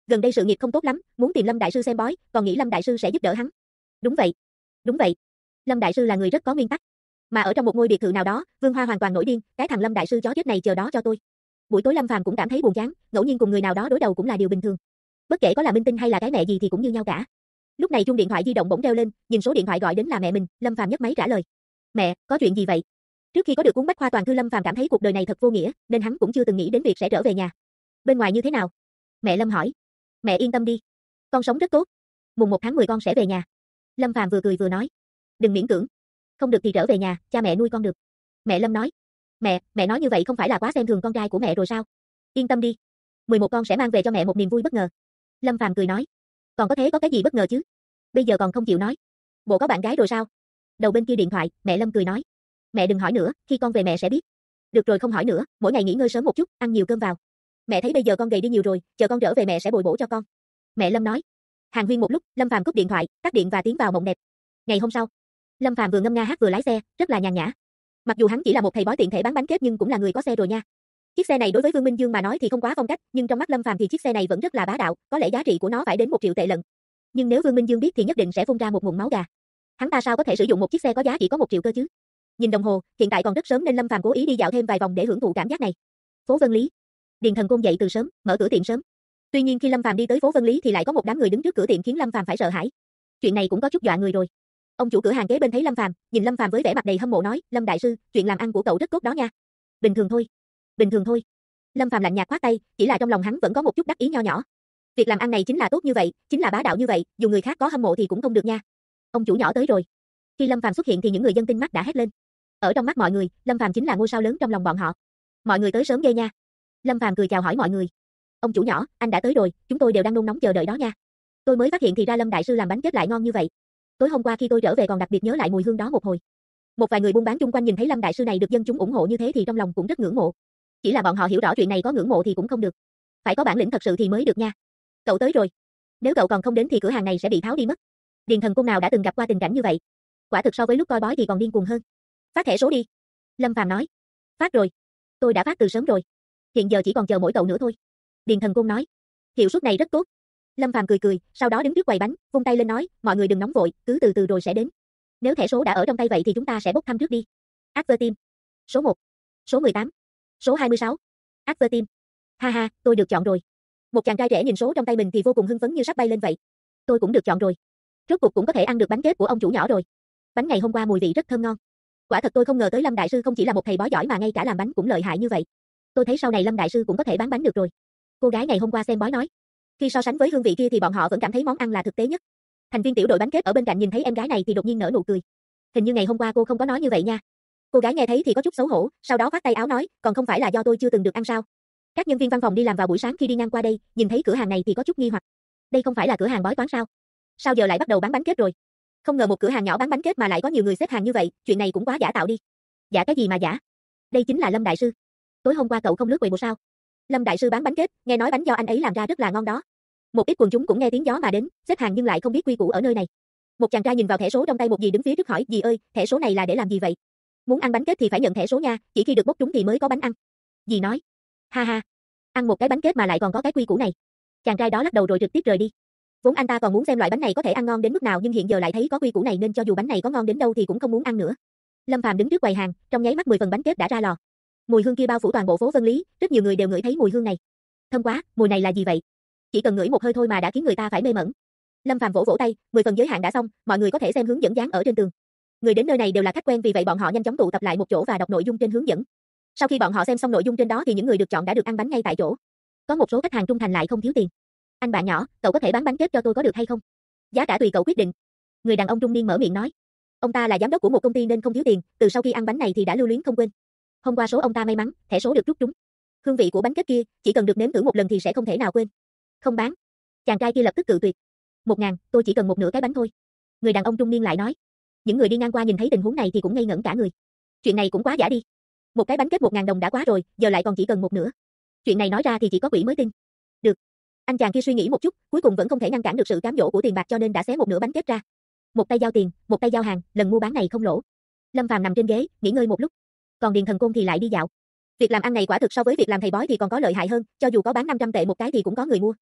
Gần đây sự nghiệp không tốt lắm, muốn tìm Lâm đại sư xem bói, còn nghĩ Lâm đại sư sẽ giúp đỡ hắn. Đúng vậy. Đúng vậy. Lâm đại sư là người rất có nguyên tắc. Mà ở trong một ngôi biệt thự nào đó, Vương Hoa hoàn toàn nổi điên, cái thằng Lâm đại sư chó chết này chờ đó cho tôi. Buổi tối Lâm Phàm cũng cảm thấy buồn chán, ngẫu nhiên cùng người nào đó đối đầu cũng là điều bình thường. Bất kể có là minh tinh hay là cái mẹ gì thì cũng như nhau cả. Lúc này chuông điện thoại di động bỗng reo lên, nhìn số điện thoại gọi đến là mẹ mình, Lâm Phàm nhấc máy trả lời. Mẹ, có chuyện gì vậy? Trước khi có được cuốn bách khoa toàn thư Lâm Phàm cảm thấy cuộc đời này thật vô nghĩa, nên hắn cũng chưa từng nghĩ đến việc sẽ trở về nhà. Bên ngoài như thế nào? Mẹ Lâm hỏi. Mẹ yên tâm đi, con sống rất tốt. Mùng 1 tháng 10 con sẽ về nhà. Lâm Phàm vừa cười vừa nói. Đừng miễn cưỡng. Không được thì trở về nhà, cha mẹ nuôi con được. Mẹ Lâm nói. Mẹ nói như vậy không phải là quá xem thường con trai của mẹ rồi sao? Yên tâm đi. 11 con sẽ mang về cho mẹ một niềm vui bất ngờ. Lâm Phàm cười nói. Còn có thế có cái gì bất ngờ chứ? Bây giờ còn không chịu nói. Bộ có bạn gái rồi sao? Đầu bên kia điện thoại, mẹ Lâm cười nói. Mẹ đừng hỏi nữa, khi con về mẹ sẽ biết. Được rồi không hỏi nữa, mỗi ngày nghỉ ngơi sớm một chút, ăn nhiều cơm vào. Mẹ thấy bây giờ con gầy đi nhiều rồi, chờ con trở về mẹ sẽ bồi bổ cho con. Mẹ Lâm nói. Hàn huyên một lúc, Lâm Phàm cúp điện thoại, tắt điện và tiến vào mộng đẹp. Ngày hôm sau, Lâm Phàm vừa ngâm nga hát vừa lái xe, rất là nhàn nhã. Mặc dù hắn chỉ là một thầy bói tiện thể bán bánh kết nhưng cũng là người có xe rồi nha. Chiếc xe này đối với Vương Minh Dương mà nói thì không quá phong cách, nhưng trong mắt Lâm Phàm thì chiếc xe này vẫn rất là bá đạo, có lẽ giá trị của nó phải đến 1 triệu tệ lận. Nhưng nếu Vương Minh Dương biết thì nhất định sẽ phun ra một nguồn máu gà. Hắn ta sao có thể sử dụng một chiếc xe có giá trị có 1 triệu cơ chứ? Nhìn đồng hồ, hiện tại còn rất sớm nên Lâm Phàm cố ý đi dạo thêm vài vòng để hưởng thụ cảm giác này. Phố Vân Lý. Điền Thần Côn dậy từ sớm, mở cửa tiệm sớm. Tuy nhiên khi Lâm Phàm đi tới phố Vân Lý thì lại có một đám người đứng trước cửa tiệm khiến Lâm Phàm phải sợ hãi. Chuyện này cũng có chút dọa người rồi. Ông chủ cửa hàng kế bên thấy Lâm Phàm, nhìn Lâm Phàm với vẻ mặt đầy hâm mộ nói, Lâm đại sư, chuyện làm ăn của cậu rất tốt đó nha. Bình thường thôi. Bình thường thôi. Lâm Phàm lạnh nhạt khoát tay, chỉ là trong lòng hắn vẫn có một chút đắc ý nho nhỏ. Việc làm ăn này chính là tốt như vậy, chính là bá đạo như vậy, dù người khác có hâm mộ thì cũng không được nha. Ông chủ nhỏ tới rồi. Khi Lâm Phàm xuất hiện thì những người dân tinh mắt đã hét lên. Ở trong mắt mọi người, Lâm Phàm chính là ngôi sao lớn trong lòng bọn họ. Mọi người tới sớm ghê nha. Lâm Phàm cười chào hỏi mọi người. Ông chủ nhỏ, anh đã tới rồi, chúng tôi đều đang nôn nóng chờ đợi đó nha. Tôi mới phát hiện thì ra Lâm đại sư làm bánh kết lại ngon như vậy. Tối hôm qua khi tôi trở về còn đặc biệt nhớ lại mùi hương đó một hồi. Một vài người buôn bán chung quanh nhìn thấy Lâm đại sư này được dân chúng ủng hộ như thế thì trong lòng cũng rất ngưỡng mộ. Chỉ là bọn họ hiểu rõ chuyện này có ngưỡng mộ thì cũng không được. Phải có bản lĩnh thật sự thì mới được nha. Cậu tới rồi. Nếu cậu còn không đến thì cửa hàng này sẽ bị tháo đi mất. Điền Thần Côn nào đã từng gặp qua tình cảnh như vậy. Quả thực so với lúc coi bói thì còn điên cuồng hơn. Phát thẻ số đi. Lâm Phàm nói. Phát rồi. Tôi đã phát từ sớm rồi. Hiện giờ chỉ còn chờ mỗi cậu nữa thôi. Điền Thần Côn nói. Hiệu suất này rất tốt. Lâm Phàm cười cười, sau đó đứng trước quầy bánh, vung tay lên nói, mọi người đừng nóng vội, cứ từ từ rồi sẽ đến. Nếu thẻ số đã ở trong tay vậy thì chúng ta sẽ bốc thăm trước đi. Advertim. Số 1. Số 18. Số 26. Advertim. Ha ha, tôi được chọn rồi. Một chàng trai trẻ nhìn số trong tay mình thì vô cùng hưng phấn như sắp bay lên vậy. Tôi cũng được chọn rồi. Rốt cuộc cũng có thể ăn được bánh kết của ông chủ nhỏ rồi. Bánh ngày hôm qua mùi vị rất thơm ngon. Quả thật tôi không ngờ tới Lâm đại sư không chỉ là một thầy bói giỏi mà ngay cả làm bánh cũng lợi hại như vậy. Tôi thấy sau này Lâm đại sư cũng có thể bán bánh được rồi. Cô gái ngày hôm qua xem bói nói. Khi so sánh với hương vị kia thì bọn họ vẫn cảm thấy món ăn là thực tế nhất. Thành viên tiểu đội bánh kết ở bên cạnh nhìn thấy em gái này thì đột nhiên nở nụ cười. Hình như ngày hôm qua cô không có nói như vậy nha. Cô gái nghe thấy thì có chút xấu hổ, sau đó khoát tay áo nói, còn không phải là do tôi chưa từng được ăn sao? Các nhân viên văn phòng đi làm vào buổi sáng khi đi ngang qua đây, nhìn thấy cửa hàng này thì có chút nghi hoặc. Đây không phải là cửa hàng bói toán sao? Sao giờ lại bắt đầu bán bánh kết rồi? Không ngờ một cửa hàng nhỏ bán bánh kết mà lại có nhiều người xếp hàng như vậy, chuyện này cũng quá giả tạo đi. Giả cái gì mà giả? Đây chính là Lâm đại sư. Tối hôm qua cậu không lướt Weibo sao? Lâm đại sư bán bánh kết, nghe nói bánh do anh ấy làm ra rất là ngon đó. Một ít quần chúng cũng nghe tiếng gió mà đến, xếp hàng nhưng lại không biết quy củ ở nơi này. Một chàng trai nhìn vào thẻ số trong tay một dì đứng phía trước hỏi, dì ơi, thẻ số này là để làm gì vậy? Muốn ăn bánh kết thì phải nhận thẻ số nha, chỉ khi được bốc trúng thì mới có bánh ăn. Dì nói, ha ha, ăn một cái bánh kết mà lại còn có cái quy củ này. Chàng trai đó lắc đầu rồi trực tiếp rời đi. Vốn anh ta còn muốn xem loại bánh này có thể ăn ngon đến mức nào nhưng hiện giờ lại thấy có quy củ này nên cho dù bánh này có ngon đến đâu thì cũng không muốn ăn nữa. Lâm Phàm đứng trước quầy hàng, trong nháy mắt 10 phần bánh kết đã ra lò. Mùi hương kia bao phủ toàn bộ phố Vân Lý, rất nhiều người đều ngửi thấy mùi hương này. Thơm quá, mùi này là gì vậy? Chỉ cần ngửi một hơi thôi mà đã khiến người ta phải mê mẩn. Lâm Phàm vỗ vỗ tay, 10 phần giới hạn đã xong, mọi người có thể xem hướng dẫn dán ở trên tường. Người đến nơi này đều là khách quen vì vậy bọn họ nhanh chóng tụ tập lại một chỗ và đọc nội dung trên hướng dẫn. Sau khi bọn họ xem xong nội dung trên đó thì những người được chọn đã được ăn bánh ngay tại chỗ. Có một số khách hàng trung thành lại không thiếu tiền. Anh bạn nhỏ, cậu có thể bán bánh kết cho tôi có được hay không? Giá cả tùy cậu quyết định. Người đàn ông trung niên mở miệng nói. Ông ta là giám đốc của một công ty nên không thiếu tiền, từ sau khi ăn bánh này thì đã lưu luyến không quên. Hôm qua số ông ta may mắn, thẻ số được rút trúng. Hương vị của bánh kết kia, chỉ cần được nếm thử một lần thì sẽ không thể nào quên. Không bán. Chàng trai kia lập tức cự tuyệt. 1.000, tôi chỉ cần một nửa cái bánh thôi. Người đàn ông trung niên lại nói. Những người đi ngang qua nhìn thấy tình huống này thì cũng ngây ngẩn cả người. Chuyện này cũng quá giả đi. Một cái bánh kết 1.000 đồng đã quá rồi, giờ lại còn chỉ cần một nửa. Chuyện này nói ra thì chỉ có quỷ mới tin. Được. Anh chàng kia suy nghĩ một chút, cuối cùng vẫn không thể ngăn cản được sự cám dỗ của tiền bạc cho nên đã xé một nửa bánh kết ra. Một tay giao tiền, một tay giao hàng, lần mua bán này không lỗ. Lâm Phàm nằm trên ghế, nghỉ ngơi một lúc. Còn Điền Thần Côn thì lại đi dạo. Việc làm ăn này quả thực so với việc làm thầy bói thì còn có lợi hại hơn, cho dù có bán 500 tệ một cái thì cũng có người mua.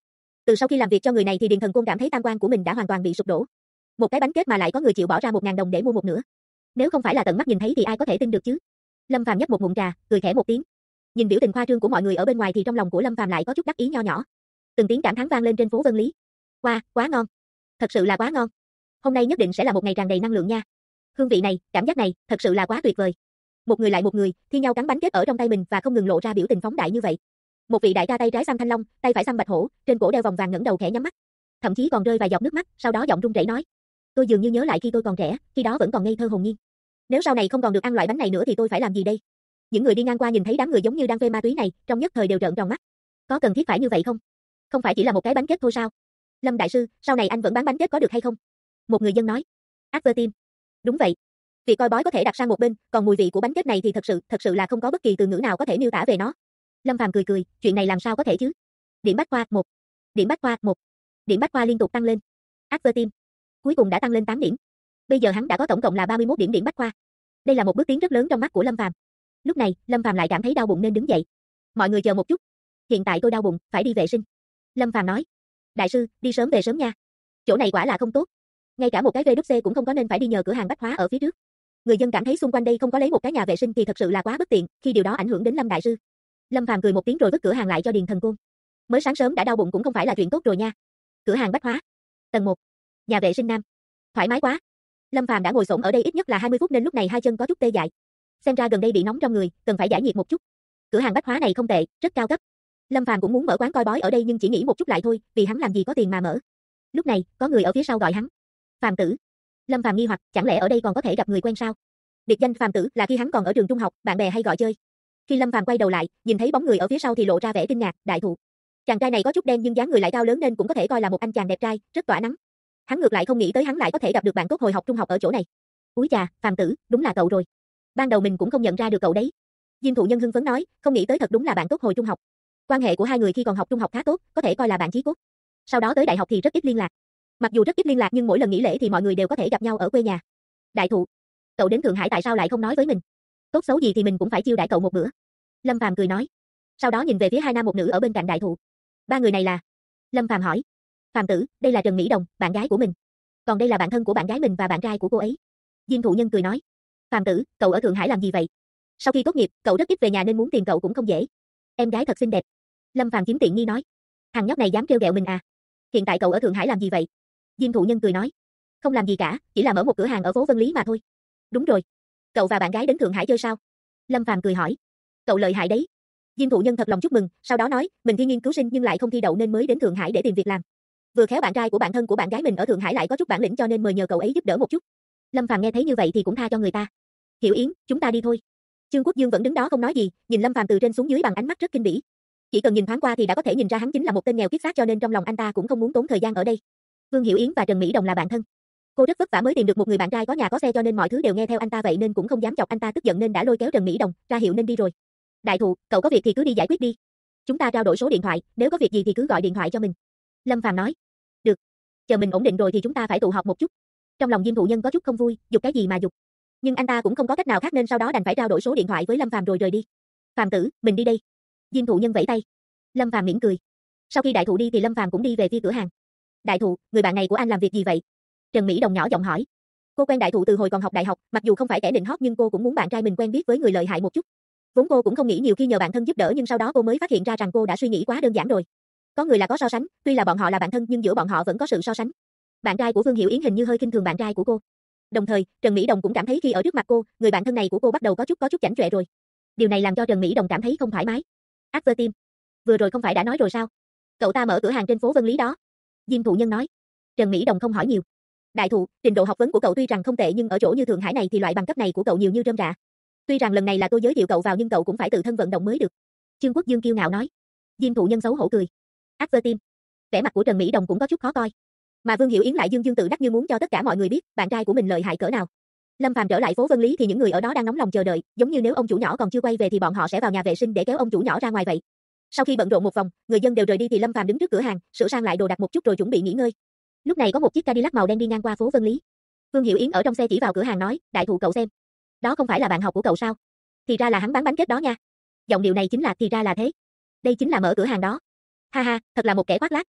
Từ sau khi làm việc cho người này thì Điền Thần Côn cảm thấy tam quan của mình đã hoàn toàn bị sụp đổ. Một cái bánh kết mà lại có người chịu bỏ ra 1.000 đồng để mua một nửa. Nếu không phải là tận mắt nhìn thấy thì ai có thể tin được chứ? Lâm Phàm nhấp một ngụm trà, cười khẽ một tiếng. Nhìn biểu tình khoa trương của mọi người ở bên ngoài thì trong lòng của Lâm Phàm lại có chút đắc ý nho nhỏ. Từng tiếng cảm thán vang lên trên phố Vân Lý. Wow, quá ngon. Thật sự là quá ngon. Hôm nay nhất định sẽ là một ngày tràn đầy năng lượng nha. Hương vị này, cảm giác này, thật sự là quá tuyệt vời. Một người lại một người, thi nhau cắn bánh kết ở trong tay mình và không ngừng lộ ra biểu tình phóng đại như vậy. Một vị đại ca tay trái xăm thanh long, tay phải xăm bạch hổ, trên cổ đeo vòng vàng ngẩng đầu khẽ nhắm mắt, thậm chí còn rơi vài giọt nước mắt, sau đó giọng run rẩy nói: "Tôi dường như nhớ lại khi tôi còn trẻ, khi đó vẫn còn ngây thơ hồn nhiên. Nếu sau này không còn được ăn loại bánh này nữa thì tôi phải làm gì đây?" Những người đi ngang qua nhìn thấy đám người giống như đang phê ma túy này, trong nhất thời đều trợn tròn mắt. Có cần thiết phải như vậy không? Không phải chỉ là một cái bánh kết thôi sao? Lâm đại sư, sau này anh vẫn bán bánh kết có được hay không? Một người dân nói. Advertim. Đúng vậy. Việc coi bói có thể đặt sang một bên, còn mùi vị của bánh kết này thì thật sự là không có bất kỳ từ ngữ nào có thể miêu tả về nó. Lâm Phàm cười cười, chuyện này làm sao có thể chứ? Điểm bách khoa 1. Điểm bách khoa 1. Điểm bách khoa liên tục tăng lên. Advertim. Cuối cùng đã tăng lên 8 điểm. Bây giờ hắn đã có tổng cộng là 31 điểm điểm bách khoa. Đây là một bước tiến rất lớn trong mắt của Lâm Phàm. Lúc này, Lâm Phàm lại cảm thấy đau bụng nên đứng dậy. Mọi người chờ một chút. Hiện tại tôi đau bụng, phải đi vệ sinh. Lâm Phàm nói. Đại sư, đi sớm về sớm nha. Chỗ này quả là không tốt. Ngay cả một cái VWC cũng không có nên phải đi nhờ cửa hàng bách hóa ở phía trước. Người dân cảm thấy xung quanh đây không có lấy một cái nhà vệ sinh thì thật sự là quá bất tiện, khi điều đó ảnh hưởng đến Lâm đại sư. Lâm Phàm cười một tiếng rồi vứt cửa hàng lại cho Điền Thần Côn. Mới sáng sớm đã đau bụng cũng không phải là chuyện tốt rồi nha. Cửa hàng bách hóa, tầng 1, nhà vệ sinh nam. Thoải mái quá. Lâm Phàm đã ngồi xổm ở đây ít nhất là 20 phút nên lúc này hai chân có chút tê dại. Xem ra gần đây bị nóng trong người, cần phải giải nhiệt một chút. Cửa hàng bách hóa này không tệ, rất cao cấp. Lâm Phàm cũng muốn mở quán coi bói ở đây nhưng chỉ nghĩ một chút lại thôi, vì hắn làm gì có tiền mà mở. Lúc này, có người ở phía sau gọi hắn. Phàm tử. Lâm Phàm nghi hoặc, chẳng lẽ ở đây còn có thể gặp người quen sao? Biệt danh Phàm tử là khi hắn còn ở trường trung học, bạn bè hay gọi chơi. Khi Lâm Phàm quay đầu lại, nhìn thấy bóng người ở phía sau thì lộ ra vẻ kinh ngạc, Đại Thụ. Chàng trai này có chút đen nhưng dáng người lại cao lớn nên cũng có thể coi là một anh chàng đẹp trai, rất tỏa nắng. Hắn ngược lại không nghĩ tới hắn lại có thể gặp được bạn tốt hồi học trung học ở chỗ này. Úi chà, Phàm tử, đúng là cậu rồi. Ban đầu mình cũng không nhận ra được cậu đấy. Diêm Thụ Nhân hưng phấn nói, không nghĩ tới thật đúng là bạn tốt hồi trung học. Quan hệ của hai người khi còn học trung học khá tốt, có thể coi là bạn chí cốt. Sau đó tới đại học thì rất ít liên lạc. Mặc dù rất ít liên lạc nhưng mỗi lần nghỉ lễ thì mọi người đều có thể gặp nhau ở quê nhà. Đại Thụ, cậu đến Thượng Hải tại sao lại không nói với mình? Tốt xấu gì thì mình cũng phải chiêu đãi cậu một bữa. Lâm Phàm cười nói. Sau đó nhìn về phía hai nam một nữ ở bên cạnh Đại Thụ. Ba người này là? Lâm Phàm hỏi. Phàm tử, đây là Trần Mỹ Đồng, bạn gái của mình. Còn đây là bạn thân của bạn gái mình và bạn trai của cô ấy. Diêm Thụ Nhân cười nói. Phàm tử, cậu ở Thượng Hải làm gì vậy? Sau khi tốt nghiệp, cậu rất ít về nhà nên muốn tìm cậu cũng không dễ. Em gái thật xinh đẹp. Lâm Phàm chiếm tiện nghi nói. Thằng nhóc này dám trêu ghẹo mình à? Hiện tại cậu ở Thượng Hải làm gì vậy? Diêm Thụ Nhân cười nói. Không làm gì cả, chỉ là mở một cửa hàng ở phố Vân Lý mà thôi. Đúng rồi. Cậu và bạn gái đến Thượng Hải chơi sao? Lâm Phàm cười hỏi. Cậu lợi hại đấy. Diêm Thụ Nhân thật lòng chúc mừng, sau đó nói, mình thi nghiên cứu sinh nhưng lại không thi đậu nên mới đến Thượng Hải để tìm việc làm. Vừa khéo bạn trai của bạn thân của bạn gái mình ở Thượng Hải lại có chút bản lĩnh cho nên mời nhờ cậu ấy giúp đỡ một chút. Lâm Phàm nghe thấy như vậy thì cũng tha cho người ta. Hiểu Yến, chúng ta đi thôi. Trương Quốc Dương vẫn đứng đó không nói gì, nhìn Lâm Phàm từ trên xuống dưới bằng ánh mắt rất kinh bỉ. Chỉ cần nhìn thoáng qua thì đã có thể nhìn ra hắn chính là một tên nghèo kiết xác cho nên trong lòng anh ta cũng không muốn tốn thời gian ở đây. Vương Hiểu Yến và Trần Mỹ Đồng là bạn thân. Cô rất vất vả mới tìm được một người bạn trai có nhà có xe cho nên mọi thứ đều nghe theo anh ta vậy nên cũng không dám chọc anh ta tức giận nên đã lôi kéo Trần Mỹ Đồng, ra hiệu nên đi rồi. Đại Thụ, cậu có việc thì cứ đi giải quyết đi. Chúng ta trao đổi số điện thoại, nếu có việc gì thì cứ gọi điện thoại cho mình. Lâm Phàm nói. Được. Chờ mình ổn định rồi thì chúng ta phải tụ họp một chút. Trong lòng Diêm Thụ Nhân có chút không vui, dục cái gì mà dục. Nhưng anh ta cũng không có cách nào khác nên sau đó đành phải trao đổi số điện thoại với Lâm Phàm rồi rời đi. Phàm tử, mình đi đây. Diêm Thụ Nhân vẫy tay. Lâm Phàm mỉm cười. Sau khi Đại Thụ đi thì Lâm Phàm cũng đi về phía cửa hàng. Đại Thụ, người bạn này của anh làm việc gì vậy? Trần Mỹ Đồng nhỏ giọng hỏi. Cô quen Đại Thụ từ hồi còn học đại học, mặc dù không phải kẻ nịnh hót nhưng cô cũng muốn bạn trai mình quen biết với người lợi hại một chút. Vốn cô cũng không nghĩ nhiều khi nhờ bạn thân giúp đỡ nhưng sau đó cô mới phát hiện ra rằng cô đã suy nghĩ quá đơn giản rồi. Có người là có so sánh, tuy là bọn họ là bạn thân nhưng giữa bọn họ vẫn có sự so sánh. Bạn trai của Vương Hiểu Yến hình như hơi khinh thường bạn trai của cô. Đồng thời, Trần Mỹ Đồng cũng cảm thấy khi ở trước mặt cô, người bạn thân này của cô bắt đầu có chút chảnh chọe rồi. Điều này làm cho Trần Mỹ Đồng cảm thấy không thoải mái. Advertim. Vừa rồi không phải đã nói rồi sao? Cậu ta mở cửa hàng trên phố Vân Lý đó. Diêm Thụ Nhân nói. Trần Mỹ Đồng không hỏi nhiều. Đại Thụ, trình độ học vấn của cậu tuy rằng không tệ nhưng ở chỗ như Thượng Hải này thì loại bằng cấp này của cậu nhiều như rơm rạ. Tuy rằng lần này là tôi giới thiệu cậu vào nhưng cậu cũng phải tự thân vận động mới được. Trương Quốc Dương kiêu ngạo nói. Diêm Thụ Nhân xấu hổ cười. Advertim. Vẻ mặt của Trần Mỹ Đồng cũng có chút khó coi. Mà Vương Hiểu Yến lại dương dương tự đắc như muốn cho tất cả mọi người biết bạn trai của mình lợi hại cỡ nào. Lâm Phàm trở lại phố Vân Lý thì những người ở đó đang nóng lòng chờ đợi, giống như nếu ông chủ nhỏ còn chưa quay về thì bọn họ sẽ vào nhà vệ sinh để kéo ông chủ nhỏ ra ngoài vậy. Sau khi bận rộn một vòng, người dân đều rời đi thì Lâm Phàm đứng trước cửa hàng, sửa sang lại đồ đạc một chút rồi chuẩn bị nghỉ ngơi. Lúc này có một chiếc Cadillac màu đen đi ngang qua phố Vân Lý. Vương Hiểu Yến ở trong xe chỉ vào cửa hàng nói, Đại Thụ cậu xem. Đó không phải là bạn học của cậu sao? Thì ra là hắn bán bánh kết đó nha. Giọng điệu này chính là thì ra là thế. Đây chính là mở cửa hàng đó. Ha ha, thật là một kẻ khoác lác.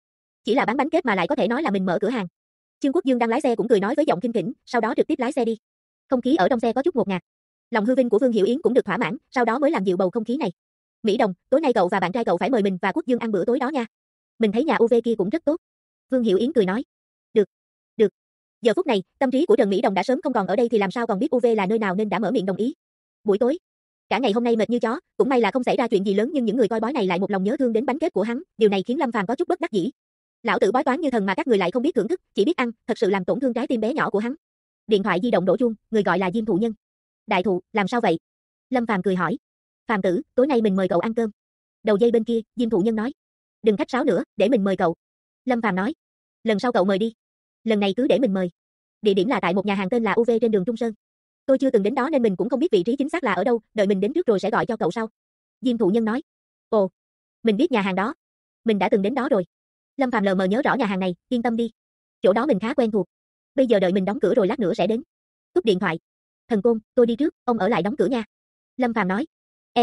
Chỉ là bán bánh kết mà lại có thể nói là mình mở cửa hàng. Trương Quốc Dương đang lái xe cũng cười nói với giọng khinh khỉnh, sau đó trực tiếp lái xe đi. Không khí ở trong xe có chút ngột ngạt. Lòng hư vinh của Vương Hiểu Yến cũng được thỏa mãn, sau đó mới làm dịu bầu không khí này. Mỹ Đồng, tối nay cậu và bạn trai cậu phải mời mình và Quốc Dương ăn bữa tối đó nha. Mình thấy nhà UV kia cũng rất tốt. Vương Hiểu Yến cười nói. Được, được. Giờ phút này, tâm trí của Trần Mỹ Đồng đã sớm không còn ở đây thì làm sao còn biết UV là nơi nào nên đã mở miệng đồng ý. Buổi tối, cả ngày hôm nay mệt như chó, cũng may là không xảy ra chuyện gì lớn nhưng những người coi bói này lại một lòng nhớ thương đến bánh kết của hắn, điều này khiến Lâm Phàm có chút bất đắc dĩ. Lão tử bói toán như thần mà các người lại không biết thưởng thức, chỉ biết ăn, thật sự làm tổn thương trái tim bé nhỏ của hắn. Điện thoại di động đổ chuông, người gọi là Diêm Thụ Nhân. Đại thụ, làm sao vậy? Lâm Phàm cười hỏi. Phàm tử, tối nay mình mời cậu ăn cơm. Đầu dây bên kia, Diêm Thụ Nhân nói. Đừng khách sáo nữa, để mình mời cậu. Lâm Phàm nói. Lần sau cậu mời đi. Lần này cứ để mình mời. Địa điểm là tại một nhà hàng tên là UV trên đường Trung Sơn. Tôi chưa từng đến đó nên mình cũng không biết vị trí chính xác là ở đâu, đợi mình đến trước rồi sẽ gọi cho cậu sau. Diêm Thụ Nhân nói. Ồ, mình biết nhà hàng đó. Mình đã từng đến đó rồi. Lâm Phàm lờ mờ nhớ rõ nhà hàng này, yên tâm đi. Chỗ đó mình khá quen thuộc. Bây giờ đợi mình đóng cửa rồi lát nữa sẽ đến. Cúp điện thoại. Thần Côn, tôi đi trước, ông ở lại đóng cửa nha. Lâm Phàm nói.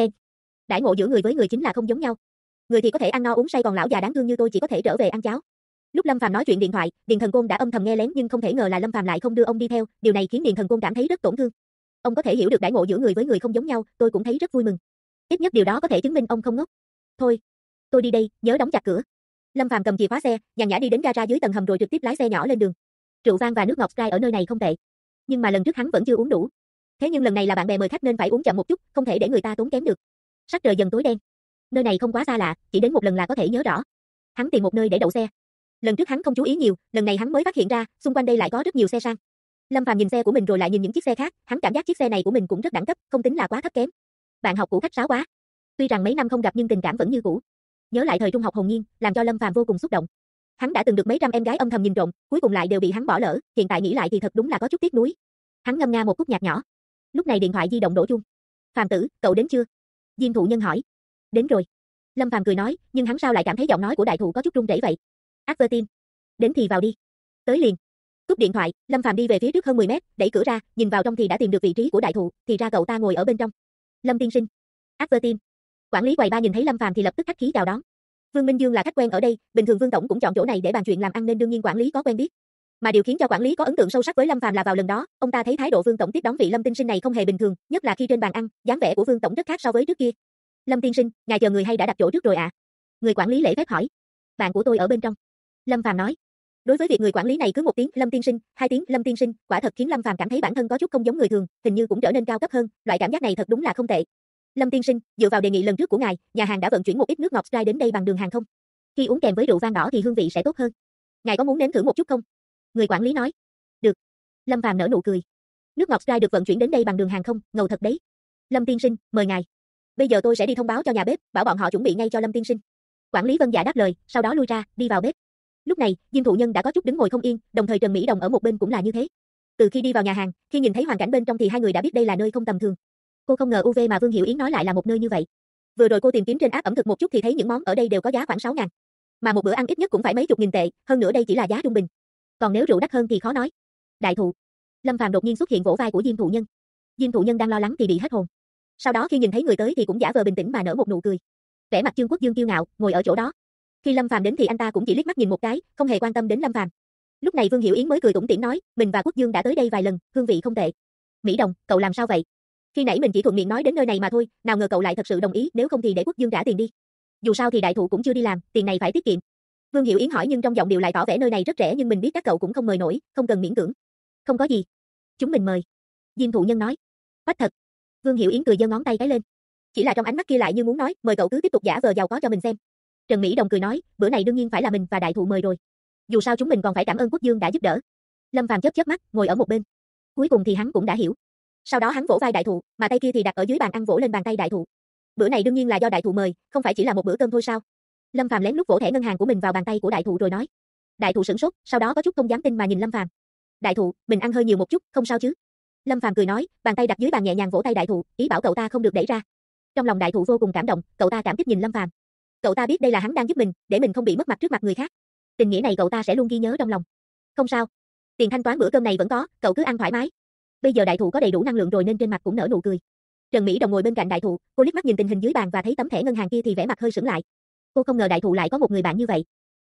Đãi ngộ giữa người với người chính là không giống nhau. Người thì có thể ăn no uống say còn lão già đáng thương như tôi chỉ có thể trở về ăn cháo. Lúc Lâm Phàm nói chuyện điện thoại, Điền Thần Côn đã âm thầm nghe lén nhưng không thể ngờ là Lâm Phàm lại không đưa ông đi theo, điều này khiến Điền Thần Côn cảm thấy rất tổn thương. Ông có thể hiểu được đãi ngộ giữa người với người không giống nhau, tôi cũng thấy rất vui mừng. Ít nhất điều đó có thể chứng minh ông không ngốc. Thôi, tôi đi đây, nhớ đóng chặt cửa. Lâm Phàm cầm chìa khóa xe, nhàn nhã đi đến gara dưới tầng hầm rồi trực tiếp lái xe nhỏ lên đường. Rượu vang và nước ngọt Sky ở nơi này không tệ, nhưng mà lần trước hắn vẫn chưa uống đủ. Thế nhưng lần này là bạn bè mời khách nên phải uống chậm một chút, không thể để người ta tốn kém được. Sắc trời dần tối đen. Nơi này không quá xa lạ, chỉ đến một lần là có thể nhớ rõ. Hắn tìm một nơi để đậu xe. Lần trước hắn không chú ý nhiều, lần này hắn mới phát hiện ra, xung quanh đây lại có rất nhiều xe sang. Lâm Phàm nhìn xe của mình rồi lại nhìn những chiếc xe khác, hắn cảm giác chiếc xe này của mình cũng rất đẳng cấp, không tính là quá thấp kém. Bạn học cũ khách sáo quá. Tuy rằng mấy năm không gặp nhưng tình cảm vẫn như cũ. Nhớ lại thời trung học hồn nhiên, làm cho Lâm Phàm vô cùng xúc động. Hắn đã từng được mấy trăm em gái âm thầm nhìn trộm, cuối cùng lại đều bị hắn bỏ lỡ, hiện tại nghĩ lại thì thật đúng là có chút tiếc nuối. Hắn ngâm nga một khúc nhạc nhỏ. Lúc này điện thoại di động đổ chuông. Phàm tử, cậu đến chưa? Diêm Thụ Nhân hỏi. Đến rồi. Lâm Phàm cười nói, nhưng hắn sao lại cảm thấy giọng nói của đại thụ có chút run rẩy vậy? Advertin. Đến thì vào đi. Tới liền. Cúp điện thoại, Lâm Phàm đi về phía trước hơn 10 mét, đẩy cửa ra, nhìn vào trong thì đã tìm được vị trí của đại thụ, thì ra cậu ta ngồi ở bên trong. Lâm tiên sinh. Advertin. Quản lý quầy ba nhìn thấy Lâm Phàm thì lập tức khách khí chào đón. Vương Minh Dương là khách quen ở đây, bình thường Vương tổng cũng chọn chỗ này để bàn chuyện làm ăn nên đương nhiên quản lý có quen biết. Mà điều khiến cho quản lý có ấn tượng sâu sắc với Lâm Phàm là vào lần đó, ông ta thấy thái độ Vương tổng tiếp đón vị Lâm tiên sinh này không hề bình thường, nhất là khi trên bàn ăn, dáng vẻ của Vương tổng rất khác so với trước kia. Lâm tiên sinh, ngài chờ người hay đã đặt chỗ trước rồi ạ? Người quản lý lễ phép hỏi. Bạn của tôi ở bên trong. Lâm Phàm nói. Đối với việc người quản lý này cứ một tiếng Lâm tiên sinh, hai tiếng Lâm tiên sinh, quả thật khiến Lâm Phàm cảm thấy bản thân có chút không giống người thường, hình như cũng trở nên cao cấp hơn, loại cảm giác này thật đúng là không tệ. Lâm tiên sinh, dựa vào đề nghị lần trước của ngài, nhà hàng đã vận chuyển một ít nước ngọt Sky đến đây bằng đường hàng không? Khi uống kèm với rượu vang đỏ thì hương vị sẽ tốt hơn. Ngài có muốn nếm thử một chút không? Người quản lý nói. Được. Lâm Phàm nở nụ cười. Nước ngọt Sky được vận chuyển đến đây bằng đường hàng không, ngầu thật đấy. Lâm tiên sinh, mời ngài. Bây giờ tôi sẽ đi thông báo cho nhà bếp, bảo bọn họ chuẩn bị ngay cho Lâm tiên sinh. Quản lý vâng dạ đáp lời, sau đó lui ra, đi vào bếp. Lúc này, Diêm Thụ Nhân đã có chút đứng ngồi không yên, đồng thời Trần Mỹ Đồng ở một bên cũng là như thế. Từ khi đi vào nhà hàng, khi nhìn thấy hoàn cảnh bên trong thì hai người đã biết đây là nơi không tầm thường. Cô không ngờ UV mà Vương Hiểu Yến nói lại là một nơi như vậy. Vừa rồi cô tìm kiếm trên app ẩm thực một chút thì thấy những món ở đây đều có giá khoảng 6.000. Mà một bữa ăn ít nhất cũng phải mấy chục nghìn tệ, hơn nữa đây chỉ là giá trung bình. Còn nếu rượu đắt hơn thì khó nói. Đại thụ. Lâm Phàm đột nhiên xuất hiện vỗ vai của Diêm Thụ Nhân. Diêm Thụ Nhân đang lo lắng thì bị hết hồn. Sau đó khi nhìn thấy người tới thì cũng giả vờ bình tĩnh mà nở một nụ cười. Vẻ mặt Trương Quốc Dương kiêu ngạo, ngồi ở chỗ đó. Khi Lâm Phàm đến thì anh ta cũng chỉ liếc mắt nhìn một cái, không hề quan tâm đến Lâm Phàm. Lúc này Vương Hiểu Yến mới cười tủm tỉm nói, mình và Quốc Dương đã tới đây vài lần, hương vị không tệ. Mỹ Đồng, cậu làm sao vậy? Khi nãy mình chỉ thuận miệng nói đến nơi này mà thôi, nào ngờ cậu lại thật sự đồng ý, nếu không thì để Quốc Dương trả tiền đi. Dù sao thì đại thụ cũng chưa đi làm, tiền này phải tiết kiệm. Vương Hiểu Yến hỏi nhưng trong giọng điệu lại tỏ vẻ nơi này rất rẻ nhưng mình biết các cậu cũng không mời nổi, không cần miễn cưỡng. Không có gì. Chúng mình mời. Diêm Thụ Nhân nói. Quách thật. Vương Hiểu Yến cười giơ ngón tay cái lên. Chỉ là trong ánh mắt kia lại như muốn nói, mời cậu cứ tiếp tục giả vờ giàu có cho mình xem. Trần Mỹ Đồng cười nói, bữa này đương nhiên phải là mình và đại thụ mời rồi. Dù sao chúng mình còn phải cảm ơn Quốc Dương đã giúp đỡ. Lâm Phàm chớp chớp mắt, ngồi ở một bên. Cuối cùng thì hắn cũng đã hiểu. Sau đó hắn vỗ vai đại thụ, mà tay kia thì đặt ở dưới bàn ăn vỗ lên bàn tay đại thụ. Bữa này đương nhiên là do đại thụ mời, không phải chỉ là một bữa cơm thôi sao? Lâm Phàm lén lút vỗ thẻ ngân hàng của mình vào bàn tay của đại thụ rồi nói. Đại thụ sửng sốt, sau đó có chút không dám tin mà nhìn Lâm Phàm. Đại thụ, mình ăn hơi nhiều một chút, không sao chứ? Lâm Phàm cười nói, bàn tay đặt dưới bàn nhẹ nhàng vỗ tay đại thụ, ý bảo cậu ta không được đẩy ra. Trong lòng đại thụ vô cùng cảm động, cậu ta cảm kích nhìn Lâm Phàm. Cậu ta biết đây là hắn đang giúp mình, để mình không bị mất mặt trước mặt người khác. Tình nghĩa này cậu ta sẽ luôn ghi nhớ trong lòng. Không sao, tiền thanh toán bữa cơm này vẫn có, cậu cứ ăn thoải mái. Bây giờ đại thụ có đầy đủ năng lượng rồi nên trên mặt cũng nở nụ cười. Trần Mỹ Đồng ngồi bên cạnh đại thụ, cô liếc mắt nhìn tình hình dưới bàn và thấy tấm thẻ ngân hàng kia thì vẻ mặt hơi sững lại. Cô không ngờ đại thụ lại có một người bạn như vậy.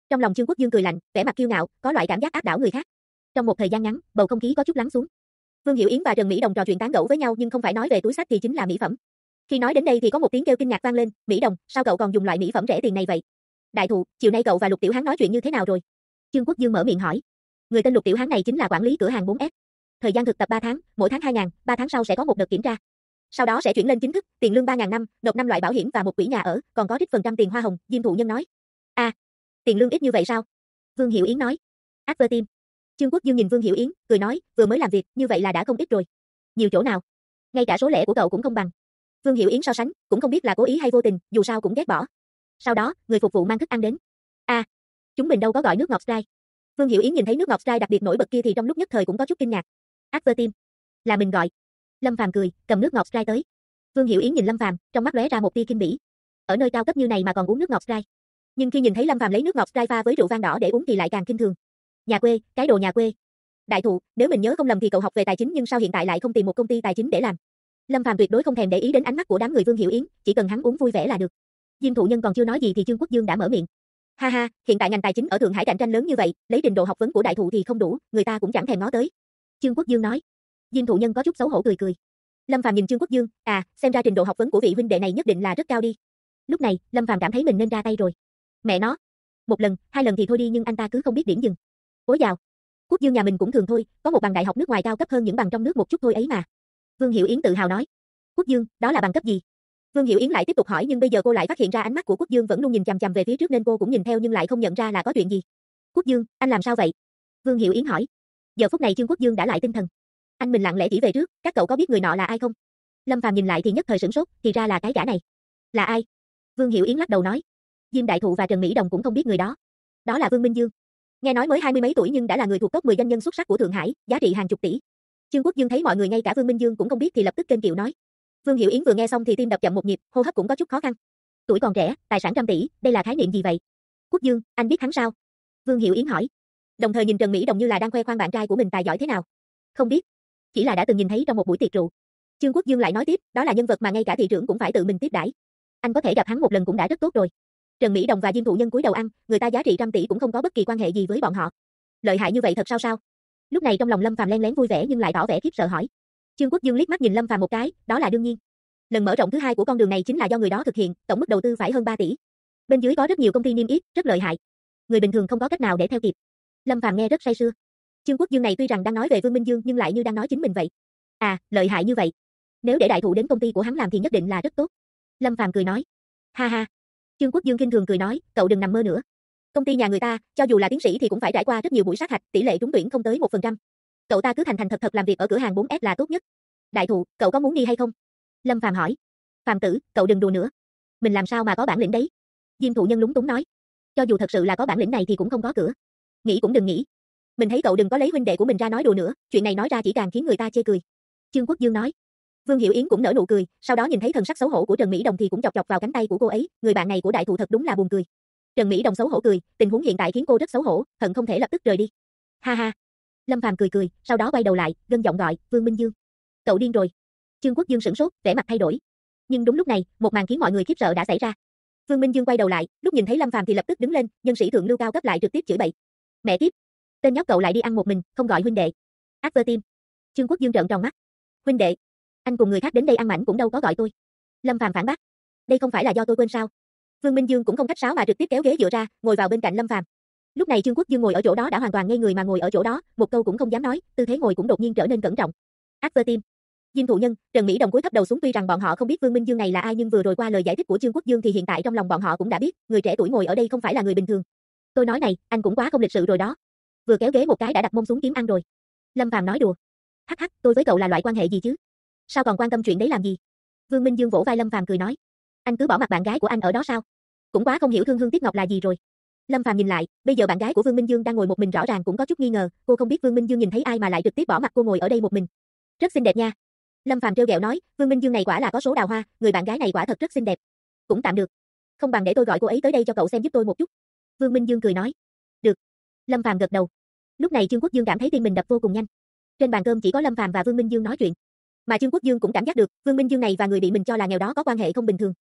Trong lòng Trương Quốc Dương cười lạnh, vẻ mặt kiêu ngạo, có loại cảm giác áp đảo người khác. Trong một thời gian ngắn, bầu không khí có chút lắng xuống. Vương Hiểu Yến và Trần Mỹ Đồng trò chuyện tán gẫu với nhau nhưng không phải nói về túi xách thì chính là mỹ phẩm. Khi nói đến đây thì có một tiếng kêu kinh ngạc vang lên, "Mỹ Đồng, sao cậu còn dùng loại mỹ phẩm rẻ tiền này vậy?" "Đại thụ, chiều nay cậu và Lục Tiểu Hán nói chuyện như thế nào rồi?" Trương Quốc Dương mở miệng hỏi. Người tên Lục Tiểu Hán này chính là quản lý cửa hàng 4S. Thời gian thực tập 3 tháng, mỗi tháng 2.000, 3 tháng sau sẽ có một đợt kiểm tra. Sau đó sẽ chuyển lên chính thức, tiền lương 3.000 năm, nộp 5 loại bảo hiểm và một quỹ nhà ở, còn có trích phần trăm tiền hoa hồng, Diêm Thụ Nhân nói. "À, tiền lương ít như vậy sao?" Vương Hiểu Yến nói. "After team." Trương Quốc Dương nhìn Vương Hiểu Yến, cười nói, "Vừa mới làm việc, như vậy là đã không ít rồi." "Nhiều chỗ nào? Ngay cả số lẻ của cậu cũng không bằng." Vương Hiểu Yến so sánh, cũng không biết là cố ý hay vô tình, dù sao cũng ghét bỏ. Sau đó, người phục vụ mang thức ăn đến. "À, chúng mình đâu có gọi nước ngọt Sprite." Vương Hiểu Yến nhìn thấy nước ngọt Sprite đặc biệt nổi bật kia thì trong lúc nhất thời cũng có chút kinh ngạc. "After team, là mình gọi." Lâm Phàm cười, cầm nước ngọt Sprite tới. Vương Hiểu Yến nhìn Lâm Phàm, trong mắt lóe ra một tia khinh bỉ. Ở nơi cao cấp như này mà còn uống nước ngọt Sprite. Nhưng khi nhìn thấy Lâm Phàm lấy nước ngọt Sprite pha với rượu vang đỏ để uống thì lại càng khinh thường. Nhà quê, cái đồ nhà quê. "Đại thụ, nếu mình nhớ không lầm thì cậu học về tài chính nhưng sao hiện tại lại không tìm một công ty tài chính để làm?" Lâm Phàm tuyệt đối không thèm để ý đến ánh mắt của đám người Vương Hiểu Yến, chỉ cần hắn uống vui vẻ là được. Diêm Thụ Nhân còn chưa nói gì thì Trương Quốc Dương đã mở miệng. "Ha ha, hiện tại ngành tài chính ở Thượng Hải cạnh tranh lớn như vậy, lấy trình độ học vấn của Đại thụ thì không đủ, người ta cũng chẳng thèm ngó tới." Trương Quốc Dương nói. Diêm Thụ Nhân có chút xấu hổ cười cười. Lâm Phàm nhìn Trương Quốc Dương, xem ra trình độ học vấn của vị huynh đệ này nhất định là rất cao đi. Lúc này, Lâm Phàm cảm thấy mình nên ra tay rồi. Mẹ nó, một lần, 2 lần thì thôi đi nhưng anh ta cứ không biết điểm dừng. Ối dào, Quốc Dương nhà mình cũng thường thôi, có một bằng đại học nước ngoài cao cấp hơn những bằng trong nước một chút thôi ấy mà. Vương Hiểu Yến tự hào nói. Quốc Dương, đó là bằng cấp gì? Vương Hiểu Yến lại tiếp tục hỏi nhưng bây giờ cô lại phát hiện ra ánh mắt của Quốc Dương vẫn luôn nhìn chằm chằm về phía trước nên cô cũng nhìn theo nhưng lại không nhận ra là có chuyện gì. Quốc Dương, anh làm sao vậy? Vương Hiểu Yến hỏi. Giờ phút này Trương Quốc Dương đã lại tinh thần. Anh mình lặng lẽ chỉ về trước, các cậu có biết người nọ là ai không? Lâm Phàm nhìn lại thì nhất thời sửng sốt, thì ra là cái gã này. Là ai? Vương Hiểu Yến lắc đầu nói. Diêm Đại Thụ và Trần Mỹ Đồng cũng không biết người đó. Đó là Vương Minh Dương. Nghe nói mới 20 mấy tuổi nhưng đã là người thuộc top 10 doanh nhân xuất sắc của Thượng Hải, giá trị hàng chục tỷ. Trương Quốc Dương thấy mọi người ngay cả Vương Minh Dương cũng không biết thì lập tức kênh kiệu nói. Vương Hiểu Yến vừa nghe xong thì tim đập chậm một nhịp, hô hấp cũng có chút khó khăn. Tuổi còn trẻ, tài sản trăm tỷ, đây là khái niệm gì vậy? Quốc Dương, anh biết hắn sao? Vương Hiểu Yến hỏi. Đồng thời nhìn Trần Mỹ Đồng như là đang khoe khoang bạn trai của mình tài giỏi thế nào. Không biết, chỉ là đã từng nhìn thấy trong một buổi tiệc rượu. Trương Quốc Dương lại nói tiếp, đó là nhân vật mà ngay cả thị trưởng cũng phải tự mình tiếp đãi. Anh có thể gặp hắn một lần cũng đã rất tốt rồi. Trần Mỹ Đồng và Diêm Thụ Nhân cúi đầu ăn, người ta giá trị trăm tỷ cũng không có bất kỳ quan hệ gì với bọn họ. Lợi hại như vậy thật sao? Lúc này trong lòng Lâm Phàm len lén vui vẻ nhưng lại tỏ vẻ khiếp sợ hỏi. Trương Quốc Dương liếc mắt nhìn Lâm Phàm một cái, đó là đương nhiên. Lần mở rộng thứ hai của con đường này chính là do người đó thực hiện, tổng mức đầu tư phải hơn 3 tỷ. Bên dưới có rất nhiều công ty niêm yết, rất lợi hại. Người bình thường không có cách nào để theo kịp. Lâm Phàm nghe rất say sưa. Trương Quốc Dương này tuy rằng đang nói về Vương Minh Dương nhưng lại như đang nói chính mình vậy. À, lợi hại như vậy. Nếu để Đại Thụ đến công ty của hắn làm thì nhất định là rất tốt. Lâm Phàm cười nói. Ha ha. Trương Quốc Dương khinh thường cười nói, cậu đừng nằm mơ nữa. Công ty nhà người ta, cho dù là tiến sĩ thì cũng phải trải qua rất nhiều buổi sát hạch, tỷ lệ trúng tuyển không tới 1%. Cậu ta cứ thành thành thật thật làm việc ở cửa hàng 4S là tốt nhất. Đại Thụ, cậu có muốn đi hay không? Lâm Phàm hỏi. Phàm tử, cậu đừng đùa nữa. Mình làm sao mà có bản lĩnh đấy? Diêm Thụ Nhân lúng túng nói. Cho dù thật sự là có bản lĩnh này thì cũng không có cửa. Nghĩ cũng đừng nghĩ. Mình thấy cậu đừng có lấy huynh đệ của mình ra nói đùa nữa, chuyện này nói ra chỉ càng khiến người ta chê cười. Trương Quốc Dương nói. Vương Hiểu Yến cũng nở nụ cười, sau đó nhìn thấy thần sắc xấu hổ của Trần Mỹ Đồng thì cũng chọc chọc vào cánh tay của cô ấy, người bạn này của Đại Thụ thật đúng là buồn cười. Trần Mỹ Đồng xấu hổ cười, tình huống hiện tại khiến cô rất xấu hổ, hận không thể lập tức rời đi. Ha ha. Lâm Phàm cười cười, sau đó quay đầu lại, gân giọng gọi, Vương Minh Dương. Cậu điên rồi. Trương Quốc Dương sửng sốt, vẻ mặt thay đổi. Nhưng đúng lúc này, một màn khiến mọi người khiếp sợ đã xảy ra. Vương Minh Dương quay đầu lại, lúc nhìn thấy Lâm Phàm thì lập tức đứng lên, nhân sĩ thượng lưu cao cấp lại trực tiếp chửi bậy. Mẹ kiếp, tên nhóc cậu lại đi ăn một mình, không gọi huynh đệ. After team. Trương Quốc Dương trợn tròn mắt. Huynh đệ, anh cùng người khác đến đây ăn mảnh cũng đâu có gọi tôi. Lâm Phàm phản bác. Đây không phải là do tôi quên sao? Vương Minh Dương cũng không khách sáo mà trực tiếp kéo ghế dựa ra, ngồi vào bên cạnh Lâm Phàm. Lúc này Trương Quốc Dương ngồi ở chỗ đó đã hoàn toàn ngây người mà ngồi ở chỗ đó, một câu cũng không dám nói, tư thế ngồi cũng đột nhiên trở nên cẩn trọng. After team. Diêm Thụ Nhân, Trần Mỹ Đồng cúi thấp đầu xuống tuy rằng bọn họ không biết Vương Minh Dương này là ai nhưng vừa rồi qua lời giải thích của Trương Quốc Dương thì hiện tại trong lòng bọn họ cũng đã biết, người trẻ tuổi ngồi ở đây không phải là người bình thường. Tôi nói này, anh cũng quá không lịch sự rồi đó. Vừa kéo ghế một cái đã đặt mông xuống kiếm ăn rồi. Lâm Phàm nói đùa. Hắc hắc, tôi với cậu là loại quan hệ gì chứ? Sao còn quan tâm chuyện đấy làm gì? Vương Minh Dương vỗ vai Lâm Phàm cười nói. Anh cứ bỏ mặt bạn gái của anh ở đó sao? Cũng quá không hiểu thương Hương Tiếc Ngọc là gì rồi. Lâm Phàm nhìn lại, bây giờ bạn gái của Vương Minh Dương đang ngồi một mình rõ ràng cũng có chút nghi ngờ, cô không biết Vương Minh Dương nhìn thấy ai mà lại trực tiếp bỏ mặt cô ngồi ở đây một mình. Rất xinh đẹp nha. Lâm Phàm trêu ghẹo nói, Vương Minh Dương này quả là có số đào hoa, người bạn gái này quả thật rất xinh đẹp. Cũng tạm được. Không bằng để tôi gọi cô ấy tới đây cho cậu xem giúp tôi một chút. Vương Minh Dương cười nói. Được. Lâm Phàm gật đầu. Lúc này Trương Quốc Dương cảm thấy tim mình đập vô cùng nhanh. Trên bàn cơm chỉ có Lâm Phàm và Vương Minh Dương nói chuyện. Mà Trương Quốc Dương cũng cảm giác được, Vương Minh Dương này và người bị mình cho là nghèo đó có quan hệ không bình thường.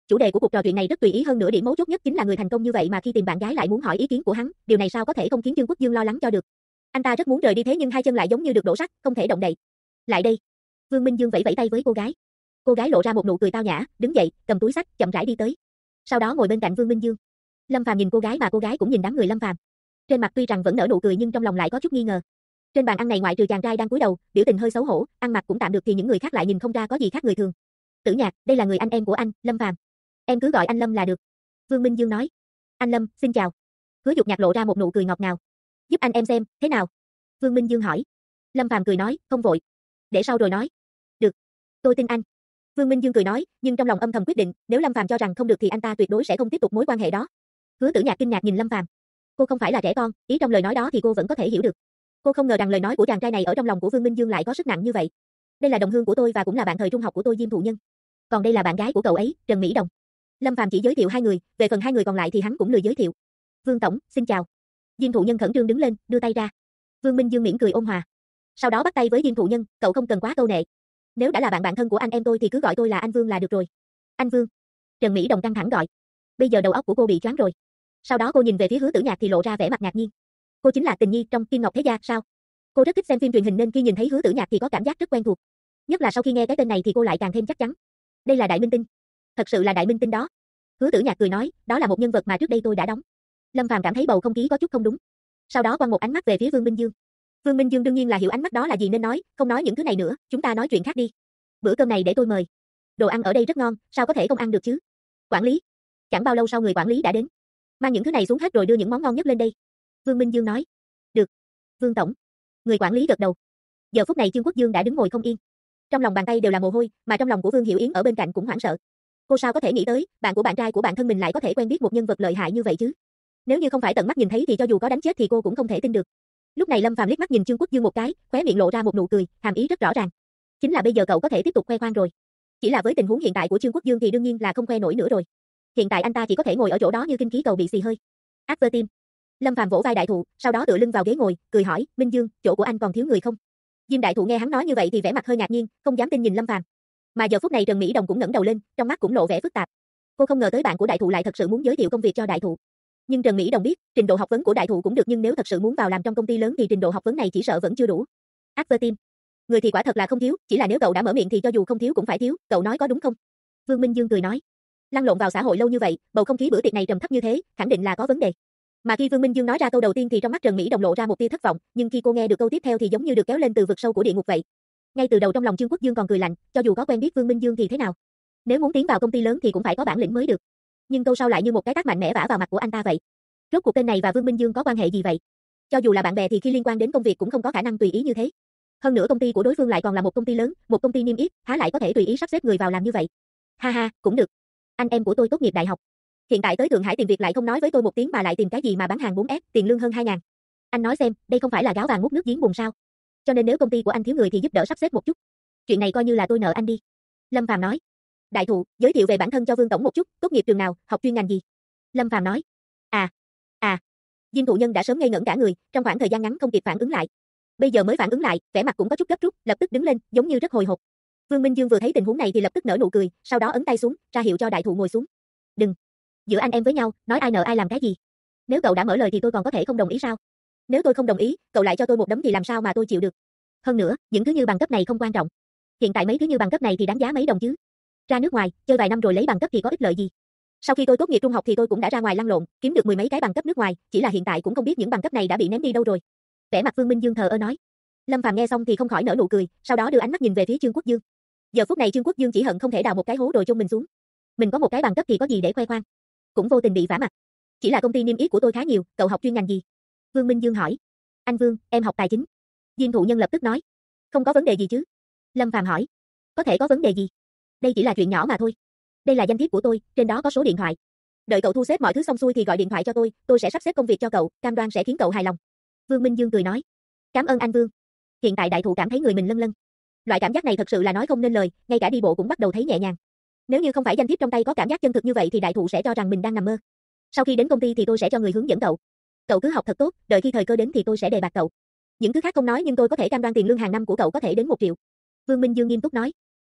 Chủ đề của cuộc trò chuyện này rất tùy ý, hơn nữa điểm mấu chốt nhất chính là người thành công như vậy mà khi tìm bạn gái lại muốn hỏi ý kiến của hắn, điều này sao có thể không khiến Dương Quốc Dương lo lắng cho được. Anh ta rất muốn rời đi thế nhưng hai chân lại giống như được đổ sắt, không thể động đậy. Lại đây. Vương Minh Dương vẫy vẫy tay với cô gái. Cô gái lộ ra một nụ cười tao nhã, đứng dậy, cầm túi xách, chậm rãi đi tới. Sau đó ngồi bên cạnh Vương Minh Dương. Lâm Phàm nhìn cô gái mà cô gái cũng nhìn đám người Lâm Phàm. Trên mặt tuy rằng vẫn nở nụ cười nhưng trong lòng lại có chút nghi ngờ. Trên bàn ăn này ngoại trừ chàng trai đang cúi đầu, biểu tình hơi xấu hổ, ăn mặc cũng tạm được thì những người khác lại nhìn không ra có gì khác người thường. Tử Nhạc, đây là người anh em của anh, Lâm Phàm. Em cứ gọi anh Lâm là được. Vương Minh Dương nói. Anh Lâm, xin chào. Hứa Dục Nhạc lộ ra một nụ cười ngọt ngào. Giúp anh em xem, thế nào? Vương Minh Dương hỏi. Lâm Phàm cười nói, không vội. Để sau rồi nói. Được. Tôi tin anh. Vương Minh Dương cười nói, nhưng trong lòng âm thầm quyết định, nếu Lâm Phàm cho rằng không được thì anh ta tuyệt đối sẽ không tiếp tục mối quan hệ đó. Hứa Tử Nhạc kinh ngạc nhìn Lâm Phàm. Cô không phải là trẻ con, ý trong lời nói đó thì cô vẫn có thể hiểu được. Cô không ngờ rằng lời nói của chàng trai này ở trong lòng của Vương Minh Dương lại có sức nặng như vậy. Đây là đồng hương của tôi và cũng là bạn thời trung học của tôi, Diêm Thụ Nhân. Còn đây là bạn gái của cậu ấy, Trần Mỹ Đồng. Lâm Phàm chỉ giới thiệu hai người, về phần hai người còn lại thì hắn cũng lười giới thiệu. Vương tổng, xin chào. Diêm Thụ Nhân khẩn trương đứng lên, đưa tay ra. Vương Minh Dương mỉm cười ôn hòa. Sau đó bắt tay với Diêm Thụ Nhân, cậu không cần quá câu nệ. Nếu đã là bạn thân của anh em tôi thì cứ gọi tôi là anh Vương là được rồi. Anh Vương. Trần Mỹ Đồng căng thẳng gọi. Bây giờ đầu óc của cô bị choáng rồi. Sau đó cô nhìn về phía Hứa Tử Nhạc thì lộ ra vẻ mặt ngạc nhiên. Cô chính là Tình Nhi trong Kim Ngọc Thế Gia sao? Cô rất thích xem phim truyền hình nên khi nhìn thấy Hứa Tử Nhạc thì có cảm giác rất quen thuộc. Nhất là sau khi nghe cái tên này thì cô lại càng thêm chắc chắn. Đây là đại minh tinh. Thật sự là đại minh tinh đó. Hứa Tử Nhạc cười nói, đó là một nhân vật mà trước đây tôi đã đóng. Lâm Phàm cảm thấy bầu không khí có chút không đúng. Sau đó quăng một ánh mắt về phía Vương Minh Dương. Vương Minh Dương đương nhiên là hiểu ánh mắt đó là gì nên nói, không nói những thứ này nữa, chúng ta nói chuyện khác đi. Bữa cơm này để tôi mời. Đồ ăn ở đây rất ngon, sao có thể không ăn được chứ? Quản lý. Chẳng bao lâu sau người quản lý đã đến. Mang những thứ này xuống hết rồi đưa những món ngon nhất lên đây. Vương Minh Dương nói. Được. Vương tổng. Người quản lý gật đầu. Giờ phút này Trương Quốc Dương đã đứng ngồi không yên. Trong lòng bàn tay đều là mồ hôi, mà trong lòng của Vương Hiểu Yến ở bên cạnh cũng hoảng sợ. Cô sao có thể nghĩ tới, bạn của bạn trai của bạn thân mình lại có thể quen biết một nhân vật lợi hại như vậy chứ? Nếu như không phải tận mắt nhìn thấy thì cho dù có đánh chết thì cô cũng không thể tin được. Lúc này Lâm Phàm liếc mắt nhìn Trương Quốc Dương một cái, khóe miệng lộ ra một nụ cười, hàm ý rất rõ ràng. Chính là bây giờ cậu có thể tiếp tục khoe khoang rồi. Chỉ là với tình huống hiện tại của Trương Quốc Dương thì đương nhiên là không khoe nổi nữa rồi. Hiện tại anh ta chỉ có thể ngồi ở chỗ đó như kinh khí cầu bị xì hơi. After team. Lâm Phàm vỗ vai Đại Thụ, sau đó tựa lưng vào ghế ngồi, cười hỏi, Minh Dương, chỗ của anh còn thiếu người không? Diêm Đại Thụ nghe hắn nói như vậy thì vẻ mặt hơi ngạc nhiên, không dám tin nhìn Lâm Phàm. Mà giờ phút này Trần Mỹ Đồng cũng ngẩng đầu lên, trong mắt cũng lộ vẻ phức tạp. Cô không ngờ tới bạn của Đại Thụ lại thật sự muốn giới thiệu công việc cho Đại Thụ. Nhưng Trần Mỹ Đồng biết, trình độ học vấn của Đại Thụ cũng được nhưng nếu thật sự muốn vào làm trong công ty lớn thì trình độ học vấn này chỉ sợ vẫn chưa đủ. After team. Người thì quả thật là không thiếu, chỉ là nếu cậu đã mở miệng thì cho dù không thiếu cũng phải thiếu, cậu nói có đúng không? Vương Minh Dương cười nói. Lăn lộn vào xã hội lâu như vậy, bầu không khí bữa tiệc này trầm thấp như thế, khẳng định là có vấn đề. Mà khi Vương Minh Dương nói ra câu đầu tiên thì trong mắt Trần Mỹ Đồng lộ ra một tia thất vọng, nhưng khi cô nghe được câu tiếp theo thì giống như được kéo lên từ vực sâu của địa ngục vậy. Ngay từ đầu trong lòng Trương Quốc Dương còn cười lạnh, cho dù có quen biết Vương Minh Dương thì thế nào? Nếu muốn tiến vào công ty lớn thì cũng phải có bản lĩnh mới được. Nhưng câu sau lại như một cái tát mạnh mẽ vả vào mặt của anh ta vậy. Rốt cuộc tên này và Vương Minh Dương có quan hệ gì vậy? Cho dù là bạn bè thì khi liên quan đến công việc cũng không có khả năng tùy ý như thế. Hơn nữa công ty của đối phương lại còn là một công ty lớn, một công ty niêm yết, há lại có thể tùy ý sắp xếp người vào làm như vậy? Ha ha, cũng được. Anh em của tôi tốt nghiệp đại học. Hiện tại tới Thượng Hải tìm việc lại không nói với tôi một tiếng mà lại tìm cái gì mà bán hàng 4S, tiền lương hơn 2.000. Anh nói xem, đây không phải là gáo vàng múc nước giếng bùn sao? Cho nên nếu công ty của anh thiếu người thì giúp đỡ sắp xếp một chút. Chuyện này coi như là tôi nợ anh đi. Lâm Phàm nói. Đại Thụ, giới thiệu về bản thân cho Vương tổng một chút, tốt nghiệp trường nào, học chuyên ngành gì? Lâm Phàm nói. Diêm Thụ Nhân đã sớm ngây ngẩn cả người, trong khoảng thời gian ngắn không kịp phản ứng lại. Bây giờ mới phản ứng lại, vẻ mặt cũng có chút gấp rút, lập tức đứng lên, giống như rất hồi hộp. Vương Minh Dương vừa thấy tình huống này thì lập tức nở nụ cười, sau đó ấn tay xuống, ra hiệu cho Đại Thụ ngồi xuống. Đừng, giữa anh em với nhau, nói ai nợ ai làm cái gì? Nếu cậu đã mở lời thì tôi còn có thể không đồng ý sao? Nếu tôi không đồng ý, cậu lại cho tôi một đấm thì làm sao mà tôi chịu được? Hơn nữa, những thứ như bằng cấp này không quan trọng. Hiện tại mấy thứ như bằng cấp này thì đáng giá mấy đồng chứ? Ra nước ngoài, chơi vài năm rồi lấy bằng cấp thì có ích lợi gì? Sau khi tôi tốt nghiệp trung học thì tôi cũng đã ra ngoài lăn lộn, kiếm được mười mấy cái bằng cấp nước ngoài, chỉ là hiện tại cũng không biết những bằng cấp này đã bị ném đi đâu rồi. Vẻ mặt Vương Minh Dương thờ ơ nói. Lâm Phàm nghe xong thì không khỏi nở nụ cười, sau đó đưa ánh mắt nhìn về phía Trương Quốc Dương. Giờ phút này Trương Quốc Dương chỉ hận không thể đào một cái hố rồi chôn mình xuống. Mình có một cái bằng cấp thì có gì để khoe khoang? Cũng vô tình bị vả mặt. Chỉ là công ty niêm yết của tôi khá nhiều, cậu học chuyên ngành gì? Vương Minh Dương hỏi. Anh Vương, em học tài chính. Diêm Thụ Nhân lập tức nói. Không có vấn đề gì chứ? Lâm Phàm hỏi. Có thể có vấn đề gì? Đây chỉ là chuyện nhỏ mà thôi. Đây là danh thiếp của tôi, trên đó có số điện thoại. Đợi cậu thu xếp mọi thứ xong xuôi thì gọi điện thoại cho tôi sẽ sắp xếp công việc cho cậu, cam đoan sẽ khiến cậu hài lòng. Vương Minh Dương cười nói. Cảm ơn anh Vương. Hiện tại Đại Thụ cảm thấy người mình lâng lâng. Loại cảm giác này thật sự là nói không nên lời, ngay cả đi bộ cũng bắt đầu thấy nhẹ nhàng. Nếu như không phải danh thiếp trong tay có cảm giác chân thực như vậy thì Đại Thụ sẽ cho rằng mình đang nằm mơ. Sau khi đến công ty thì tôi sẽ cho người hướng dẫn cậu. Cậu cứ học thật tốt, đợi khi thời cơ đến thì tôi sẽ đề bạt cậu. Những thứ khác không nói nhưng tôi có thể cam đoan tiền lương hàng năm của cậu có thể đến 1 triệu. Vương Minh Dương nghiêm túc nói.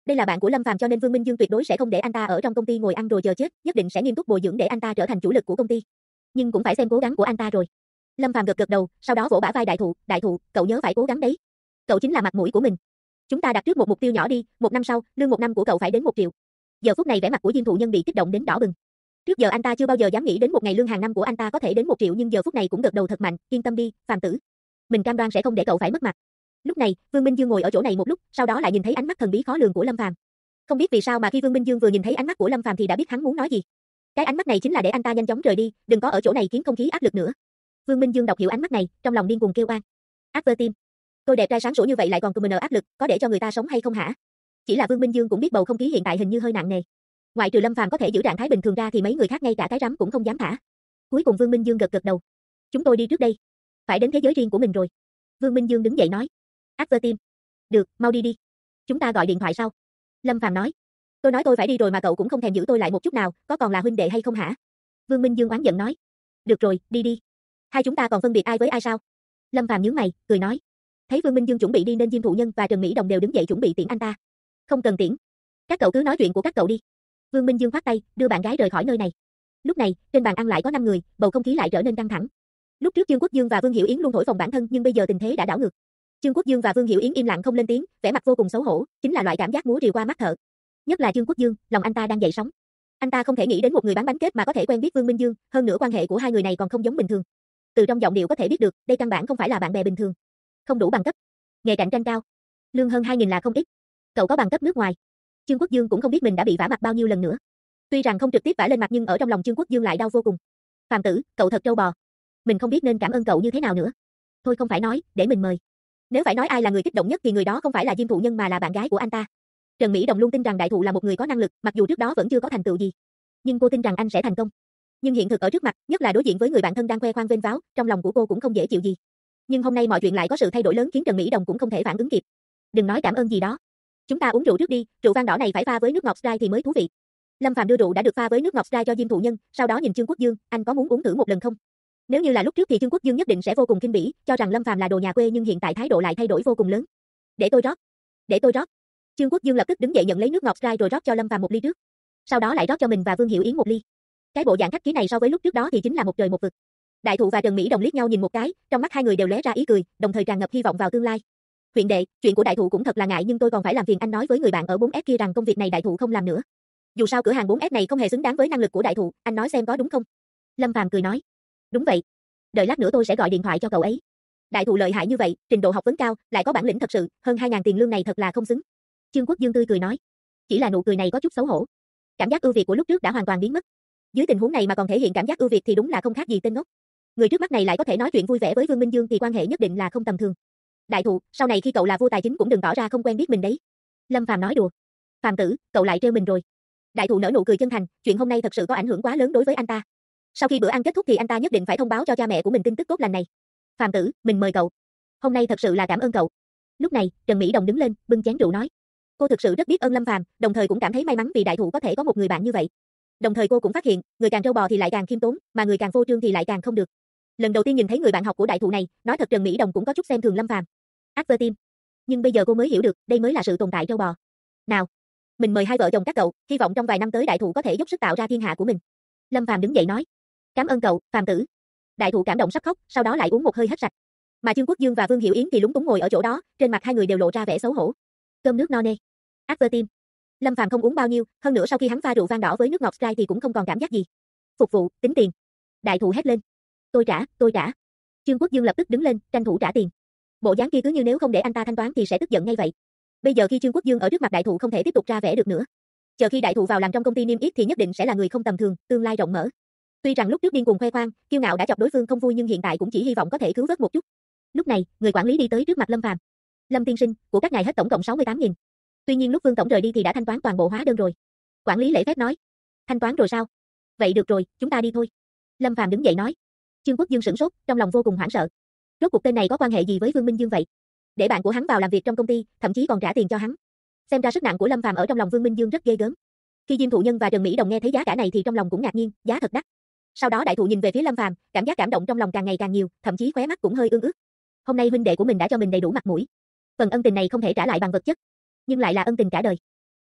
Đây là bạn của Lâm Phàm cho nên Vương Minh Dương tuyệt đối sẽ không để anh ta ở trong công ty ngồi ăn rồi chờ chết, nhất định sẽ nghiêm túc bồi dưỡng để anh ta trở thành chủ lực của công ty. Nhưng cũng phải xem cố gắng của anh ta rồi. Lâm Phàm gật gật đầu, sau đó vỗ bả vai Đại Thụ, cậu nhớ phải cố gắng đấy. Cậu chính là mặt mũi của mình. Chúng ta đặt trước một mục tiêu nhỏ đi, 1 năm sau, lương 1 năm của cậu phải đến 1 triệu. Giờ phút này vẻ mặt của Diêm Thụ Nhân bị kích động đến đỏ bừng. Trước giờ anh ta chưa bao giờ dám nghĩ đến một ngày lương hàng năm của anh ta có thể đến 1 triệu nhưng giờ phút này cũng gật đầu thật mạnh, yên tâm đi, Phàm tử. Mình cam đoan sẽ không để cậu phải mất mặt. Lúc này, Vương Minh Dương ngồi ở chỗ này một lúc, sau đó lại nhìn thấy ánh mắt thần bí khó lường của Lâm Phàm. Không biết vì sao mà khi Vương Minh Dương vừa nhìn thấy ánh mắt của Lâm Phàm thì đã biết hắn muốn nói gì. Cái ánh mắt này chính là để anh ta nhanh chóng rời đi, đừng có ở chỗ này khiến không khí áp lực nữa. Vương Minh Dương đọc hiểu ánh mắt này, trong lòng điên cuồng kêu oan. Advertim, tôi đẹp trai sáng sủa như vậy lại còn comment áp lực, có để cho người ta sống hay không hả? Chỉ là Vương Minh Dương cũng biết bầu không khí hiện tại hình như hơi nặng nề. Ngoại trừ Lâm Phàm có thể giữ trạng thái bình thường ra thì mấy người khác ngay cả cái rắm cũng không dám thả. Cuối cùng Vương Minh Dương gật gật đầu. Chúng tôi đi trước đây, phải đến thế giới riêng của mình rồi. Vương Minh Dương đứng dậy nói. Advertim, được, mau đi đi. Chúng ta gọi điện thoại sau. Lâm Phàm nói. Tôi nói tôi phải đi rồi mà cậu cũng không thèm giữ tôi lại một chút nào, có còn là huynh đệ hay không hả? Vương Minh Dương oán giận nói. Được rồi, đi đi. Hai chúng ta còn phân biệt ai với ai sao? Lâm Phàm nhướng mày, cười nói. Thấy Vương Minh Dương chuẩn bị đi nên Diêm Thụ Nhân và Trần Mỹ Đồng đều đứng dậy chuẩn bị tiễn anh ta. Không cần tiễn. Các cậu cứ nói chuyện của các cậu đi. Vương Minh Dương khoát tay, đưa bạn gái rời khỏi nơi này. Lúc này, trên bàn ăn lại có 5 người, bầu không khí lại trở nên căng thẳng. Lúc trước Trương Quốc Dương và Vương Hiểu Yến luôn thổi phồng bản thân nhưng bây giờ tình thế đã đảo ngược. Trương Quốc Dương và Vương Hiểu Yến im lặng không lên tiếng, vẻ mặt vô cùng xấu hổ, chính là loại cảm giác múa rìu qua mắt thợ. Nhất là Trương Quốc Dương, lòng anh ta đang dậy sóng. Anh ta không thể nghĩ đến một người bán bánh kết mà có thể quen biết Vương Minh Dương, hơn nữa quan hệ của hai người này còn không giống bình thường. Từ trong giọng điệu có thể biết được, đây căn bản không phải là bạn bè bình thường. Không đủ bằng cấp, nghề cạnh tranh cao, lương hơn 2.000 là không ít. Cậu có bằng cấp nước ngoài. Trương Quốc Dương cũng không biết mình đã bị vả mặt bao nhiêu lần nữa. Tuy rằng không trực tiếp vả lên mặt nhưng ở trong lòng Trương Quốc Dương lại đau vô cùng. Phàm tử, cậu thật trâu bò. Mình không biết nên cảm ơn cậu như thế nào nữa. Thôi không phải nói, để mình mời. Nếu phải nói ai là người kích động nhất thì người đó không phải là Diêm Thụ Nhân mà là bạn gái của anh ta. Trần Mỹ Đồng luôn tin rằng Đại Thụ là một người có năng lực, mặc dù trước đó vẫn chưa có thành tựu gì. Nhưng cô tin rằng anh sẽ thành công. Nhưng hiện thực ở trước mặt, nhất là đối diện với người bạn thân đang khoe khoang vênh váo, trong lòng của cô cũng không dễ chịu gì. Nhưng hôm nay mọi chuyện lại có sự thay đổi lớn khiến Trần Mỹ Đồng cũng không thể phản ứng kịp. Đừng nói cảm ơn gì đó. Chúng ta uống rượu trước đi, rượu vang đỏ này phải pha với nước ngọt Sprite thì mới thú vị. Lâm Phàm đưa rượu đã được pha với nước ngọt Sprite cho Diêm Thụ Nhân, sau đó nhìn Trương Quốc Dương, anh có muốn uống thử một lần không? Nếu như là lúc trước thì Trương Quốc Dương nhất định sẽ vô cùng khinh bỉ, cho rằng Lâm Phàm là đồ nhà quê nhưng hiện tại thái độ lại thay đổi vô cùng lớn. Để tôi rót. Để tôi rót. Trương Quốc Dương lập tức đứng dậy nhận lấy nước ngọt Sprite rồi rót cho Lâm Phàm một ly trước. Sau đó lại rót cho mình và Vương Hiểu Yến một ly. Cái bộ dạng khách khí này so với lúc trước đó thì chính là một trời một vực. Đại Thụ và Trần Mỹ Đồng liếc nhau nhìn một cái, trong mắt hai người đều lóe ra ý cười, đồng thời tràn ngập hy vọng vào tương lai. Huyện đệ, chuyện của Đại Thụ cũng thật là ngại nhưng tôi còn phải làm phiền anh nói với người bạn ở 4S kia rằng công việc này Đại Thụ không làm nữa. Dù sao cửa hàng 4S này không hề xứng đáng với năng lực của Đại Thụ, anh nói xem có đúng không? Lâm Phàm cười nói. Đúng vậy. Đợi lát nữa tôi sẽ gọi điện thoại cho cậu ấy. Đại Thụ lợi hại như vậy, trình độ học vấn cao, lại có bản lĩnh thật sự, hơn 2.000 tiền lương này thật là không xứng. Trương Quốc Dương tươi cười nói. Chỉ là nụ cười này có chút xấu hổ. Cảm giác ưu việt của lúc trước đã hoàn toàn biến mất. Dưới tình huống này mà còn thể hiện cảm giác ưu việt thì đúng là không khác gì tên ngốc. Người trước mắt này lại có thể nói chuyện vui vẻ với Vương Minh Dương thì quan hệ nhất định là không tầm thường. Đại Thụ, sau này khi cậu là vua tài chính cũng đừng tỏ ra không quen biết mình đấy. Lâm Phàm nói đùa. Phàm tử, cậu lại trêu mình rồi. Đại Thụ nở nụ cười chân thành, chuyện hôm nay thật sự có ảnh hưởng quá lớn đối với anh ta. Sau khi bữa ăn kết thúc thì anh ta nhất định phải thông báo cho cha mẹ của mình tin tức tốt lành này. Phàm tử, mình mời cậu. Hôm nay thật sự là cảm ơn cậu. Lúc này, Trần Mỹ Đồng đứng lên, bưng chén rượu nói. Cô thực sự rất biết ơn Lâm Phàm, đồng thời cũng cảm thấy may mắn vì Đại Thụ có thể có một người bạn như vậy. Đồng thời cô cũng phát hiện, người càng trâu bò thì lại càng khiêm tốn, mà người càng phô trương thì lại càng không được. Lần đầu tiên nhìn thấy người bạn học của Đại Thụ này, nói thật Trần Mỹ Đồng cũng có chút xem thường Lâm Phàm. Advertim. Nhưng bây giờ cô mới hiểu được, đây mới là sự tồn tại trâu bò. Nào, mình mời hai vợ chồng các cậu, hy vọng trong vài năm tới Đại Thụ có thể dốc sức tạo ra thiên hạ của mình. Lâm Phàm đứng dậy nói. Cảm ơn cậu, Phàm tử. Đại Thụ cảm động sắp khóc, sau đó lại uống một hơi hết sạch. Mà Trương Quốc Dương và Vương Hiểu Yến thì lúng túng ngồi ở chỗ đó, trên mặt hai người đều lộ ra vẻ xấu hổ. Cơm nước no nê. Advertim. Lâm Phàm không uống bao nhiêu, hơn nữa sau khi hắn pha rượu vang đỏ với nước ngọt Sprite thì cũng không còn cảm giác gì. Phục vụ, tính tiền. Đại Thụ hét lên. Tôi trả, tôi trả. Trương Quốc Dương lập tức đứng lên, tranh thủ trả tiền. Bộ dáng kia cứ như nếu không để anh ta thanh toán thì sẽ tức giận ngay vậy. Bây giờ khi Trương Quốc Dương ở trước mặt Đại Thụ không thể tiếp tục ra vẻ được nữa. Chờ khi Đại Thụ vào làm trong công ty niêm yết thì nhất định sẽ là người không tầm thường, tương lai rộng mở. Tuy rằng lúc trước điên cuồng khoe khoang, kiêu ngạo đã chọc đối phương không vui nhưng hiện tại cũng chỉ hy vọng có thể cứu vớt một chút. Lúc này, người quản lý đi tới trước mặt Lâm Phàm. Lâm tiên sinh, của các ngài hết tổng cộng 68.000. Tuy nhiên lúc Vương tổng rời đi thì đã thanh toán toàn bộ hóa đơn rồi. Quản lý lễ phép nói. Thanh toán rồi sao? Vậy được rồi, chúng ta đi thôi. Lâm Phàm đứng dậy nói. Trương Quốc Dương sửng sốt, trong lòng vô cùng hoảng sợ. Rốt cuộc tên này có quan hệ gì với Vương Minh Dương vậy? Để bạn của hắn vào làm việc trong công ty, thậm chí còn trả tiền cho hắn. Xem ra sức nặng của Lâm Phàm ở trong lòng Vương Minh Dương rất ghê gớm. Khi Diêm Thụ Nhân và Trần Mỹ Đồng nghe thấy giá cả này thì trong lòng cũng ngạc nhiên, giá thật đắt. Sau đó Đại Thụ nhìn về phía Lâm Phàm, cảm giác cảm động trong lòng càng ngày càng nhiều, thậm chí khóe mắt cũng hơi ương ướt. Hôm nay huynh đệ của mình đã cho mình đầy đủ mặt mũi. Phần ân tình này không thể trả lại bằng vật chất, nhưng lại là ân tình cả đời.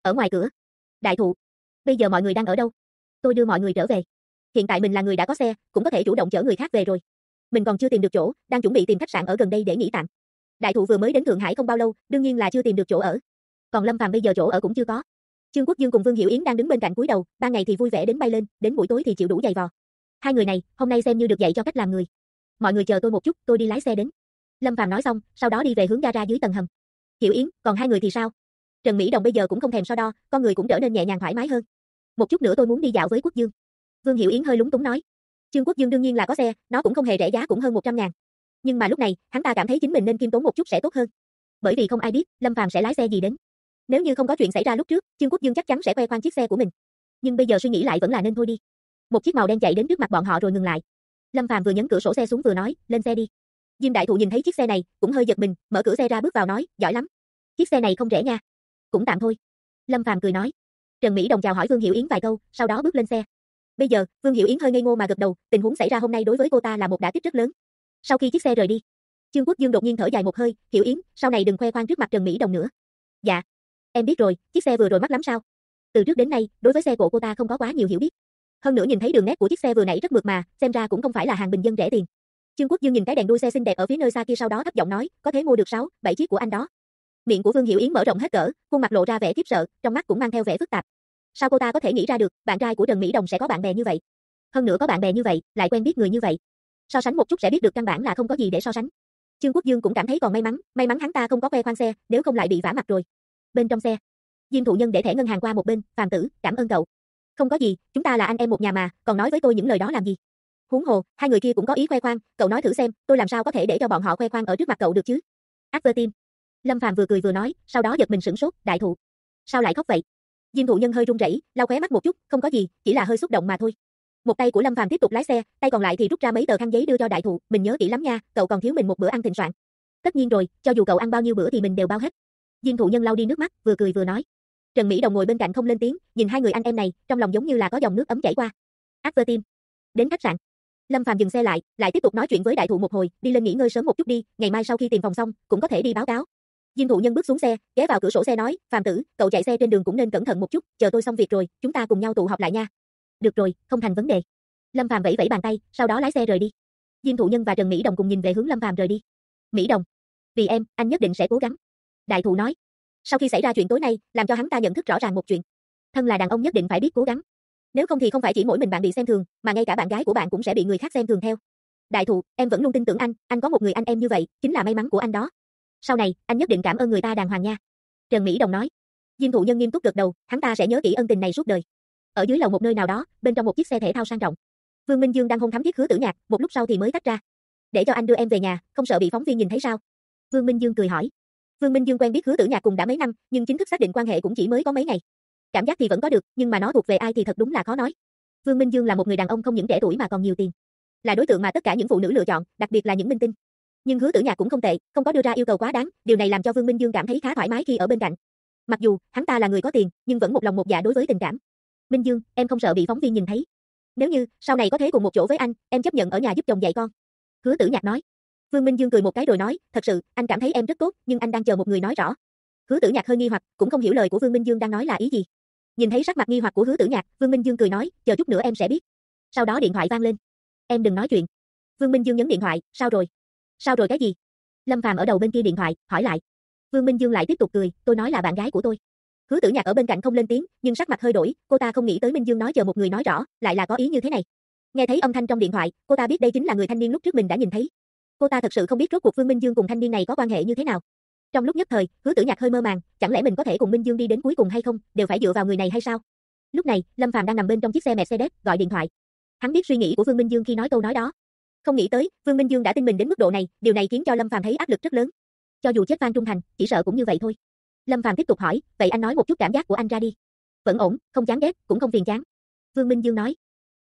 Ở ngoài cửa. Đại thụ. Bây giờ mọi người đang ở đâu? Tôi đưa mọi người trở về. Hiện tại mình là người đã có xe, cũng có thể chủ động chở người khác về rồi. Mình còn chưa tìm được chỗ, đang chuẩn bị tìm khách sạn ở gần đây để nghỉ tạm. Đại thụ vừa mới đến Thượng Hải không bao lâu, đương nhiên là chưa tìm được chỗ ở. Còn Lâm Phàm bây giờ chỗ ở cũng chưa có. Trương Quốc Dương cùng Vương Hiểu Yến đang đứng bên cạnh cúi đầu, ban ngày thì vui vẻ đến bay lên, đến buổi tối thì chịu đủ giày vò. Hai người này, hôm nay xem như được dạy cho cách làm người. Mọi người chờ tôi một chút, tôi đi lái xe đến. Lâm Phàm nói xong, sau đó đi về hướng gara dưới tầng hầm. Hiểu Yến, còn hai người thì sao? Trần Mỹ Đồng bây giờ cũng không thèm so đo, con người cũng trở nên nhẹ nhàng thoải mái hơn. Một chút nữa tôi muốn đi dạo với Quốc Dương. Vương Hiểu Yến hơi lúng túng nói. Trương Quốc Dương đương nhiên là có xe, nó cũng không hề rẻ, giá cũng hơn 100.000. Nhưng mà lúc này, hắn ta cảm thấy chính mình nên kiêm tốn một chút sẽ tốt hơn. Bởi vì không ai biết Lâm Phàm sẽ lái xe gì đến. Nếu như không có chuyện xảy ra lúc trước, Trương Quốc Dương chắc chắn sẽ khoe khoang chiếc xe của mình. Nhưng bây giờ suy nghĩ lại vẫn là nên thôi đi. Một chiếc màu đen chạy đến trước mặt bọn họ rồi ngừng lại. Lâm Phàm vừa nhấn cửa sổ xe xuống vừa nói, lên xe đi. Diêm Đại Thụ nhìn thấy chiếc xe này, cũng hơi giật mình, mở cửa xe ra bước vào nói, giỏi lắm. Chiếc xe này không rẻ nha. Cũng tạm thôi. Lâm Phàm cười nói. Trần Mỹ Đồng chào hỏi Vương Hiểu Yến vài câu, sau đó bước lên xe. Bây giờ, Vương Hiểu Yến hơi ngây ngô mà gật đầu, tình huống xảy ra hôm nay đối với cô ta là một đả kích rất lớn. Sau khi chiếc xe rời đi, Trương Quốc Dương đột nhiên thở dài một hơi, Hiểu Yến, sau này đừng khoe khoang trước mặt Trần Mỹ Đồng nữa. Dạ. Em biết rồi, chiếc xe vừa rồi mắc lắm sao? Từ trước đến nay, đối với xe của cô ta không có quá nhiều hiểu biết. Hơn nữa nhìn thấy đường nét của chiếc xe vừa nãy rất mượt mà, xem ra cũng không phải là hàng bình dân rẻ tiền. Trương Quốc Dương nhìn cái đèn đuôi xe xinh đẹp ở phía nơi xa kia sau đó thấp giọng nói, có thể mua được 6, 7 chiếc của anh đó. Miệng của Vương Hiểu Yến mở rộng hết cỡ, khuôn mặt lộ ra vẻ khiếp sợ, trong mắt cũng mang theo vẻ phức tạp. Sao cô ta có thể nghĩ ra được, bạn trai của Trần Mỹ Đồng sẽ có bạn bè như vậy? Hơn nữa có bạn bè như vậy, lại quen biết người như vậy. So sánh một chút sẽ biết được căn bản là không có gì để so sánh. Trương Quốc Dương cũng cảm thấy còn may mắn hắn ta không có khoe khoang xe, nếu không lại bị vả mặt rồi. Bên trong xe, Diêm Thụ Nhân để thẻ ngân hàng qua một bên, Phàm Tử, cảm ơn cậu. Không có gì, chúng ta là anh em một nhà mà, còn nói với tôi những lời đó làm gì? Huống hồ, hai người kia cũng có ý khoe khoang, cậu nói thử xem, tôi làm sao có thể để cho bọn họ khoe khoang ở trước mặt cậu được chứ? Advertim. Lâm Phàm vừa cười vừa nói, sau đó giật mình sửng sốt, Đại Thụ. Sao lại khóc vậy? Diêm Thụ Nhân hơi run rẩy, lau khóe mắt một chút, không có gì, chỉ là hơi xúc động mà thôi. Một tay của Lâm Phàm tiếp tục lái xe, tay còn lại thì rút ra mấy tờ khăn giấy đưa cho Đại Thụ, mình nhớ kỹ lắm nha, cậu còn thiếu mình một bữa ăn thịnh soạn. Tất nhiên rồi, cho dù cậu ăn bao nhiêu bữa thì mình đều bao hết. Diêm Thụ Nhân lau đi nước mắt, vừa cười vừa nói. Trần Mỹ Đồng ngồi bên cạnh không lên tiếng, nhìn hai người anh em này, trong lòng giống như là có dòng nước ấm chảy qua. Advertim. Đến khách sạn. Lâm Phàm dừng xe lại tiếp tục nói chuyện với Đại Thụ một hồi, đi lên nghỉ ngơi sớm một chút đi, ngày mai sau khi tìm phòng xong, cũng có thể đi báo cáo. Diêm Thụ Nhân bước xuống xe, ghé vào cửa sổ xe nói, Phàm Tử, cậu chạy xe trên đường cũng nên cẩn thận một chút, chờ tôi xong việc rồi, chúng ta cùng nhau tụ họp lại nha. Được rồi, không thành vấn đề. Lâm Phàm vẫy vẫy bàn tay, sau đó lái xe rời đi. Diêm Thụ Nhân và Trần Mỹ Đồng cùng nhìn về hướng Lâm Phàm rời đi. Mỹ Đồng, vì em, anh nhất định sẽ cố gắng. Đại Thụ nói. Sau khi xảy ra chuyện tối nay, làm cho hắn ta nhận thức rõ ràng một chuyện. Thân là đàn ông nhất định phải biết cố gắng. Nếu không thì không phải chỉ mỗi mình bạn bị xem thường, mà ngay cả bạn gái của bạn cũng sẽ bị người khác xem thường theo. Đại Thụ, em vẫn luôn tin tưởng anh có một người anh em như vậy, chính là may mắn của anh đó. Sau này, anh nhất định cảm ơn người ta đàng hoàng nha. Trần Mỹ Đồng nói. Diêm Thụ Nhân nghiêm túc gật đầu, hắn ta sẽ nhớ kỹ ân tình này suốt đời. Ở dưới lầu một nơi nào đó, bên trong một chiếc xe thể thao sang trọng. Vương Minh Dương đang hôn thắm thiết Hứa Tử Nhạc, một lúc sau thì mới tách ra. Để cho anh đưa em về nhà, không sợ bị phóng viên nhìn thấy sao? Vương Minh Dương cười hỏi. Vương Minh Dương quen biết Hứa Tử Nhạc cùng đã mấy năm, nhưng chính thức xác định quan hệ cũng chỉ mới có mấy ngày. Cảm giác thì vẫn có được, nhưng mà nó thuộc về ai thì thật đúng là khó nói. Vương Minh Dương là một người đàn ông không những trẻ tuổi mà còn nhiều tiền, là đối tượng mà tất cả những phụ nữ lựa chọn, đặc biệt là những minh tinh. Nhưng Hứa Tử Nhạc cũng không tệ, không có đưa ra yêu cầu quá đáng, điều này làm cho Vương Minh Dương cảm thấy khá thoải mái khi ở bên cạnh. Mặc dù hắn ta là người có tiền, nhưng vẫn một lòng một dạ đối với tình cảm. Minh Dương, em không sợ bị phóng viên nhìn thấy. Nếu như sau này có thể cùng một chỗ với anh, em chấp nhận ở nhà giúp chồng dạy con. Hứa Tử Nhạc nói. Vương Minh Dương cười một cái rồi nói, thật sự, anh cảm thấy em rất tốt, nhưng anh đang chờ một người nói rõ. Hứa Tử Nhạc hơi nghi hoặc, cũng không hiểu lời của Vương Minh Dương đang nói là ý gì. Nhìn thấy sắc mặt nghi hoặc của Hứa Tử Nhạc, Vương Minh Dương cười nói, chờ chút nữa em sẽ biết. Sau đó điện thoại vang lên. Em đừng nói chuyện. Vương Minh Dương nhấn điện thoại, sao rồi? Sao rồi cái gì? Lâm Phàm ở đầu bên kia điện thoại, hỏi lại. Vương Minh Dương lại tiếp tục cười, tôi nói là bạn gái của tôi. Hứa Tử Nhạc ở bên cạnh không lên tiếng, nhưng sắc mặt hơi đổi, cô ta không nghĩ tới Minh Dương nói chờ một người nói rõ, lại là có ý như thế này. Nghe thấy âm thanh trong điện thoại, cô ta biết đây chính là người thanh niên lúc trước mình đã nhìn thấy. Cô ta thật sự không biết rốt cuộc Vương Minh Dương cùng thanh niên này có quan hệ như thế nào. Trong lúc nhất thời, Hứa Tử Nhạc hơi mơ màng, chẳng lẽ mình có thể cùng Minh Dương đi đến cuối cùng hay không, đều phải dựa vào người này hay sao? Lúc này, Lâm Phàm đang nằm bên trong chiếc xe Mercedes, gọi điện thoại. Hắn biết suy nghĩ của Vương Minh Dương khi nói câu nói đó. Không nghĩ tới, Vương Minh Dương đã tin mình đến mức độ này, điều này khiến cho Lâm Phàm thấy áp lực rất lớn. Cho dù chết van trung thành, chỉ sợ cũng như vậy thôi. Lâm Phàm tiếp tục hỏi, vậy anh nói một chút cảm giác của anh ra đi. Vẫn ổn, không chán ghét, cũng không phiền chán. Vương Minh Dương nói.